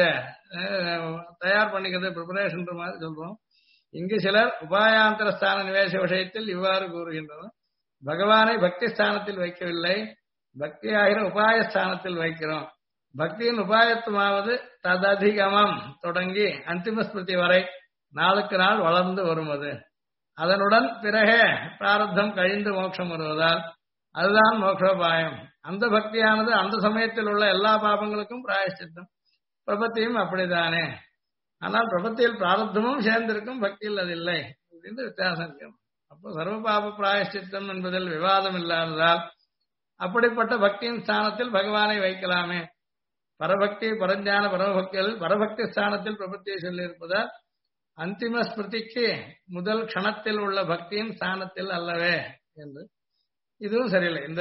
தயார் பண்ணிக்கிறது, ப்ரிப்பரேஷன் மாதிரி சொல்றோம். இங்கு சிலர் உபாயாந்தர ஸ்தான நிவேச விஷயத்தில் இவ்வாறு கூறுகின்றனர். பகவானை பக்தி ஸ்தானத்தில் வைக்கவில்லை, பக்தி ஆகிற உபாயஸ்தானத்தில் வைக்கிறோம். பக்தியின் உபாயத்துவமாவது தததிகமம் தொடங்கி அந்திம ஸ்மிருதி வரை நாளுக்கு நாள் வளர்ந்து வருவது. அதனுடன் பிறகே பிராரப்தம் கழிந்து மோட்சம் வருவதால் அதுதான் மோட்சோபாயம். அந்த பக்தியானது அந்த சமயத்தில் உள்ள எல்லா பாபங்களுக்கும் பிராயஷ்சித்தம். பிரபத்தியும் அப்படித்தானே. ஆனால் பிரபத்தியில் பிராரப்தமும் சேர்ந்திருக்கும், பக்தியில் அது இல்லை அப்படின்னு வித்தியாசம் இருக்கு. அப்போ சர்வ பாப பிராயஷ்சித்தம் என்பதில் விவாதம் இல்லாததால் அப்படிப்பட்ட பக்தியின் ஸ்தானத்தில் பகவானை வைக்கலாமே. பரபக்தி பரஞ்ஞான பரமபக்தியில் பரபக்தி ஸ்தானத்தில் பிரபத்தியை சொல்லியிருப்பதால் அந்திம ஸ்மிருதிக்கு முதல் க்ஷணத்தில் உள்ள பக்தியின் ஸ்தானத்தில் அல்லவே என்று. இதுவும் சரியில்லை. இந்த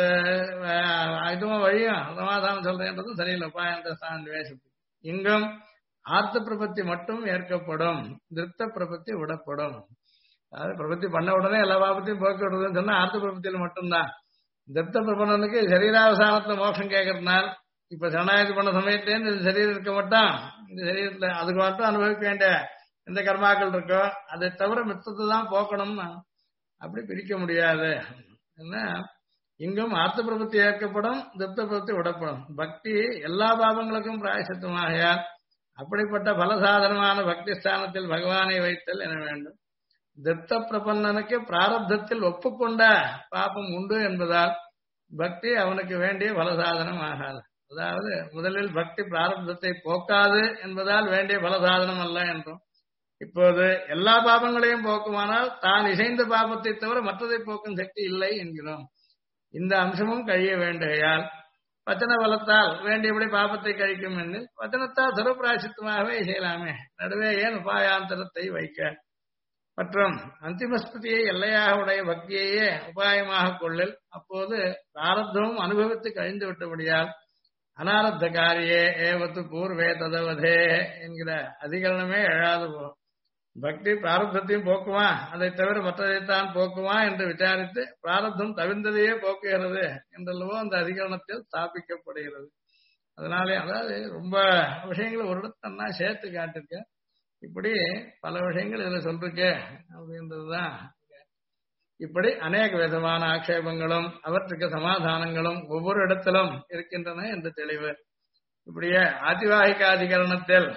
இதுவும் வழியும் சமாதானம் சொல்றேன்றதும் சரியில்லை. உபாயந்த ஸ்தான நிவேசத்துக்கு இங்கும் ஆர்த்த பிரபத்தி மட்டும் ஏற்கப்படும், திருப்த பிரபத்தி விடப்படும். அதாவது பிரபத்தி பண்ண உடனே எல்லா பாபத்தையும் போக்கி விடுறதுன்னு சொன்னா ஆர்த்த பிரபத்தியில் மட்டும்தான். திருப்த பிரபந்தனுக்கு சரீராவசானத்துல மோட்சம் கேட்கறதுனால இப்ப சரணாகதி பண்ண சமயத்திலேருந்து இந்த சரீரம் இருக்க மாட்டான், இந்த சரீரத்துல அதுக்கு மட்டும் அனுபவிக்க வேண்டிய எந்த கர்மாக்கள் இருக்கோ அதை தவிர மித்தத்தை தான் போக்கணும்னு அப்படி பிரிக்க முடியாது. என்ன இங்கும் ஆர்த்த பிரபத்தி ஏற்கப்படும், திருப்த பிரபத்தி விடப்படும். பக்தி எல்லா பாவங்களுக்கும் பிராயசித்தமாகையால் அப்படிப்பட்ட பலசாதனமான பக்தி ஸ்தானத்தில் பகவானை வைத்தல் என வேண்டும். திருப்த பிரபன்னனுக்கு பிராரப்தத்தில் ஒப்புக்கொண்ட பாபம் உண்டு என்பதால் பக்தி அவனுக்கு வேண்டிய பலசாதனம் ஆகாது. அதாவது முதலில் பக்தி பிராரப்தத்தை போக்காது என்பதால் வேண்டிய பலசாதனம் அல்ல என்றும், இப்போது எல்லா பாபங்களையும் போக்குமானால் தான் இசைந்த பாபத்தை தவிர மற்றதை போக்கும் சக்தி இல்லை என்கிறோம். இந்த அம்சமும் கழிய வேண்டுகையால் வச்சன பலத்தால் வேண்டியபடி பாபத்தை கழிக்கும் எனில் வச்சனத்தால் சர்வபிராயசித்தமாகவே செய்யலாமே, நடுவே ஏன் உபாயாந்தரத்தை வைக்க? மற்றும் அந்திமஸ்பதியை எல்லையாக உடைய பக்தியையே உபாயமாக கொள்ளல். அப்போது பிராரப்தமும் அனுபவித்து கழிந்து விட்டபடியால் அனாரத்த காரியே ஏவத்து பூர்வே ததவதே என்கிற அதிகரணமே எழாது போகும். பக்தி பிராரப்தத்தையும் போக்குமா, அதை தவிர மற்றதைத்தான் போக்குமா என்று விசாரித்து பிராரப்தம் தவிர்ந்ததையே போக்குகிறது என்றல்லவோ அந்த அதிகரணத்தில் ஸ்தாபிக்கப்படுகிறது. அதனாலே அதாவது ரொம்ப விஷயங்களை ஒரு இடத்தன்னா சேர்த்து காட்டிருக்க. இப்படி பல விஷயங்கள் இதுல சொல்லிருக்கு அப்படின்றதுதான். இப்படி அநேக விதமான ஆட்சேபங்களும் அவற்றுக்கு சமாதானங்களும் ஒவ்வொரு இடத்திலும் இருக்கின்றன என்று தெளிவு. இப்படியே ஆதிவாகிகாதிகரணத்தில்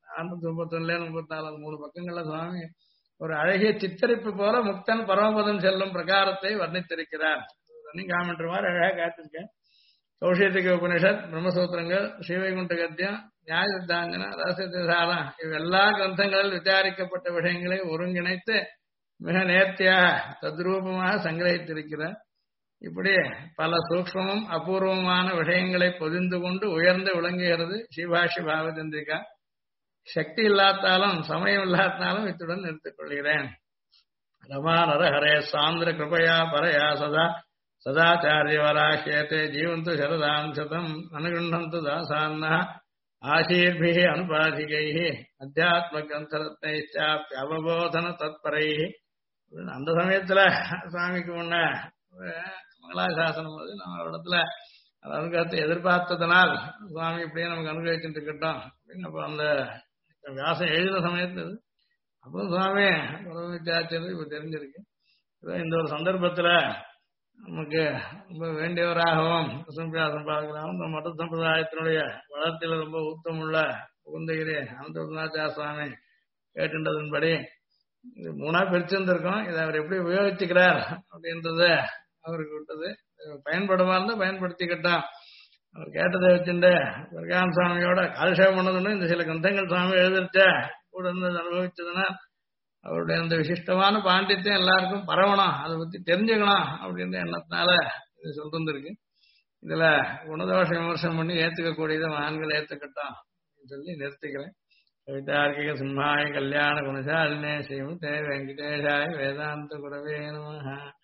39-34 3 பக்கங்கள்ல சுவாமி ஒரு அழகிய சித்தரிப்பு போல முக்தன் பரமபதம் செல்லும் பிரகாரத்தை வர்ணித்திருக்கிறார். காமெண்ட்ரி மாதிரி அழகா காட்டிருக்கேன். கௌஷியத்திக உபனிஷத், பிரம்மசூத்திரங்கள், ஸ்ரீவைகுண்ட கத்தியம், நியாய சித்தாஞ்சனா, ரகசியசாரம் இவ்வெல்லா கிரந்தங்களில் விசாரிக்கப்பட்ட விஷயங்களை ஒருங்கிணைத்து மிக நேர்த்தியாக தத்ரூபமாக சங்கிரகித்திருக்கிறார். இப்படி பல சூக்ஷ்மமும் அபூர்வமான விஷயங்களை பொதிந்து கொண்டு உயர்ந்து விளங்குகிறது ஸ்ரீபாஷி பாவச்சந்திரிகா. சக்தி இல்லாத்தாலும் சமயம் இல்லாத்தாலும் இத்துடன் நிறுத்திக் கொள்கிறேன். ரமா நரஹரே சாந்திர கிருபையா பரயா சதா சதாச்சாரியவராஹ்யேதே ஜீவந்து சரதாம் சதம் அனுகிருண்ணந்து தாசான்னா ஆசீர்பிஹி அனுபாதிகைஹி அத்தியாத்ம கிரந்தரத்னைச்சாப்தி அவபோதன தத்பரைஹி. அந்த சமயத்துல சுவாமிக்கு முன்ன மங்களாசாசனம் போது நம்ம இடத்துல அனுகிரகத்தை எதிர்பார்த்ததனால் சுவாமி இப்படியே நமக்கு அனுகிரகிச்சுட்டு இருக்கட்டும் அப்படின்னு அப்போ அந்த வியாசம் எழுதின சமயத்துல அப்போ சுவாமி வித்தியாச்சது இப்ப தெரிஞ்சிருக்கு. இந்த ஒரு சந்தர்ப்பத்துல நமக்கு ரொம்ப வேண்டியவராகவும் பார்க்கலாம். இந்த மத சம்பிரதாயத்தினுடைய வளர்ச்சியில ரொம்ப ஊத்தமுள்ள உகுந்தகிரி அனந்தநாச்சார சுவாமி கேட்டுன்றதன்படி இது 3ஆ பிரிச்சிருந்திருக்கோம். இதை அவர் எப்படி உபயோகிச்சுக்கிறார் அப்படின்றத அவருக்கு விட்டது. பயன்படுமா இருந்தா பயன்படுத்திக்கிட்டான். அவர் கேட்டதை வச்சுட்டு பிரகான் சுவாமியோட காலசேபம் பண்ணதுன்னு இந்த சில கிரந்தங்கள் சுவாமி எழுதிருச்ச கூட இருந்து அனுபவிச்சதுன்னா அவருடைய அந்த விசிஷ்டமான பாண்டித்யம் எல்லாருக்கும் பரவணும், அதை பத்தி தெரிஞ்சுக்கணும் அப்படின்ற எண்ணத்தினால இது சொல்லிருக்கு. இதுல குணதோஷ விமர்சனம் பண்ணி ஏத்துக்கக்கூடியதை மகான்கள் ஏத்துக்கட்டும் அப்படின்னு சொல்லி நிறுத்திக்கிறேன். கவிதார்க்கிக சிம்ஹாய கல்யாண குணசாலினே ஸ்ரீமதே வெங்கடேஷாய வேதாந்த குரவே நமஹ.